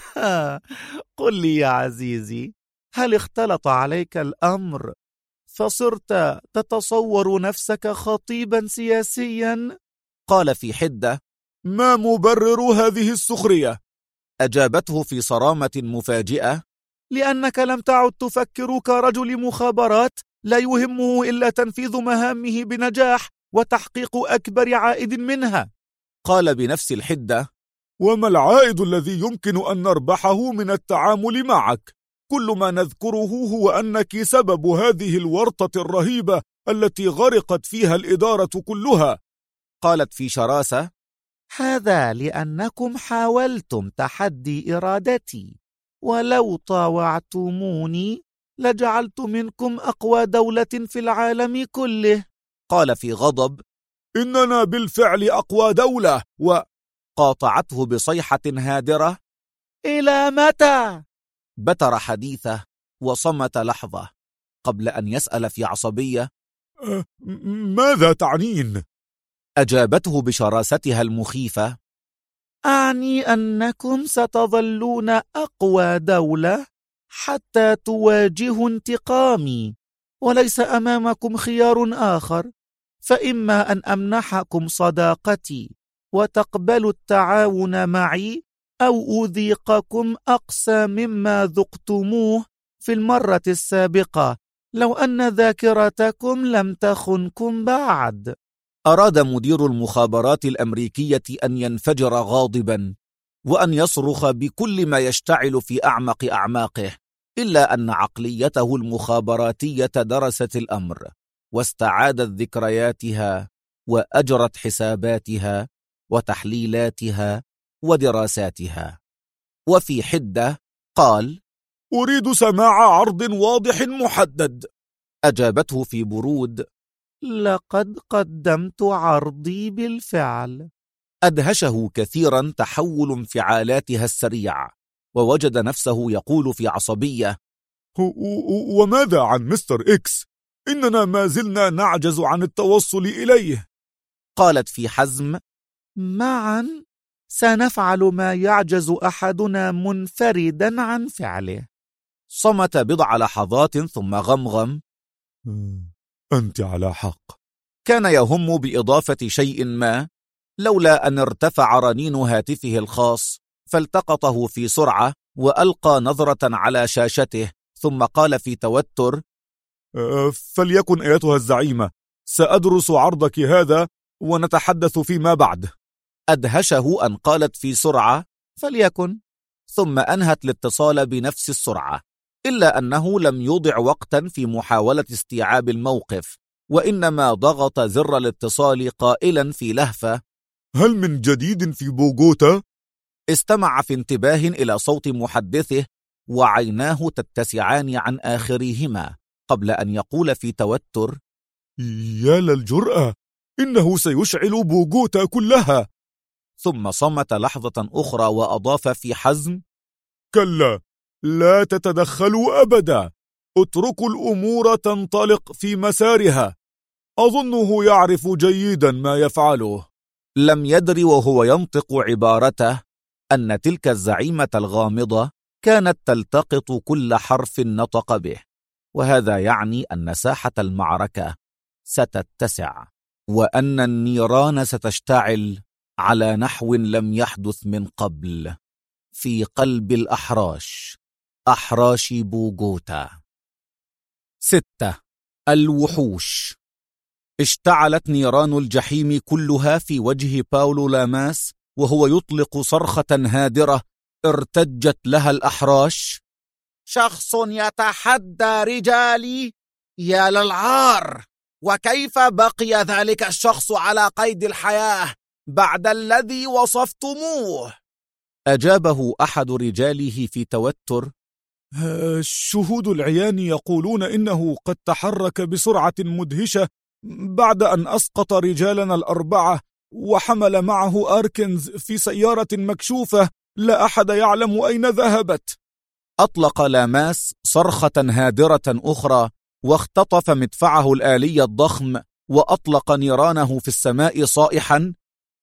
قل لي يا عزيزي، هل اختلط عليك الأمر فصرت تتصور نفسك خطيبا سياسيا؟ قال في حدة: ما مبرر هذه السخرية؟ أجابته في صرامة مفاجئة: لأنك لم تعد تفكر كرجل مخابرات لا يهمه إلا تنفيذ مهامه بنجاح وتحقيق أكبر عائد منها. قال بنفس الحدة: وما العائد الذي يمكن أن نربحه من التعامل معك؟ كل ما نذكره هو أنك سبب هذه الورطة الرهيبة التي غرقت فيها الإدارة كلها. قالت في شراسة: هذا لأنكم حاولتم تحدي إرادتي، ولو طاوعتموني لجعلت منكم أقوى دولة في العالم كله. قال في غضب: إننا بالفعل أقوى دولة. قاطعته بصيحة هادرة: إلى متى؟ بتر حديثه وصمت لحظة قبل أن يسأل في عصبية: ماذا تعنين؟ أجابته بشراستها المخيفة: أعني أنكم ستظلون أقوى دولة حتى تواجهوا انتقامي، وليس أمامكم خيار آخر، فإما أن أمنحكم صداقتي وتقبلوا التعاون معي، أو أذيقكم أقسى مما ذقتموه في المرة السابقة لو أن ذاكرتكم لم تخنكم بعد. أراد مدير المخابرات الأمريكية أن ينفجر غاضبا وأن يصرخ بكل ما يشتعل في أعمق أعماقه، إلا أن عقليته المخابراتية درست الأمر واستعادت ذكرياتها وأجرت حساباتها وتحليلاتها ودراساتها. وفي حدة قال: أريد سماع عرض واضح محدد. أجابته في برود: لقد قدمت عرضي بالفعل. أدهشه كثيرا تحول انفعالاتها السريع، ووجد نفسه يقول في عصبية: وماذا عن مستر إكس؟ إننا ما زلنا نعجز عن التوصل إليه. قالت في حزم: معا سنفعل ما يعجز أحدنا منفردا عن فعله. صمت بضع لحظات ثم غمغم: أنت على حق. كان يهم بإضافة شيء ما، لولا أن ارتفع رنين هاتفه الخاص فالتقطه في سرعة وألقى نظرة على شاشته، ثم قال في توتر: فليكن أيتها الزعيمة، سأدرس عرضك هذا ونتحدث فيما بعد. أدهشه أن قالت في سرعة: فليكن، ثم أنهت الاتصال بنفس السرعة، إلا أنه لم يضع وقتا في محاولة استيعاب الموقف، وإنما ضغط زر الاتصال قائلا في لهفة: هل من جديد في بوغوتا؟ استمع في انتباه إلى صوت محدثه وعيناه تتسعان عن آخرهما قبل أن يقول في توتر: يا للجرأة، إنه سيشعل بوغوتا كلها. ثم صمت لحظة أخرى وأضاف في حزم: كلا، لا تتدخلوا أبدا، اتركوا الأمور تنطلق في مسارها، أظنه يعرف جيدا ما يفعله. لم يدر وهو ينطق عبارته أن تلك الزعيمة الغامضة كانت تلتقط كل حرف نطق به، وهذا يعني أن ساحة المعركة ستتسع، وأن النيران ستشتعل على نحو لم يحدث من قبل في قلب الأحراش، أحراش بوغوتا. 6. الوحوش. اشتعلت نيران الجحيم كلها في وجه باولو لاماس وهو يطلق صرخة هادرة ارتجت لها الأحراش: شخص يتحدى رجالي؟ يا للعار! وكيف بقي ذلك الشخص على قيد الحياة بعد الذي وصفتموه؟ أجابه أحد رجاله في توتر: الشهود العيان يقولون إنه قد تحرك بسرعة مدهشة بعد أن أسقط رجالنا الأربعة وحمل معه أركنز في سيارة مكشوفة لا أحد يعلم أين ذهبت. أطلق لاماس صرخة هادرة أخرى واختطف مدفعه الآلي الضخم وأطلق نيرانه في السماء صائحا: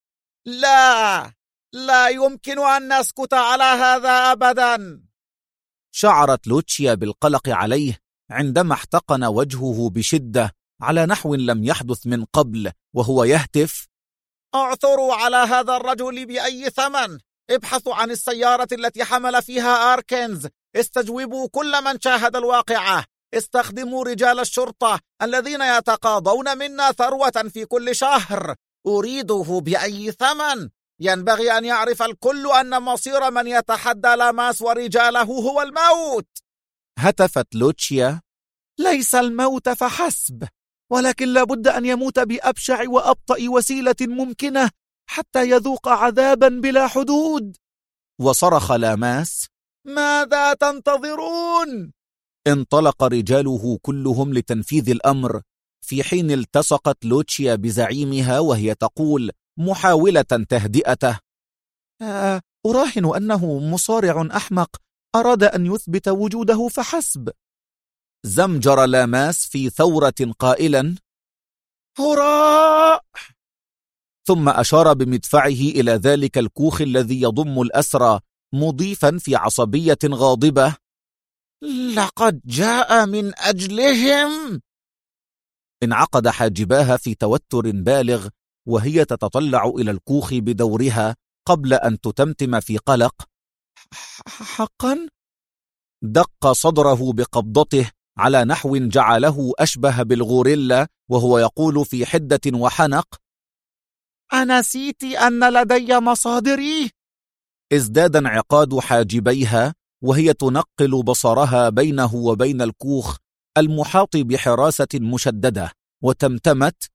لا يمكن أن نسكت على هذا أبدا. شعرت لوتشيا بالقلق عليه عندما احتقن وجهه بشدة على نحو لم يحدث من قبل، وهو يهتف: اعثروا على هذا الرجل بأي ثمن، ابحثوا عن السيارة التي حمل فيها أركنز، استجوبوا كل من شاهد الواقعة، استخدموا رجال الشرطة الذين يتقاضون منا ثروة في كل شهر، أريده بأي ثمن. ينبغي أن يعرف الكل أن مصير من يتحدى لاماس ورجاله هو الموت. هتفت لوتشيا: ليس الموت فحسب، ولكن لابد أن يموت بأبشع وأبطأ وسيلة ممكنة حتى يذوق عذابا بلا حدود. وصرخ لاماس: ماذا تنتظرون؟ انطلق رجاله كلهم لتنفيذ الأمر، في حين التصقت لوتشيا بزعيمها وهي تقول محاولة تهدئته: أراهن أنه مصارع أحمق أراد أن يثبت وجوده فحسب. زمجر لاماس في ثورة قائلا: هراء! ثم أشار بمدفعه إلى ذلك الكوخ الذي يضم الأسرى، مضيفا في عصبية غاضبة: لقد جاء من أجلهم. انعقد حاجباها في توتر بالغ وهي تتطلع إلى الكوخ بدورها قبل أن تتمتم في قلق: حقا؟ دق صدره بقبضته على نحو جعله أشبه بالغوريلا وهو يقول في حدة وحنق: أنسيت أن لدي مصادري؟ ازداد انعقاد حاجبيها وهي تنقل بصرها بينه وبين الكوخ المحاط بحراسة مشددة، وتمتمت: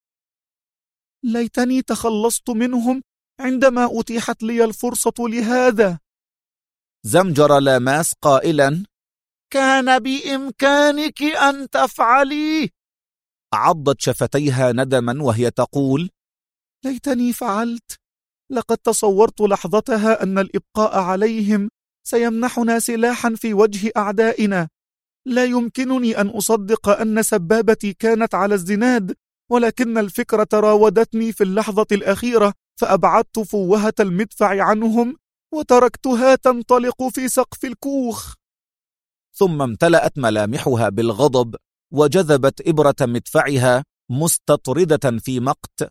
ليتني تخلصت منهم عندما أتيحت لي الفرصة لهذا. زمجر لاماس قائلا: كان بإمكانك أن تفعلي. عضت شفتيها ندما وهي تقول: ليتني فعلت. لقد تصورت لحظتها أن الإبقاء عليهم سيمنحنا سلاحا في وجه أعدائنا. لا يمكنني أن أصدق أن سبابتي كانت على الزناد، ولكن الفكرة راودتني في اللحظة الأخيرة، فأبعدت فوهة المدفع عنهم وتركتها تنطلق في سقف الكوخ. ثم امتلأت ملامحها بالغضب وجذبت إبرة مدفعها مستطردة في مقت.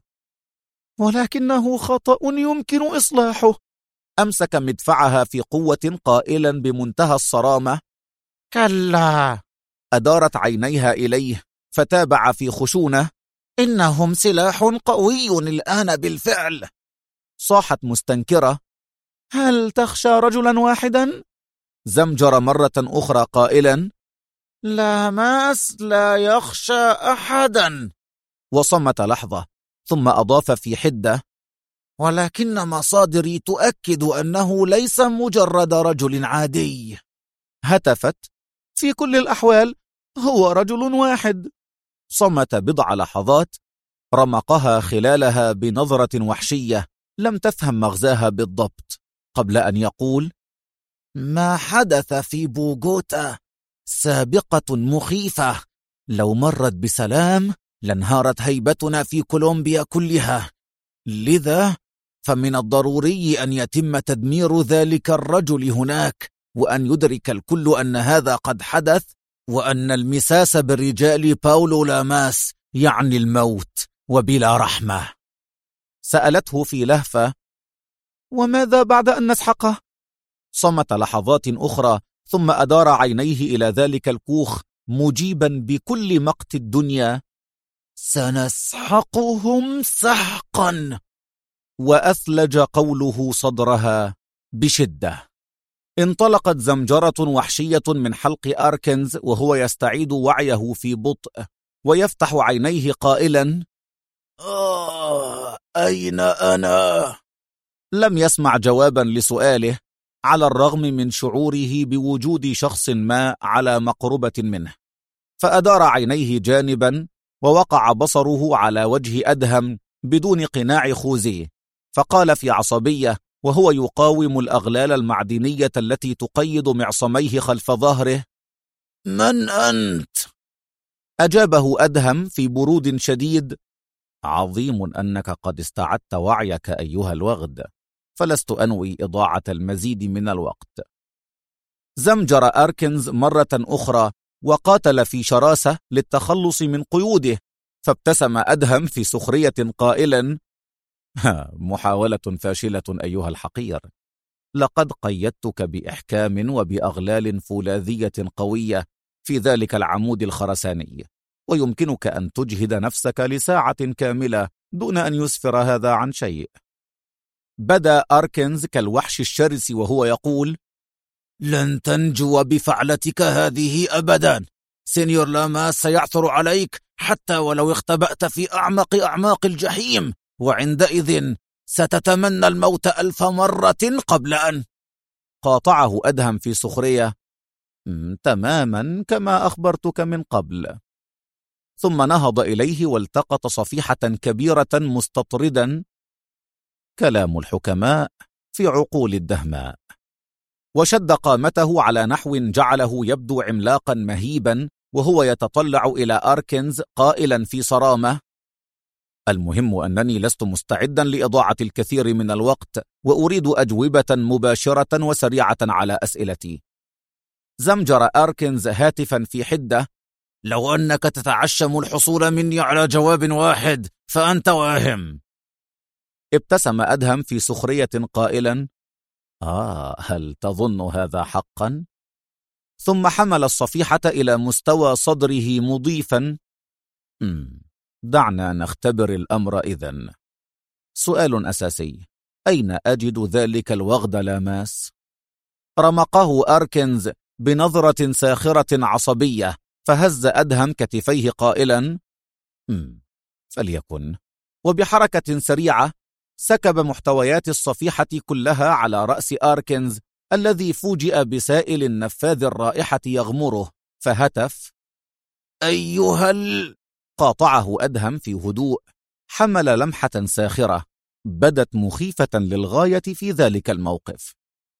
ولكنه خطأ يمكن إصلاحه. أمسك مدفعها في قوة قائلا بمنتهى الصرامة: كلا. أدارت عينيها إليه فتابع في خشونة: إنهم سلاح قوي الآن بالفعل. صاحت مستنكرة: هل تخشى رجلا واحدا؟ زمجر مرة أخرى قائلا: لاماس لا يخشى أحدا. وصمت لحظة ثم أضاف في حدة: ولكن مصادري تؤكد أنه ليس مجرد رجل عادي. هتفت: في كل الأحوال هو رجل واحد. صمت بضع لحظات، رمقها خلالها بنظرة وحشية لم تفهم مغزاها بالضبط، قبل أن يقول: ما حدث في بوغوتا سابقة مخيفة، لو مرت بسلام لانهارت هيبتنا في كولومبيا كلها، لذا فمن الضروري أن يتم تدمير ذلك الرجل هناك، وأن يدرك الكل أن هذا قد حدث، وأن المساس بالرجال باولو لاماس يعني الموت وبلا رحمة. سألته في لهفة: وماذا بعد أن نسحقه؟ صمت لحظات أخرى ثم أدار عينيه إلى ذلك الكوخ مجيبا بكل مقت الدنيا: سنسحقهم سحقا. وأثلج قوله صدرها بشدة. انطلقت زمجرة وحشية من حلق أركنز وهو يستعيد وعيه في بطء ويفتح عينيه قائلا: أين أنا؟ لم يسمع جوابا لسؤاله على الرغم من شعوره بوجود شخص ما على مقربة منه، فأدار عينيه جانبا ووقع بصره على وجه أدهم بدون قناع خوذيه، فقال في عصبية وهو يقاوم الأغلال المعدنية التي تقيد معصميه خلف ظهره: من أنت؟ أجابه أدهم في برود شديد: عظيم أنك قد استعدت وعيك أيها الوغد، فلست أنوي إضاعة المزيد من الوقت. زمجر أركنز مرة أخرى وقاتل في شراسة للتخلص من قيوده، فابتسم أدهم في سخرية قائلا: محاولة فاشلة أيها الحقير، لقد قيدتك بإحكام وبأغلال فولاذية قوية في ذلك العمود الخرساني، ويمكنك أن تجهد نفسك لساعة كاملة دون أن يسفر هذا عن شيء. بدا أركنز كالوحش الشرس وهو يقول: لن تنجو بفعلتك هذه أبدا. سينيور لاماس سيعثر عليك حتى ولو اختبأت في أعماق الجحيم، وعندئذ ستتمنى الموت 1000 مرة قبل أن... قاطعه أدهم في سخرية: تماما كما أخبرتك من قبل. ثم نهض إليه والتقط صفيحة كبيرة مستطردا: كلام الحكماء في عقول الدهماء. وشد قامته على نحو جعله يبدو عملاقا مهيبا وهو يتطلع إلى أركنز قائلا في صرامة: المهم أنني لست مستعدا لإضاعة الكثير من الوقت، وأريد أجوبة مباشرة وسريعة على أسئلتي. زمجر أركنز هاتفا في حدة: لو أنك تتعشم الحصول مني على جواب واحد فأنت واهم. ابتسم أدهم في سخرية قائلا: هل تظن هذا حقا؟ ثم حمل الصفيحة إلى مستوى صدره مضيفا: دعنا نختبر الأمر إذن. سؤال أساسي: أين أجد ذلك الوغد لاماس؟ رمقه أركنز بنظرة ساخرة عصبية، فهز أدهم كتفيه قائلا: فليكن. وبحركة سريعة سكب محتويات الصفيحة كلها على رأس أركنز الذي فوجئ بسائل النفاذ الرائحة يغمره، فهتف: قاطعه أدهم في هدوء، حمل لمحة ساخرة بدت مخيفة للغاية في ذلك الموقف.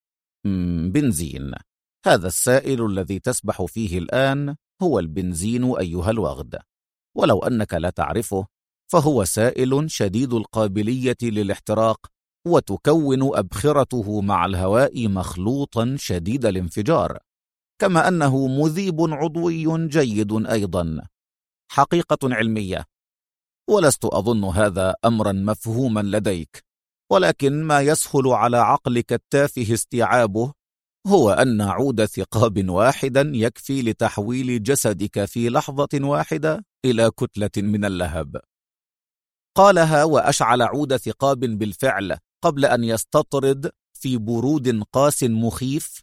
بنزين. هذا السائل الذي تسبح فيه الآن هو البنزين أيها الوغد، ولو أنك لا تعرفه فهو سائل شديد القابلية للاحتراق، وتكون أبخرته مع الهواء مخلوطا شديد الانفجار، كما أنه مذيب عضوي جيد أيضا. حقيقة علمية، ولست أظن هذا أمرا مفهوما لديك، ولكن ما يسهل على عقلك التافه استيعابه هو أن عود ثقاب واحدا يكفي لتحويل جسدك في لحظة واحدة إلى كتلة من اللهب. قالها وأشعل عود ثقاب بالفعل قبل أن يستطرد في برود قاس مخيف: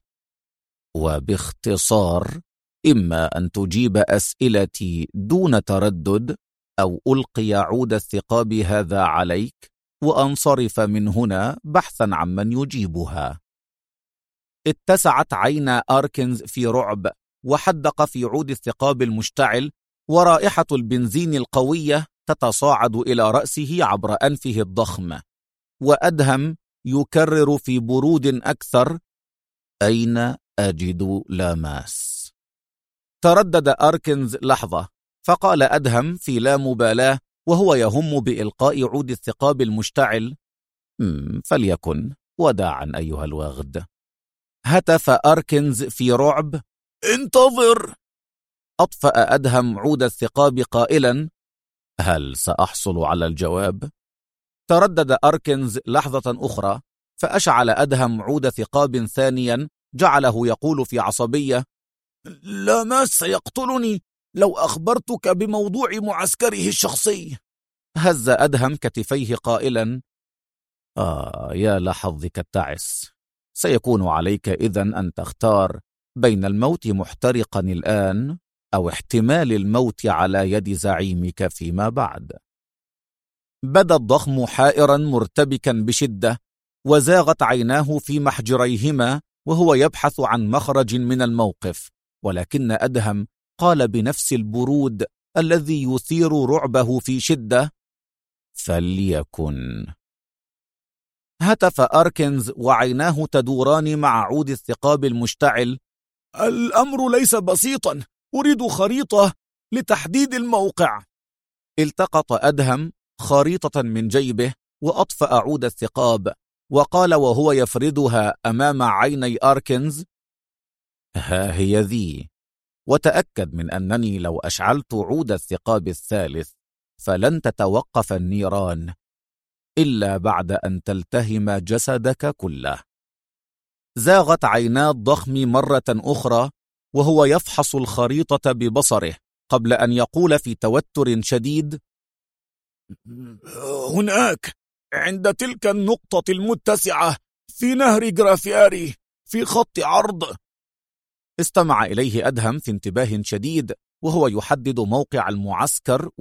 وباختصار، إما أن تجيب أسئلتي دون تردد، أو ألقي عود الثقاب هذا عليك وأنصرف من هنا بحثا عمن يجيبها. اتسعت عينا أركنز في رعب، وحدق في عود الثقاب المشتعل، ورائحة البنزين القوية تتصاعد إلى رأسه عبر أنفه الضخم. وأدهم يكرر في برود أكثر: أين أجد لاماس؟ تردد أركنز لحظة، فقال أدهم في لا مبالاة وهو يهم بإلقاء عود الثقاب المشتعل: فليكن، وداعا أيها الوغد. هتف أركنز في رعب: انتظر. أطفأ أدهم عود الثقاب قائلا: هل سأحصل على الجواب؟ تردد أركنز لحظة أخرى، فأشعل أدهم عود ثقاب ثانيا جعله يقول في عصبية: لاماس سيقتلني لو أخبرتك بموضوع معسكره الشخصي. هز أدهم كتفيه قائلا: يا لحظك التعس، سيكون عليك إذن أن تختار بين الموت محترقا الآن أو احتمال الموت على يد زعيمك فيما بعد. بدا الضخم حائرا مرتبكا بشدة، وزاغت عيناه في محجريهما وهو يبحث عن مخرج من الموقف، ولكن أدهم قال بنفس البرود الذي يثير رعبه في شدة: فليكن. هتف أركنز وعيناه تدوران مع عود الثقاب المشتعل: الأمر ليس بسيطا، أريد خريطة لتحديد الموقع. التقط أدهم خريطة من جيبه وأطفأ عود الثقاب، وقال وهو يفردها أمام عيني أركنز: ها هي ذي، وتأكد من أنني لو أشعلت عود الثقاب الثالث فلن تتوقف النيران إلا بعد أن تلتهم جسدك كله. زاغت عينا الضخم مرة أخرى وهو يفحص الخريطة ببصره قبل أن يقول في توتر شديد: هناك عند تلك النقطة المتسعة في نهر جرافياري في خط عرض. استمع إليه أدهم في انتباه شديد وهو يحدد موقع المعسكر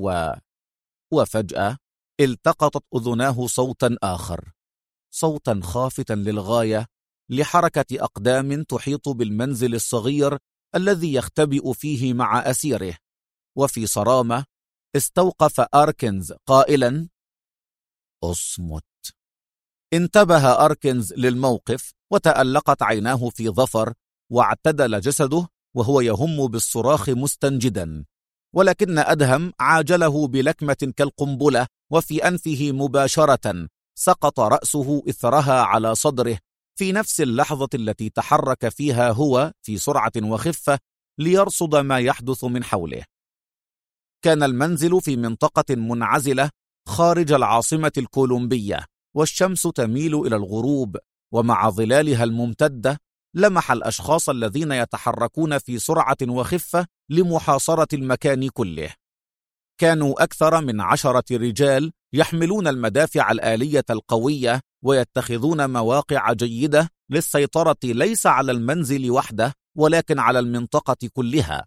وفجأة التقطت أذناه صوتا آخر، صوتا خافتا للغاية لحركة أقدام تحيط بالمنزل الصغير الذي يختبئ فيه مع أسيره. وفي صرامة استوقف أركنز قائلا: اصمت. انتبه أركنز للموقف وتألقت عيناه في ظفر، واعتدل جسده وهو يهم بالصراخ مستنجدا، ولكن أدهم عاجله بلكمة كالقنبلة وفي أنفه مباشرة سقط رأسه إثرها على صدره في نفس اللحظة التي تحرك فيها هو في سرعة وخفة ليرصد ما يحدث من حوله. كان المنزل في منطقة منعزلة خارج العاصمة الكولومبية، والشمس تميل إلى الغروب، ومع ظلالها الممتدة لمح الأشخاص الذين يتحركون في سرعة وخفة لمحاصرة المكان كله. كانوا أكثر من 10 رجال يحملون المدافع الآلية القوية ويتخذون مواقع جيدة للسيطرة ليس على المنزل وحده ولكن على المنطقة كلها.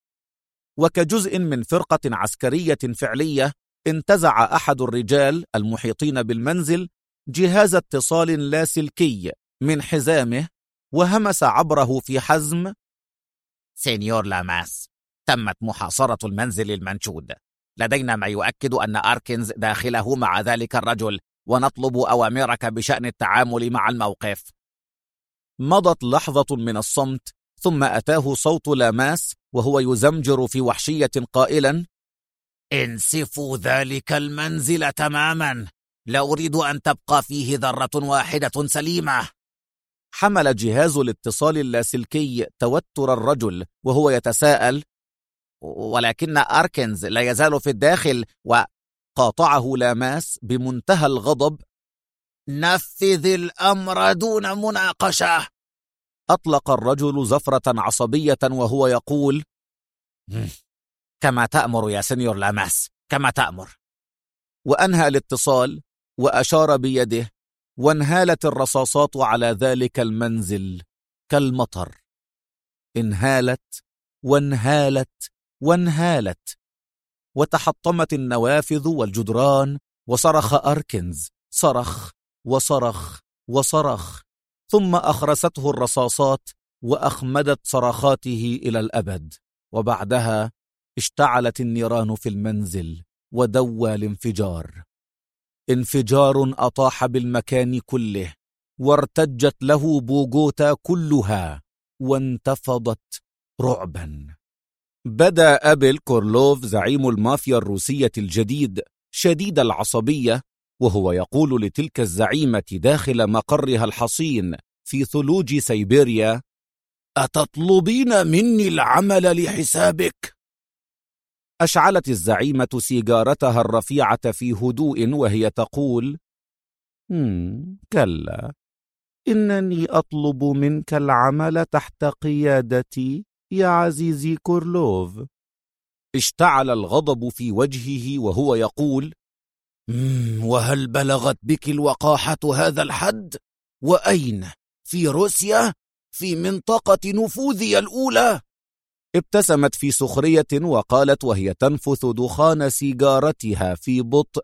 وكجزء من فرقة عسكرية فعلية انتزع أحد الرجال المحيطين بالمنزل جهاز اتصال لاسلكي من حزامه وهمس عبره في حزم: سينيور لاماس، تمت محاصرة المنزل المنشود. لدينا ما يؤكد أن أركنز داخله مع ذلك الرجل، ونطلب أوامرك بشأن التعامل مع الموقف. مضت لحظة من الصمت، ثم أتاه صوت لاماس وهو يزمجر في وحشية قائلا: انسفوا ذلك المنزل تماما، لا أريد أن تبقى فيه ذرة واحدة سليمة. حمل جهاز الاتصال اللاسلكي توتر الرجل وهو يتساءل: ولكن أركنز لا يزال في الداخل. وقاطعه لاماس بمنتهى الغضب: نفذ الأمر دون مناقشة. أطلق الرجل زفرة عصبية وهو يقول: كما تأمر يا سينيور لاماس، كما تأمر. وأنهى الاتصال وأشار بيده، وانهالت الرصاصات على ذلك المنزل كالمطر. انهالت وانهالت وانهالت، وتحطمت النوافذ والجدران، وصرخ أركنز، صرخ وصرخ وصرخ، ثم أخرسته الرصاصات وأخمدت صرخاته إلى الأبد. وبعدها اشتعلت النيران في المنزل ودوى الانفجار، انفجار أطاح بالمكان كله، وارتجت له بوغوتا كلها وانتفضت رعبا. بدا أبل كورلوف زعيم المافيا الروسية الجديد شديد العصبية وهو يقول لتلك الزعيمة داخل مقرها الحصين في ثلوج سيبيريا: أتطلبين مني العمل لحسابك؟ أشعلت الزعيمة سيجارتها الرفيعة في هدوء وهي تقول: كلا، إنني أطلب منك العمل تحت قيادتي يا عزيزي كورلوف. اشتعل الغضب في وجهه وهو يقول: وهل بلغت بك الوقاحة هذا الحد؟ وأين؟ في روسيا؟ في منطقة نفوذي الأولى؟ ابتسمت في سخرية وقالت وهي تنفث دخان سيجارتها في بطء: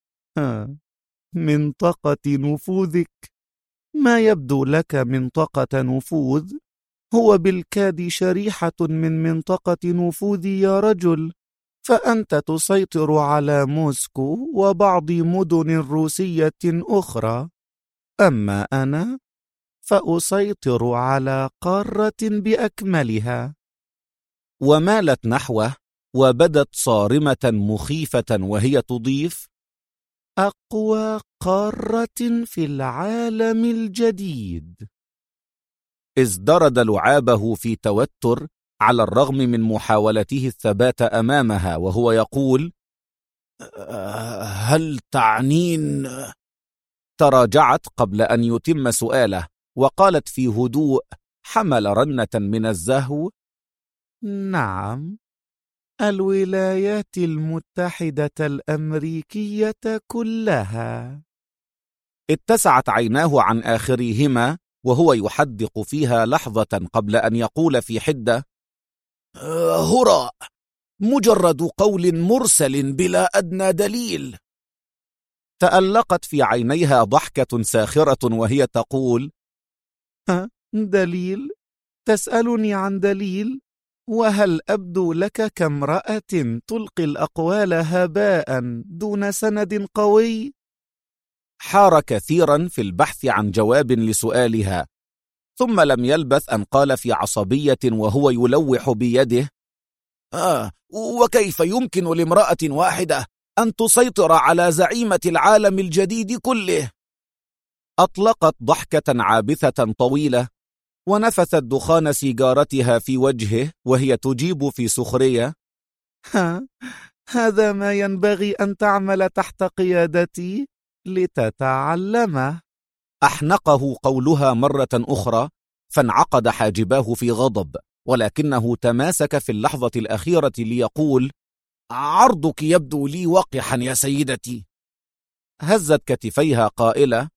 منطقة نفوذك؟ ما يبدو لك منطقة نفوذ؟ هو بالكاد شريحة من منطقة نفوذي يا رجل، فأنت تسيطر على موسكو وبعض مدن روسية أخرى. أما أنا فأسيطر على قارة بأكملها. ومالت نحوه وبدت صارمة مخيفة وهي تضيف: أقوى قارة في العالم الجديد. ازدرد لعابه في توتر على الرغم من محاولته الثبات أمامها، وهو يقول: هل تعنين؟ تراجعت قبل أن يتم سؤاله، وقالت في هدوء حمل رنة من الزهو: نعم، الولايات المتحدة الأمريكية كلها. اتسعت عيناه عن آخرهما وهو يحدق فيها لحظة قبل أن يقول في حدة: هراء، مجرد قول مرسل بلا أدنى دليل. تألقت في عينيها ضحكة ساخرة وهي تقول: دليل؟ تسألني عن دليل؟ وهل أبدو لك كامرأة تلقي الأقوال هباء دون سند قوي؟ حار كثيرا في البحث عن جواب لسؤالها، ثم لم يلبث أن قال في عصبية وهو يلوح بيده: وكيف يمكن لامرأة واحدة أن تسيطر على زعيمة العالم الجديد كله؟ أطلقت ضحكة عابثة طويلة ونفثت دخان سيجارتها في وجهه وهي تجيب في سخرية: هذا ما ينبغي أن تعمل تحت قيادتي لتتعلمه. أحنقه قولها مرة أخرى، فانعقد حاجباه في غضب، ولكنه تماسك في اللحظة الأخيرة ليقول: عرضك يبدو لي وقحا يا سيدتي. هزت كتفيها قائلة: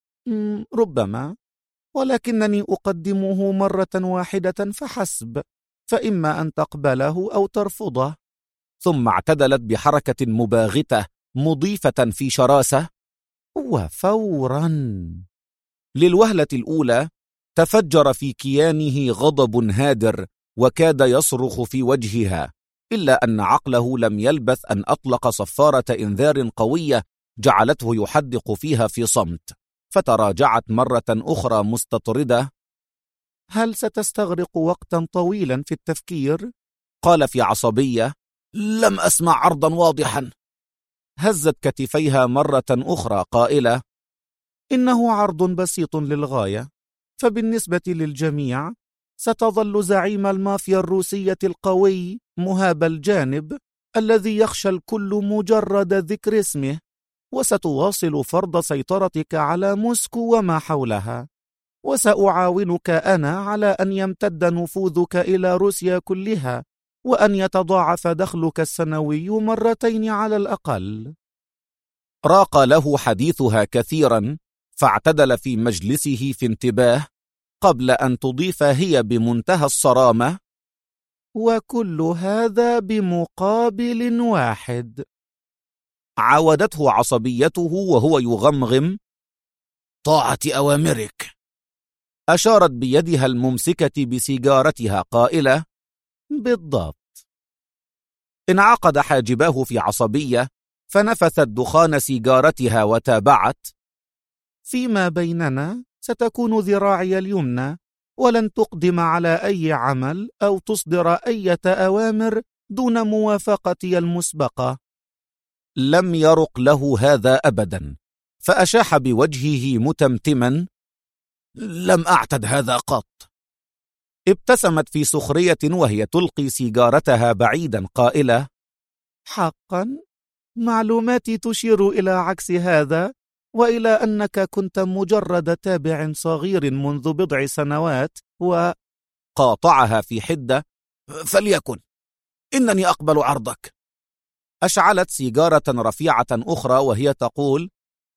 ربما، ولكنني أقدمه مرة واحدة فحسب، فإما أن تقبله أو ترفضه. ثم اعتدلت بحركة مباغتة مضيفة في شراسة: وفورا. للوهلة الأولى تفجر في كيانه غضب هادر وكاد يصرخ في وجهها، إلا أن عقله لم يلبث أن أطلق صفارة إنذار قوية جعلته يحدق فيها في صمت، فتراجعت مرة أخرى مستطردة: هل ستستغرق وقتا طويلا في التفكير؟ قال في عصبية: لم أسمع عرضا واضحا. هزت كتفيها مرة أخرى قائلة: إنه عرض بسيط للغاية، فبالنسبة للجميع ستظل زعيم المافيا الروسية القوي مهاب الجانب الذي يخشى الكل مجرد ذكر اسمه، وستواصل فرض سيطرتك على موسكو وما حولها، وسأعاونك أنا على أن يمتد نفوذك إلى روسيا كلها، وأن يتضاعف دخلك السنوي مرتين على الأقل. راق له حديثها كثيرا، فاعتدل في مجلسه في انتباه قبل أن تضيف هي بمنتهى الصرامة: وكل هذا بمقابل واحد. عاودته عصبيته وهو يغمغم: طاعة أوامرك. أشارت بيدها الممسكة بسيجارتها قائلة: بالضبط. انعقد حاجباه في عصبية، فنفثت دخان سيجارتها وتابعت: فيما بيننا ستكون ذراعي اليمنى، ولن تقدم على أي عمل أو تصدر أي أوامر دون موافقتي المسبقة. لم يرق له هذا أبدا، فأشاح بوجهه متمتما: لم أعتد هذا قط. ابتسمت في سخرية وهي تلقي سيجارتها بعيدا قائلة: حقا، معلوماتي تشير إلى عكس هذا، وإلى أنك كنت مجرد تابع صغير منذ بضع سنوات. قاطعها في حدة: فليكن، إنني أقبل عرضك. أشعلت سيجارة رفيعة أخرى وهي تقول: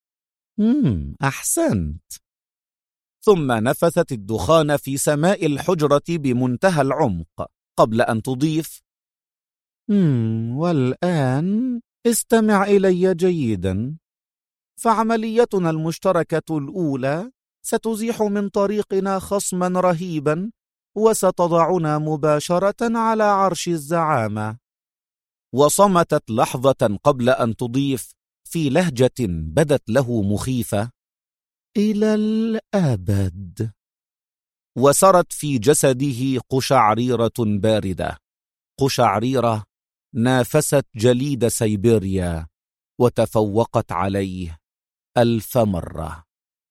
أحسنت. ثم نفثت الدخان في سماء الحجرة بمنتهى العمق قبل أن تضيف: والآن استمع إلي جيدا، فعمليتنا المشتركة الأولى ستزيح من طريقنا خصما رهيبا، وستضعنا مباشرة على عرش الزعامة. وصمتت لحظة قبل أن تضيف في لهجة بدت له مخيفة: إلى الأبد. وسرت في جسده قشعريرة باردة، قشعريرة نافست جليد سيبيريا وتفوقت عليه 1000 مرة.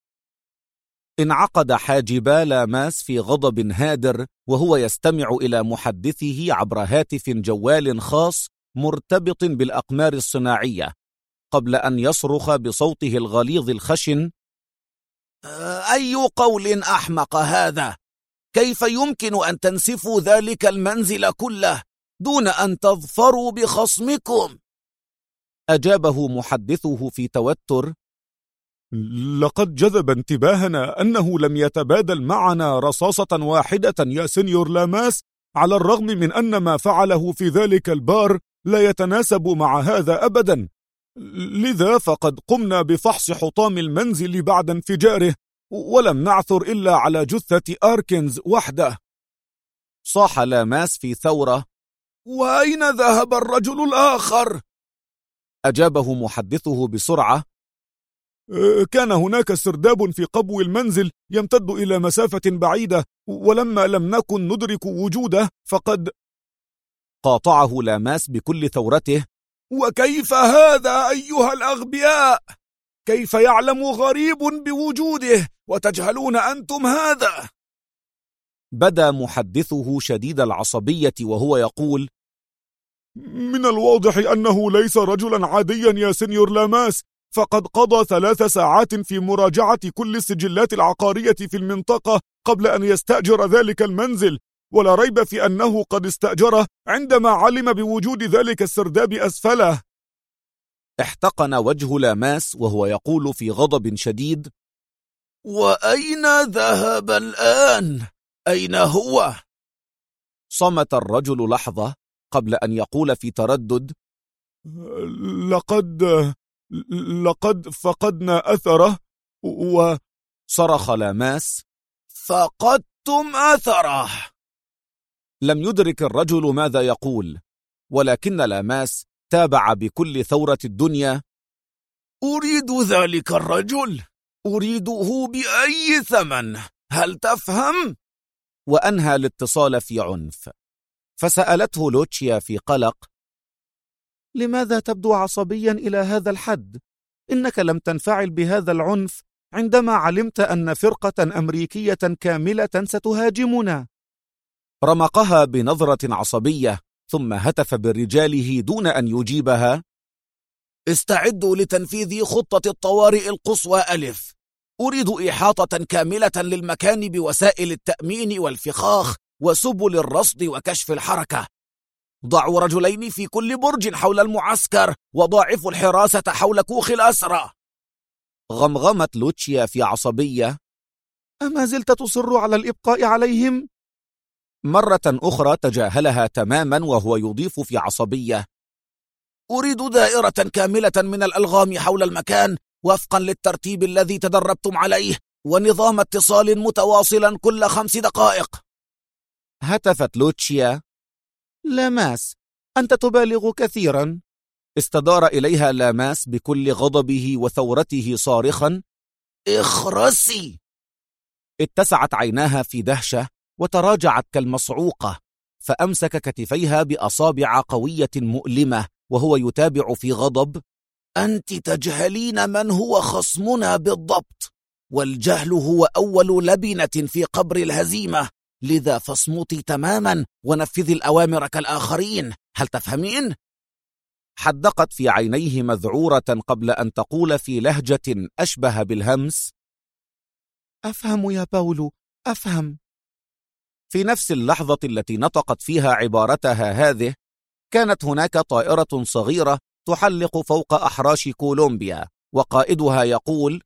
انعقد حاجبا لاماس في غضب هادر وهو يستمع إلى محدثه عبر هاتف جوال خاص مرتبط بالأقمار الصناعية، قبل أن يصرخ بصوته الغليظ الخشن: أي قول أحمق هذا؟ كيف يمكن أن تنسفوا ذلك المنزل كله دون أن تظفروا بخصمكم؟ أجابه محدثه في توتر: لقد جذب انتباهنا أنه لم يتبادل معنا رصاصة واحدة يا سينيور لاماس، على الرغم من أن ما فعله في ذلك البار لا يتناسب مع هذا أبدا. لذا فقد قمنا بفحص حطام المنزل بعد انفجاره، ولم نعثر إلا على جثة آركنز وحده. صاح لاماس في ثورة: وأين ذهب الرجل الآخر؟ أجابه محدثه بسرعة: كان هناك سرداب في قبو المنزل يمتد إلى مسافة بعيدة، ولما لم نكن ندرك وجوده فقد... قاطعه لاماس بكل ثورته: وكيف هذا أيها الأغبياء؟ كيف يعلم غريب بوجوده وتجهلون أنتم هذا؟ بدا محدثه شديد العصبية وهو يقول: من الواضح أنه ليس رجلا عاديا يا سينيور لاماس، فقد قضى 3 ساعات في مراجعة كل السجلات العقارية في المنطقة قبل أن يستأجر ذلك المنزل، ولا ريب في أنه قد استأجره عندما علم بوجود ذلك السرداب أسفله. احتقن وجه لاماس وهو يقول في غضب شديد: وأين ذهب الآن؟ أين هو؟ صمت الرجل لحظة قبل أن يقول في تردد: لقد فقدنا أثره. وصرخ لاماس: فقدتم أثره! لم يدرك الرجل ماذا يقول، ولكن لاماس تابع بكل ثورة الدنيا: أريد ذلك الرجل، أريده بأي ثمن، هل تفهم؟ وأنهى الاتصال في عنف. فسألته لوتشيا في قلق: لماذا تبدو عصبيا إلى هذا الحد؟ إنك لم تنفعل بهذا العنف عندما علمت أن فرقة أمريكية كاملة ستهاجمنا. رمقها بنظرة عصبية ثم هتف برجاله دون أن يجيبها: استعدوا لتنفيذ خطة الطوارئ القصوى ألف. أريد إحاطة كاملة للمكان بوسائل التأمين والفخاخ وسبل الرصد وكشف الحركة. ضعوا رجلين في كل برج حول المعسكر وضاعفوا الحراسة حول كوخ الأسرى. غمغمت لوتشيا في عصبية: أما زلت تصر على الإبقاء عليهم؟ مرة أخرى تجاهلها تماما وهو يضيف في عصبية: أريد دائرة كاملة من الألغام حول المكان وفقا للترتيب الذي تدربتم عليه، ونظام اتصال متواصلا كل 5 دقائق. هتفت لوتشيا: لاماس، أنت تبالغ كثيرا. استدار إليها لاماس بكل غضبه وثورته صارخا: اخرسي! اتسعت عيناها في دهشة وتراجعت كالمصعوقة، فأمسك كتفيها بأصابع قوية مؤلمة وهو يتابع في غضب: أنت تجهلين من هو خصمنا بالضبط، والجهل هو أول لبنة في قبر الهزيمة، لذا فاصمتي تماما ونفذي الأوامر كالآخرين، هل تفهمين؟ حدقت في عينيه مذعورة قبل أن تقول في لهجة أشبه بالهمس: أفهم يا باولو، أفهم. في نفس اللحظة التي نطقت فيها عبارتها هذه، كانت هناك طائرة صغيرة تحلق فوق أحراش كولومبيا، وقائدها يقول: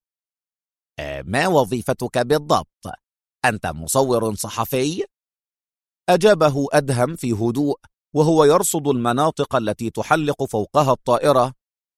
ما وظيفتك بالضبط؟ أنت مصور صحفي؟ أجابه أدهم في هدوء وهو يرصد المناطق التي تحلق فوقها الطائرة: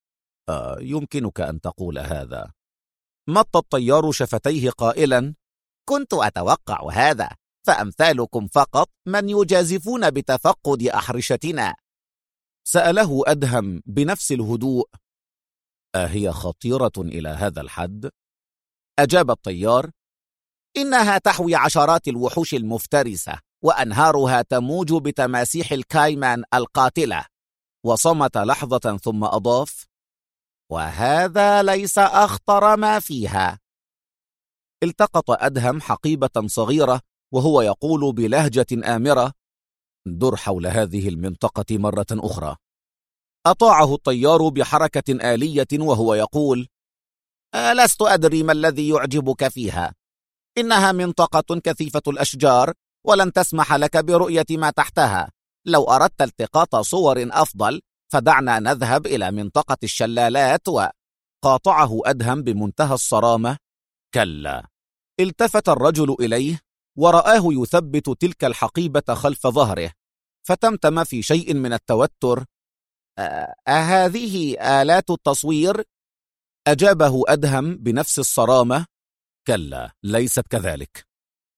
يمكنك أن تقول هذا. مط الطيار شفتيه قائلا: كنت أتوقع هذا، فأمثالكم فقط من يجازفون بتفقد أحرشتنا. سأله أدهم بنفس الهدوء: أهي خطيرة إلى هذا الحد؟ أجاب الطيار: إنها تحوي عشرات الوحوش المفترسة، وأنهارها تموج بتماسيح الكايمان القاتلة. وصمت لحظة ثم أضاف: وهذا ليس أخطر ما فيها. التقط أدهم حقيبة صغيرة وهو يقول بلهجة آمرة: در حول هذه المنطقة مرة أخرى. أطاعه الطيار بحركة آلية وهو يقول: لست أدري ما الذي يعجبك فيها. إنها منطقة كثيفة الأشجار، ولن تسمح لك برؤية ما تحتها. لو أردت التقاط صور أفضل فدعنا نذهب إلى منطقة الشلالات. وقاطعه أدهم بمنتهى الصرامة: كلا. التفت الرجل إليه ورآه يثبت تلك الحقيبة خلف ظهره، فتمتم في شيء من التوتر: أهذه آلات التصوير؟ أجابه أدهم بنفس الصرامة: كلا، ليست كذلك.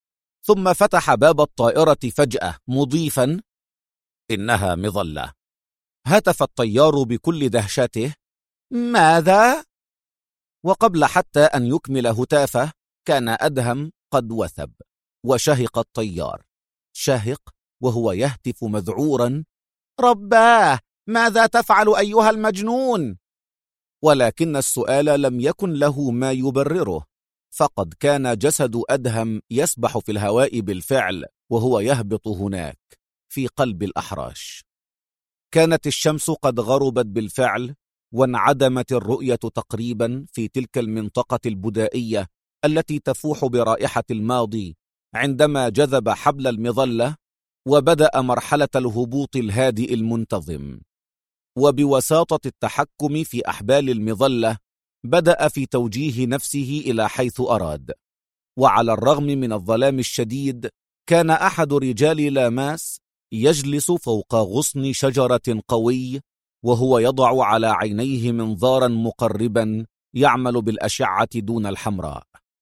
ثم فتح باب الطائرة فجأة مضيفا: إنها مظلة. هتف الطيار بكل دهشته: ماذا؟ وقبل حتى أن يكمل هتافه كان أدهم قد وثب. وشهق الطيار شهق وهو يهتف مذعورا: رباه، ماذا تفعل أيها المجنون؟ ولكن السؤال لم يكن له ما يبرره، فقد كان جسد أدهم يسبح في الهواء بالفعل وهو يهبط هناك في قلب الأحراش. كانت الشمس قد غربت بالفعل، وانعدمت الرؤية تقريبا في تلك المنطقة البدائية التي تفوح برائحة الماضي، عندما جذب حبل المظلة وبدأ مرحلة الهبوط الهادئ المنتظم. وبوساطة التحكم في أحبال المظلة بدأ في توجيه نفسه إلى حيث أراد. وعلى الرغم من الظلام الشديد كان أحد رجال لاماس يجلس فوق غصن شجرة قوي، وهو يضع على عينيه منظارا مقربا يعمل بالأشعة دون الحمراء.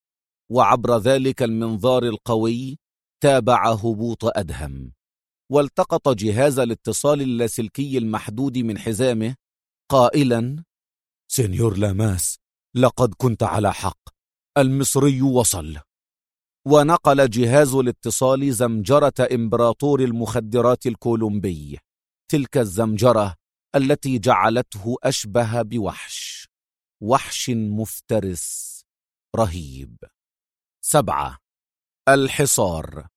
وعبر ذلك المنظار القوي تابع هبوط أدهم، والتقط جهاز الاتصال اللاسلكي المحدود من حزامه قائلا: سينيور لاماس، لقد كنت على حق، المصري وصل. ونقل جهاز الاتصال زمجرة إمبراطور المخدرات الكولومبي، تلك الزمجرة التي جعلته أشبه بوحش، وحش مفترس رهيب. 7. الحصار.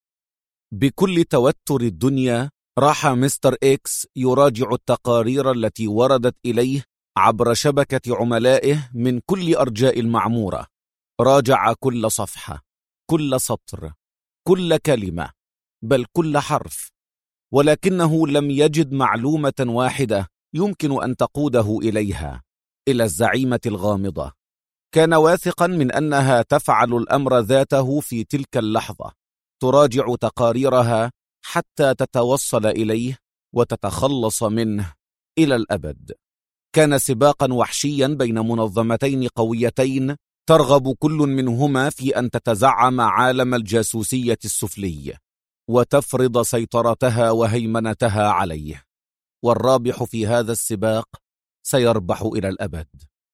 بكل توتر الدنيا راح مستر إكس يراجع التقارير التي وردت إليه عبر شبكة عملائه من كل أرجاء المعمورة. راجع كل صفحة، كل سطر، كل كلمة، بل كل حرف، ولكنه لم يجد معلومة واحدة يمكن أن تقوده إليها، إلى الزعيمة الغامضة. كان واثقا من أنها تفعل الأمر ذاته في تلك اللحظة، تراجع تقاريرها حتى تتوصل إليه وتتخلص منه إلى الأبد. كان سباقا وحشيا بين منظمتين قويتين ترغب كل منهما في أن تتزعم عالم الجاسوسية السفلي وتفرض سيطرتها وهيمنتها عليه. والرابح في هذا السباق سيربح إلى الأبد،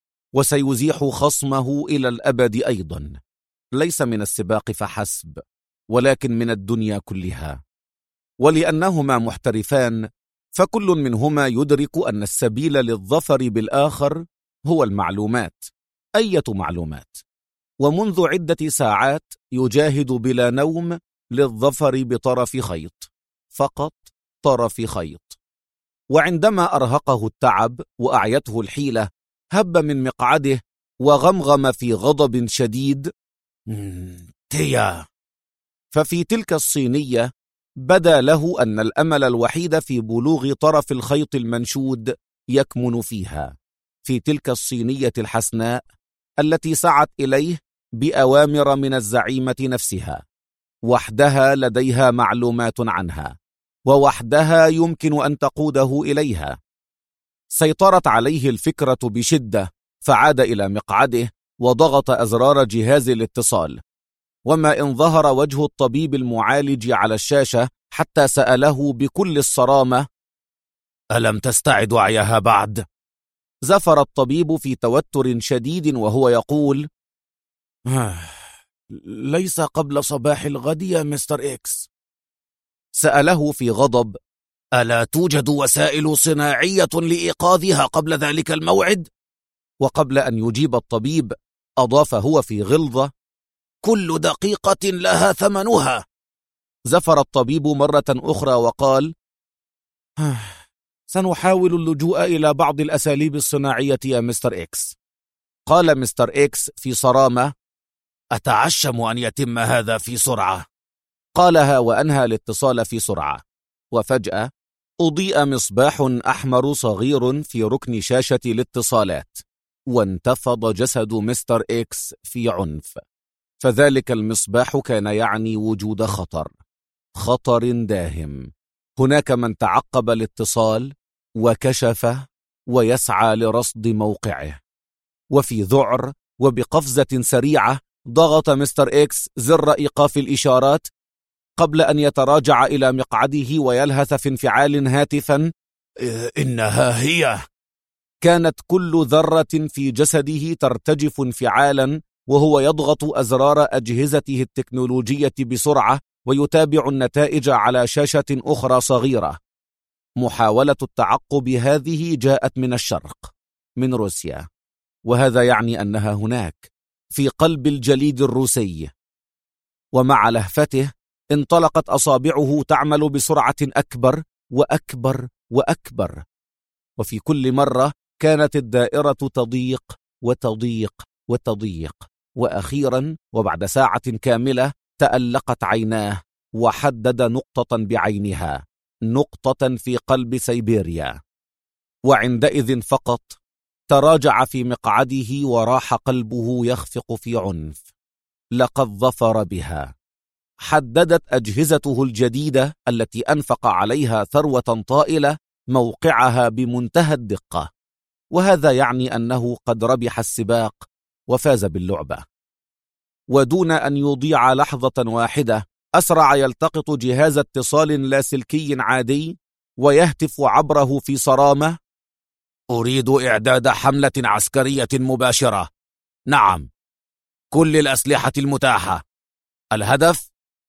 وسيزيح خصمه إلى الأبد أيضا، ليس من السباق فحسب، ولكن من الدنيا كلها. ولأنهما محترفان، فكل منهما يدرك أن السبيل للظفر بالآخر هو المعلومات، أية معلومات. ومنذ عدة ساعات يجاهد بلا نوم للظفر بطرف خيط، فقط طرف خيط. وعندما أرهقه التعب وأعيته الحيلة هب من مقعده وغمغم في غضب شديد: تيا. ففي تلك الصينية بدا له أن الأمل الوحيد في بلوغ طرف الخيط المنشود يكمن فيها، في تلك الصينية الحسناء التي سعت إليه بأوامر من الزعيمة نفسها، وحدها لديها معلومات عنها، ووحدها يمكن أن تقوده إليها. سيطرت عليه الفكرة بشدة، فعاد إلى مقعده وضغط أزرار جهاز الاتصال. وما إن ظهر وجه الطبيب المعالج على الشاشة حتى سأله بكل الصرامة: ألم تستعد وعيها بعد؟ زفر الطبيب في توتر شديد وهو يقول: ليس قبل صباح الغد يا مستر إكس؟ سأله في غضب: ألا توجد وسائل صناعية لإيقاظها قبل ذلك الموعد؟ وقبل أن يجيب الطبيب أضاف هو في غلظة: كل دقيقة لها ثمنها. زفر الطبيب مرة أخرى وقال: سنحاول اللجوء إلى بعض الأساليب الصناعية يا مستر إكس. قال مستر إكس في صرامة: أتعشم أن يتم هذا في سرعة. قالها وأنهى الاتصال في سرعة، وفجأة أضيء مصباح أحمر صغير في ركن شاشة الاتصالات، وانتفض جسد مستر إكس في عنف، فذلك المصباح كان يعني وجود خطر داهم. هناك من تعقب الاتصال وكشفه ويسعى لرصد موقعه، وفي ذعر وبقفزة سريعة ضغط مستر إكس زر إيقاف الإشارات قبل أن يتراجع إلى مقعده ويلهث في انفعال هاتفا: إنها هي. كانت كل ذرة في جسده ترتجف انفعالا وهو يضغط أزرار أجهزته التكنولوجية بسرعة ويتابع النتائج على شاشة أخرى صغيرة. محاولة التعقب هذه جاءت من الشرق، من روسيا، وهذا يعني أنها هناك في قلب الجليد الروسي. ومع لهفته انطلقت أصابعه تعمل بسرعة أكبر وأكبر وأكبر، وفي كل مرة كانت الدائرة تضيق وتضيق وتضيق، وأخيرا وبعد ساعة كاملة تألقت عيناه وحدد نقطة بعينها، نقطة في قلب سيبيريا، وعندئذ فقط تراجع في مقعده وراح قلبه يخفق في عنف. لقد ظفر بها. حددت أجهزته الجديدة التي أنفق عليها ثروة طائلة موقعها بمنتهى الدقة، وهذا يعني أنه قد ربح السباق وفاز باللعبة. ودون أن يضيع لحظة واحدة أسرع يلتقط جهاز اتصال لاسلكي عادي ويهتف عبره في صرامة: أريد إعداد حملة عسكرية مباشرة. نعم، كل الأسلحة المتاحة. الهدف؟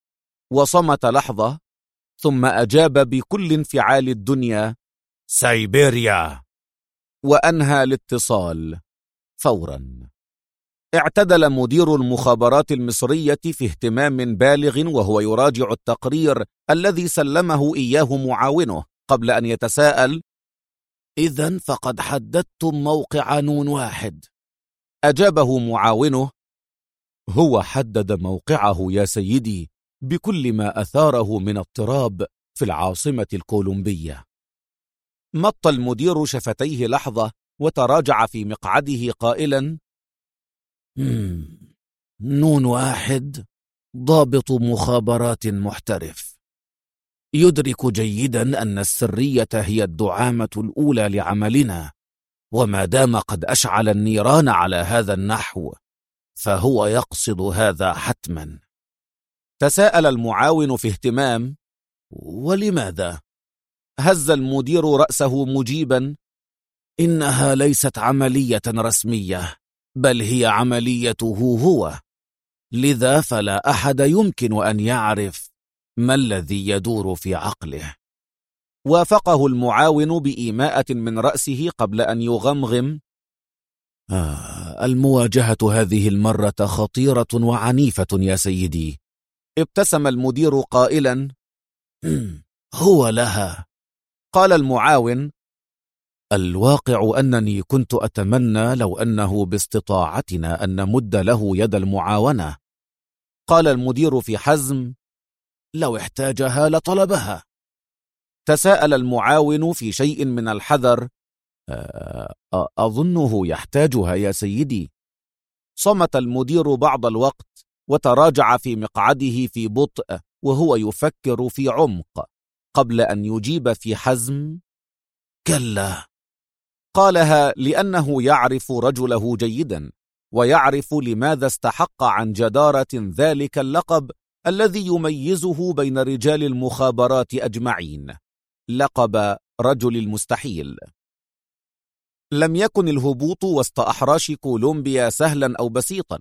وصمت لحظة ثم أجاب بكل انفعال الدنيا: سيبيريا. وأنهى الاتصال فورا. اعتدل مدير المخابرات المصرية في اهتمام بالغ وهو يراجع التقرير الذي سلمه إياه معاونه قبل أن يتساءل: إذن فقد حددتم موقع نون واحد؟ أجابه معاونه: هو حدد موقعه يا سيدي بكل ما أثاره من اضطراب في العاصمة الكولومبية. مط المدير شفتيه لحظة وتراجع في مقعده قائلا: نون واحد ضابط مخابرات محترف، يدرك جيدا أن السرية هي الدعامة الأولى لعملنا، وما دام قد أشعل النيران على هذا النحو فهو يقصد هذا حتما. تساءل المعاون في اهتمام: ولماذا؟ هز المدير رأسه مجيبا: إنها ليست عملية رسمية، بل هي عمليته هو، لذا فلا أحد يمكن أن يعرف ما الذي يدور في عقله. وافقه المعاون بإيماءة من رأسه قبل أن يغمغم: المواجهة هذه المرة خطيرة وعنيفة يا سيدي. ابتسم المدير قائلا: هو لها. قال المعاون: الواقع أنني كنت أتمنى لو أنه باستطاعتنا أن نمد له يد المعاونة. قال المدير في حزم: لو احتاجها لطلبها. تساءل المعاون في شيء من الحذر: أظنه يحتاجها يا سيدي. صمت المدير بعض الوقت وتراجع في مقعده في بطء وهو يفكر في عمق قبل أن يجيب في حزم: كلا. قالها لأنه يعرف رجله جيدا ويعرف لماذا استحق عن جدارة ذلك اللقب الذي يميزه بين رجال المخابرات أجمعين، لقب رجل المستحيل. لم يكن الهبوط وسط أحراش كولومبيا سهلا أو بسيطا،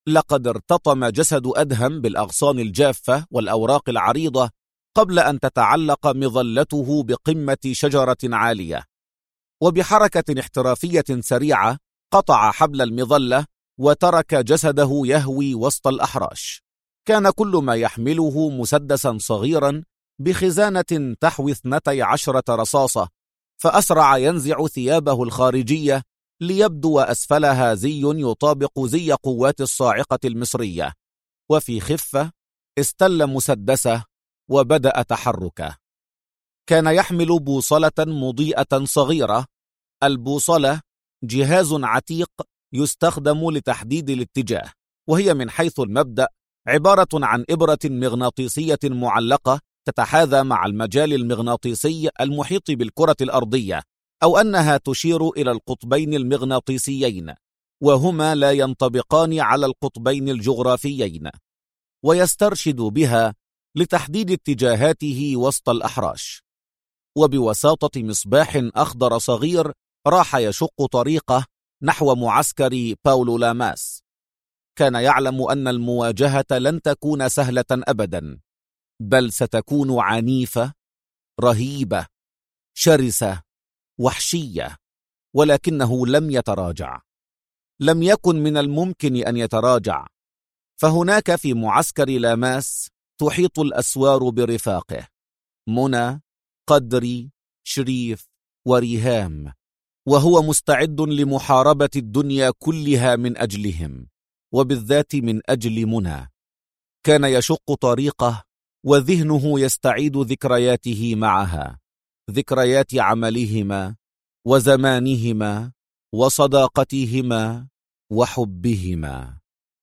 لقد ارتطم جسد أدهم بالأغصان الجافة والأوراق العريضة قبل أن تتعلق مظلته بقمة شجرة عالية، وبحركة احترافية سريعة قطع حبل المظلة وترك جسده يهوي وسط الأحراش. كان كل ما يحمله مسدسا صغيرا بخزانة تحوي 12 رصاصة، فأسرع ينزع ثيابه الخارجية ليبدو أسفلها زي يطابق زي قوات الصاعقة المصرية، وفي خفة استل مسدسه وبدأ تحركه. كان يحمل بوصلة مضيئة صغيرة. البوصلة جهاز عتيق يستخدم لتحديد الاتجاه، وهي من حيث المبدأ عبارة عن إبرة مغناطيسية معلقة تتحاذى مع المجال المغناطيسي المحيط بالكرة الأرضية، أو أنها تشير إلى القطبين المغناطيسيين، وهما لا ينطبقان على القطبين الجغرافيين، ويسترشد بها لتحديد اتجاهاته وسط الأحراش. وبوساطة مصباح أخضر صغير راح يشق طريقه نحو معسكر باولو لاماس. كان يعلم أن المواجهة لن تكون سهلة أبدا، بل ستكون عنيفة، رهيبة، شرسة، وحشية، ولكنه لم يتراجع. لم يكن من الممكن أن يتراجع، فهناك في معسكر لاماس تحيط الأسوار برفاقه: منى، قدري، شريف، وريهام، وهو مستعد لمحاربة الدنيا كلها من أجلهم، وبالذات من أجل منى. كان يشق طريقه وذهنه يستعيد ذكرياته معها، ذكريات عملهما وزمانهما وصداقتهما وحبهما.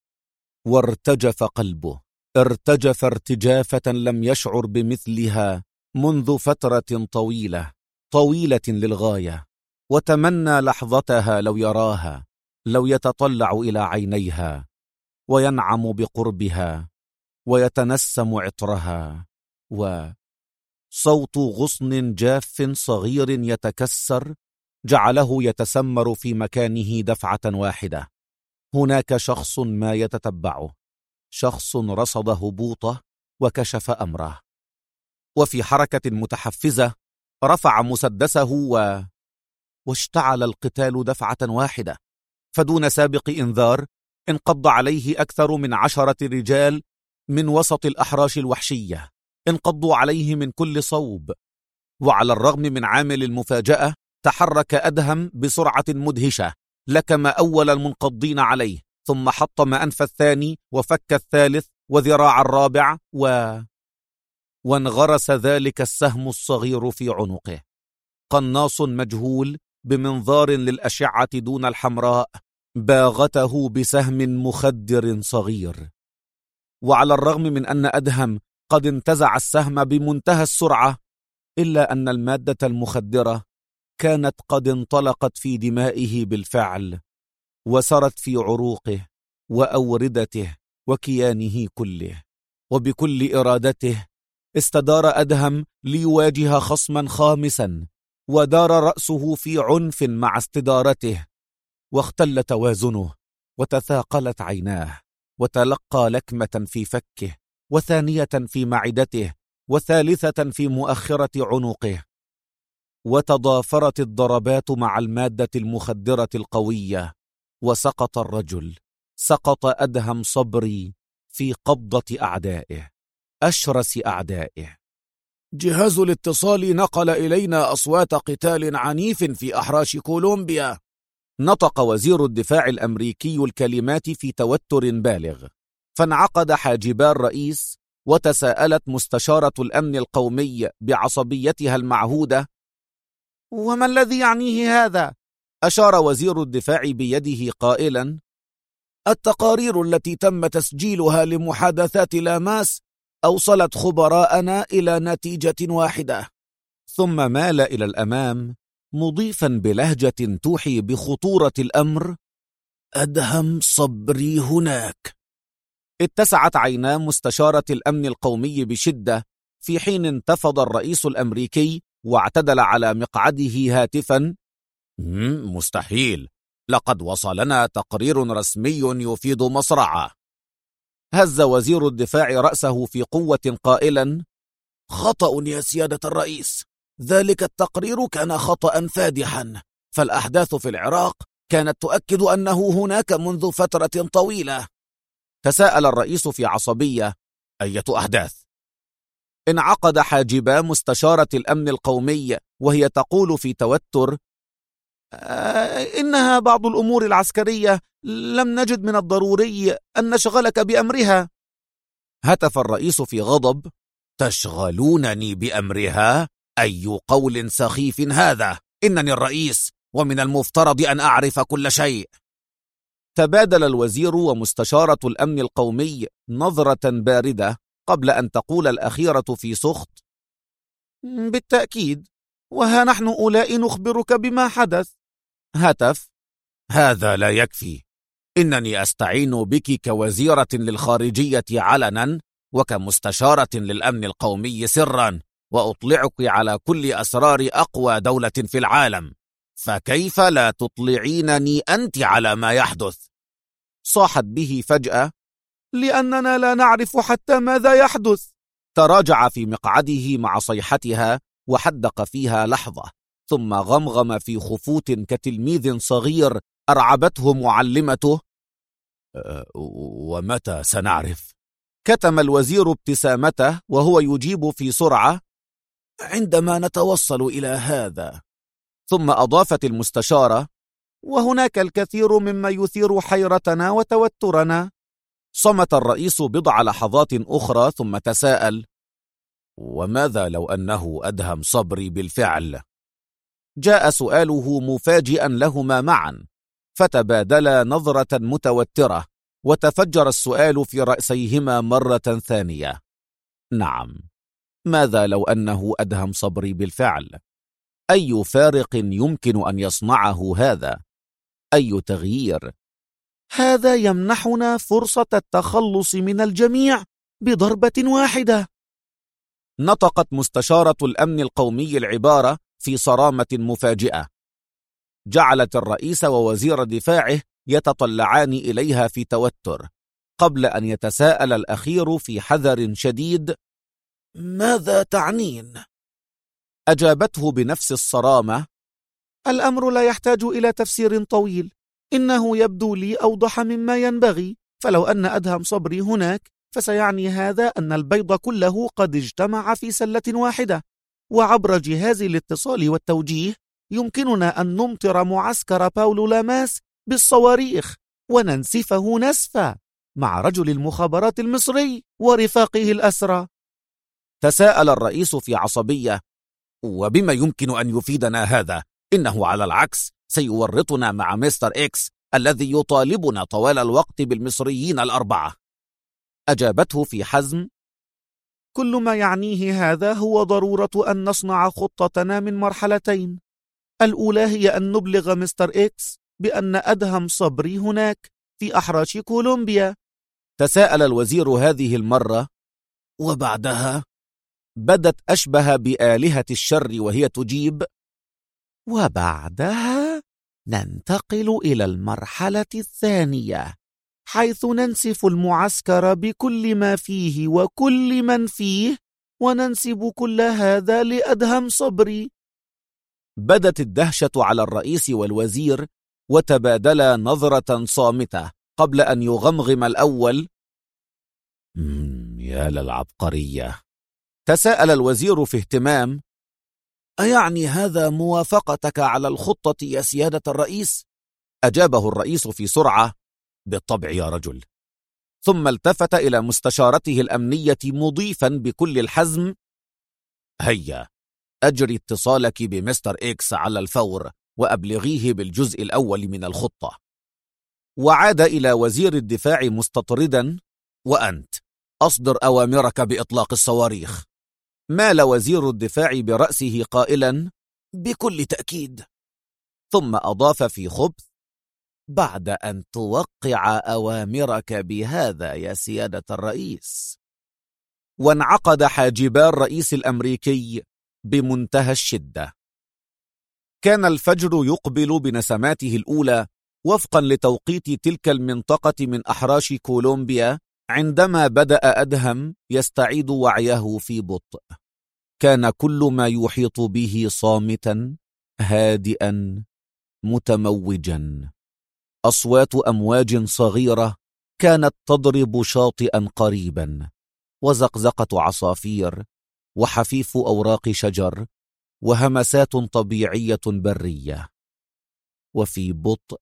وارتجف قلبه، ارتجف ارتجافة لم يشعر بمثلها منذ فترة طويلة للغاية، وتمنى لحظتها لو يراها، لو يتطلع إلى عينيها وينعم بقربها ويتنسم عطرها. وصوت غصن جاف صغير يتكسر جعله يتسمر في مكانه دفعة واحدة. هناك شخص ما يتتبعه، شخص رصد هبوطه وكشف أمره. وفي حركة متحفزة رفع مسدسه واشتعل القتال دفعة واحدة، فدون سابق إنذار انقض عليه أكثر من 10 رجال من وسط الأحراش الوحشية، انقضوا عليه من كل صوب. وعلى الرغم من عامل المفاجأة تحرك أدهم بسرعة مدهشة، لكم أول المنقضين عليه، ثم حطم أنف الثاني وفك الثالث وذراع الرابع وانغرس ذلك السهم الصغير في عنقه. قناص مجهول بمنظار للأشعة دون الحمراء باغته بسهم مخدر صغير. وعلى الرغم من أن أدهم قد انتزع السهم بمنتهى السرعة، إلا أن المادة المخدرة كانت قد انطلقت في دمائه بالفعل، وسرت في عروقه وأوردته وكيانه كله. وبكل إرادته استدار أدهم ليواجه خصما خامسا، ودار رأسه في عنف مع استدارته، واختل توازنه، وتثاقلت عيناه، وتلقى لكمة في فكه، وثانية في معدته، وثالثة في مؤخرة عنقه. وتضافرت الضربات مع المادة المخدرة القوية، وسقط الرجل، سقط أدهم صبري في قبضة أعدائه، أشرس أعدائه. جهاز الاتصال نقل إلينا أصوات قتال عنيف في أحراش كولومبيا. نطق وزير الدفاع الأمريكي الكلمات في توتر بالغ، فانعقد حاجبا الرئيس، وتساءلت مستشارة الأمن القومي بعصبيتها المعهودة: وما الذي يعنيه هذا؟ أشار وزير الدفاع بيده قائلا: التقارير التي تم تسجيلها لمحادثات لاماس أوصلت خبراءنا إلى نتيجة واحدة. ثم مال إلى الأمام مضيفا بلهجة توحي بخطورة الأمر: أدهم صبري هناك. اتسعت عينا مستشارة الأمن القومي بشدة، في حين انتفض الرئيس الأمريكي واعتدل على مقعده هاتفا: مستحيل، لقد وصلنا تقرير رسمي يفيد مصرعه. هز وزير الدفاع رأسه في قوة قائلا: خطأ يا سيادة الرئيس، ذلك التقرير كان خطأ فادحا، فالأحداث في العراق كانت تؤكد أنه هناك منذ فترة طويلة. تساءل الرئيس في عصبية: أية أحداث؟ انعقد حاجبا مستشارة الأمن القومي وهي تقول في توتر: إنها بعض الأمور العسكرية، لم نجد من الضروري أن نشغلك بأمرها. هتف الرئيس في غضب: تشغلونني بأمرها؟ أي قول سخيف هذا؟ إنني الرئيس ومن المفترض أن أعرف كل شيء. تبادل الوزير ومستشارة الأمن القومي نظرة باردة قبل أن تقول الأخيرة في سخط: بالتأكيد، وها نحن أولاء نخبرك بما حدث. هتف: هذا لا يكفي، إنني أستعين بك كوزيرة للخارجية علنا وكمستشارة للأمن القومي سرا، وأطلعك على كل أسرار أقوى دولة في العالم، فكيف لا تطلعينني أنت على ما يحدث؟ صاحت به فجأة: لأننا لا نعرف حتى ماذا يحدث. تراجع في مقعده مع صيحتها وحدق فيها لحظة، ثم غمغم في خفوت كتلميذ صغير أرعبته معلمته: ومتى سنعرف؟ كتم الوزير ابتسامته وهو يجيب في سرعة: عندما نتوصل إلى هذا. ثم أضافت المستشارة: وهناك الكثير مما يثير حيرتنا وتوترنا. صمت الرئيس بضع لحظات أخرى ثم تساءل: وماذا لو أنه أدهم صبري بالفعل؟ جاء سؤاله مفاجئا لهما معا، فتبادلا نظرة متوترة، وتفجر السؤال في رأسيهما مرة ثانية: نعم، ماذا لو أنه أدهم صبري بالفعل؟ أي فارق يمكن أن يصنعه هذا؟ أي تغيير؟ هذا يمنحنا فرصة التخلص من الجميع بضربة واحدة. نطقت مستشارة الأمن القومي العبارة في صرامة مفاجئة، جعلت الرئيس ووزير دفاعه يتطلعان إليها في توتر، قبل أن يتساءل الأخير في حذر شديد: ماذا تعنين؟ أجابته بنفس الصرامة: الأمر لا يحتاج إلى تفسير طويل، إنه يبدو لي أوضح مما ينبغي، فلو أن أدهم صبري هناك فسيعني هذا أن البيض كله قد اجتمع في سلة واحدة، وعبر جهاز الاتصال والتوجيه يمكننا أن نمطر معسكر باولو لاماس بالصواريخ وننسفه نسفا مع رجل المخابرات المصري ورفاقه الأسرى. تساءل الرئيس في عصبية: وبما يمكن أن يفيدنا هذا؟ إنه على العكس سيورطنا مع مستر إكس الذي يطالبنا طوال الوقت بالمصريين الأربعة. أجابته في حزم: كل ما يعنيه هذا هو ضرورة أن نصنع خطتنا من مرحلتين. الأولى هي أن نبلغ مستر إكس بأن أدهم صبري هناك في أحراش كولومبيا. تساءل الوزير هذه المرة: وبعدها؟ بدت أشبه بآلهة الشر وهي تجيب: وبعدها ننتقل إلى المرحلة الثانية، حيث ننسف المعسكر بكل ما فيه وكل من فيه، وننسب كل هذا لأدهم صبري. بدت الدهشة على الرئيس والوزير، وتبادلا نظرة صامتة قبل أن يغمغم الأول: يا للعبقرية. تساءل الوزير في اهتمام: أيعني هذا موافقتك على الخطة يا سيادة الرئيس؟ أجابه الرئيس في سرعة: بالطبع يا رجل. ثم التفت إلى مستشارته الأمنية مضيفا بكل الحزم: هيا أجري اتصالك بمستر إكس على الفور وأبلغيه بالجزء الأول من الخطة. وعاد إلى وزير الدفاع مستطردا: وأنت أصدر أوامرك بإطلاق الصواريخ. مال وزير الدفاع برأسه قائلا: بكل تأكيد. ثم أضاف في خبث: بعد أن توقع أوامرك بهذا يا سيادة الرئيس. وانعقد حاجبا الرئيس الأمريكي بمنتهى الشدة. كان الفجر يقبل بنسماته الأولى وفقا لتوقيت تلك المنطقة من أحراش كولومبيا، عندما بدأ أدهم يستعيد وعيه في بطء، كان كل ما يحيط به صامتا هادئا متموجا. أصوات أمواج صغيرة كانت تضرب شاطئا قريبا، وزقزقة عصافير، وحفيف أوراق شجر، وهمسات طبيعية برية. وفي بطء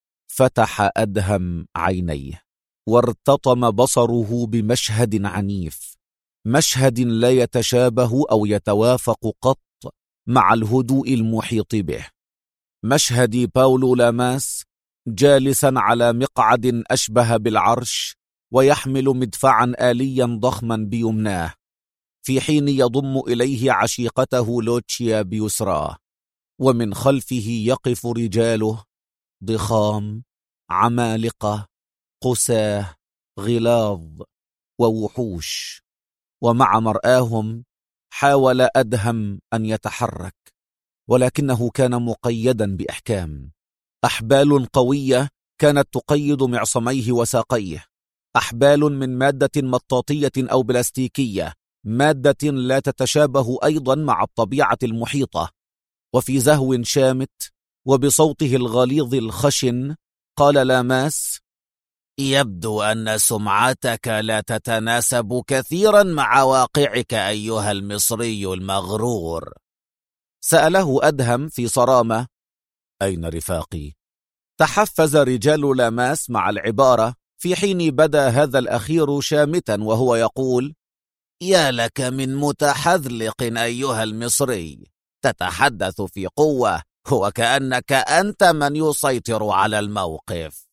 فتح أدهم عينيه، وارتطم بصره بمشهد عنيف، مشهد لا يتشابه أو يتوافق قط مع الهدوء المحيط به، مشهد باولو لاماس جالسا على مقعد أشبه بالعرش، ويحمل مدفعا آليا ضخما بيمناه، في حين يضم إليه عشيقته لوتشيا بيسراه، ومن خلفه يقف رجاله ضخام، عمالقة، قساه، غلاظ، ووحوش. ومع مرآهم حاول أدهم أن يتحرك، ولكنه كان مقيدا بإحكام. أحبال قوية كانت تقيد معصميه وساقيه، أحبال من مادة مطاطية أو بلاستيكية، مادة لا تتشابه أيضا مع الطبيعة المحيطة. وفي زهو شامت وبصوته الغليظ الخشن قال لاماس: يبدو أن سمعتك لا تتناسب كثيرا مع واقعك أيها المصري المغرور. سأله أدهم في صرامة: أين رفاقي؟ تحفز رجال لاماس مع العبارة، في حين بدا هذا الأخير شامتا وهو يقول: يا لك من متحذلق أيها المصري، تتحدث في قوة وكأنك أنت من يسيطر على الموقف.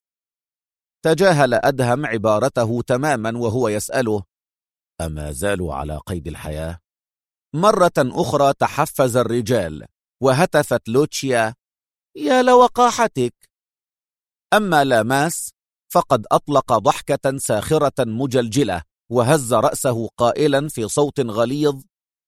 تجاهل أدهم عبارته تماما وهو يسأله: أما زالوا على قيد الحياة؟ مرة أخرى تحفز الرجال، وهتفت لوتشيا: يا لوقاحتك. أما لاماس فقد أطلق ضحكة ساخرة مجلجلة، وهز رأسه قائلا في صوت غليظ: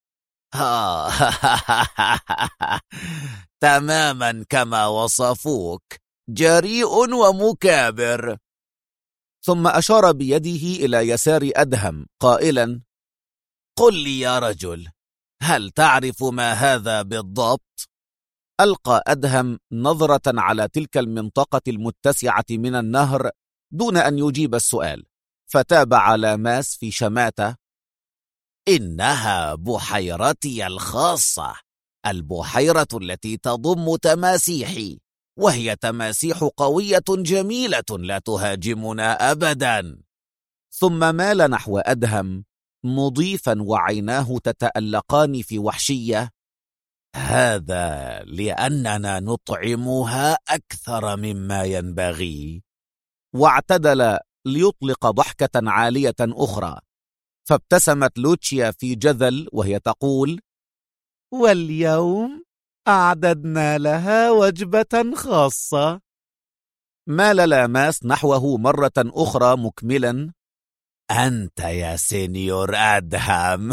تماما كما وصفوك، جريء ومكابر. ثم أشار بيده إلى يسار أدهم قائلا: قل لي يا رجل، هل تعرف ما هذا بالضبط؟ ألقى أدهم نظرة على تلك المنطقة المتسعة من النهر دون أن يجيب السؤال، فتابع لاماس في شماتة: إنها بحيرتي الخاصة، البحيرة التي تضم تماسيحي، وهي تماسيح قوية جميلة لا تهاجمنا أبدا. ثم مال نحو أدهم مضيفا وعيناه تتألقان في وحشية: هذا لأننا نطعمها أكثر مما ينبغي. واعتدل ليطلق ضحكة عالية أخرى، فابتسمت لوتشيا في جذل وهي تقول: واليوم أعددنا لها وجبة خاصة. مال لاماس نحوه مرة أخرى مكملا: أنت يا سينيور أدهم.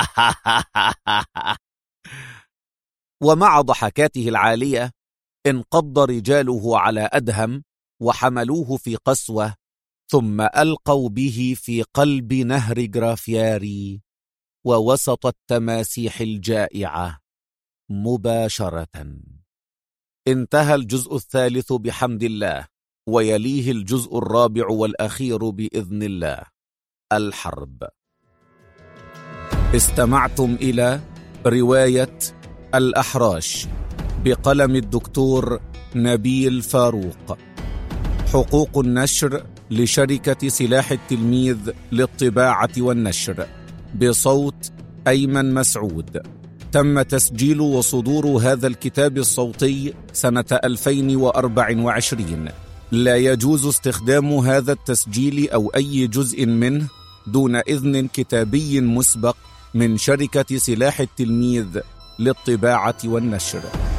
ومع ضحكاته العالية انقض رجاله على أدهم وحملوه في قسوة، ثم ألقوا به في قلب نهر جرافياري ووسط التماسيح الجائعة مباشرة. انتهى الجزء الثالث بحمد الله، ويليه الجزء الرابع والأخير بإذن الله: الحرب. استمعتم إلى رواية الأحراش بقلم الدكتور نبيل فاروق. حقوق النشر لشركة سلاح التلميذ للطباعة والنشر، بصوت أيمن مسعود. تم تسجيل وصدور هذا الكتاب الصوتي سنة 2024. لا يجوز استخدام هذا التسجيل أو أي جزء منه دون إذن كتابي مسبق من شركة سلاح التلميذ للطباعة والنشر.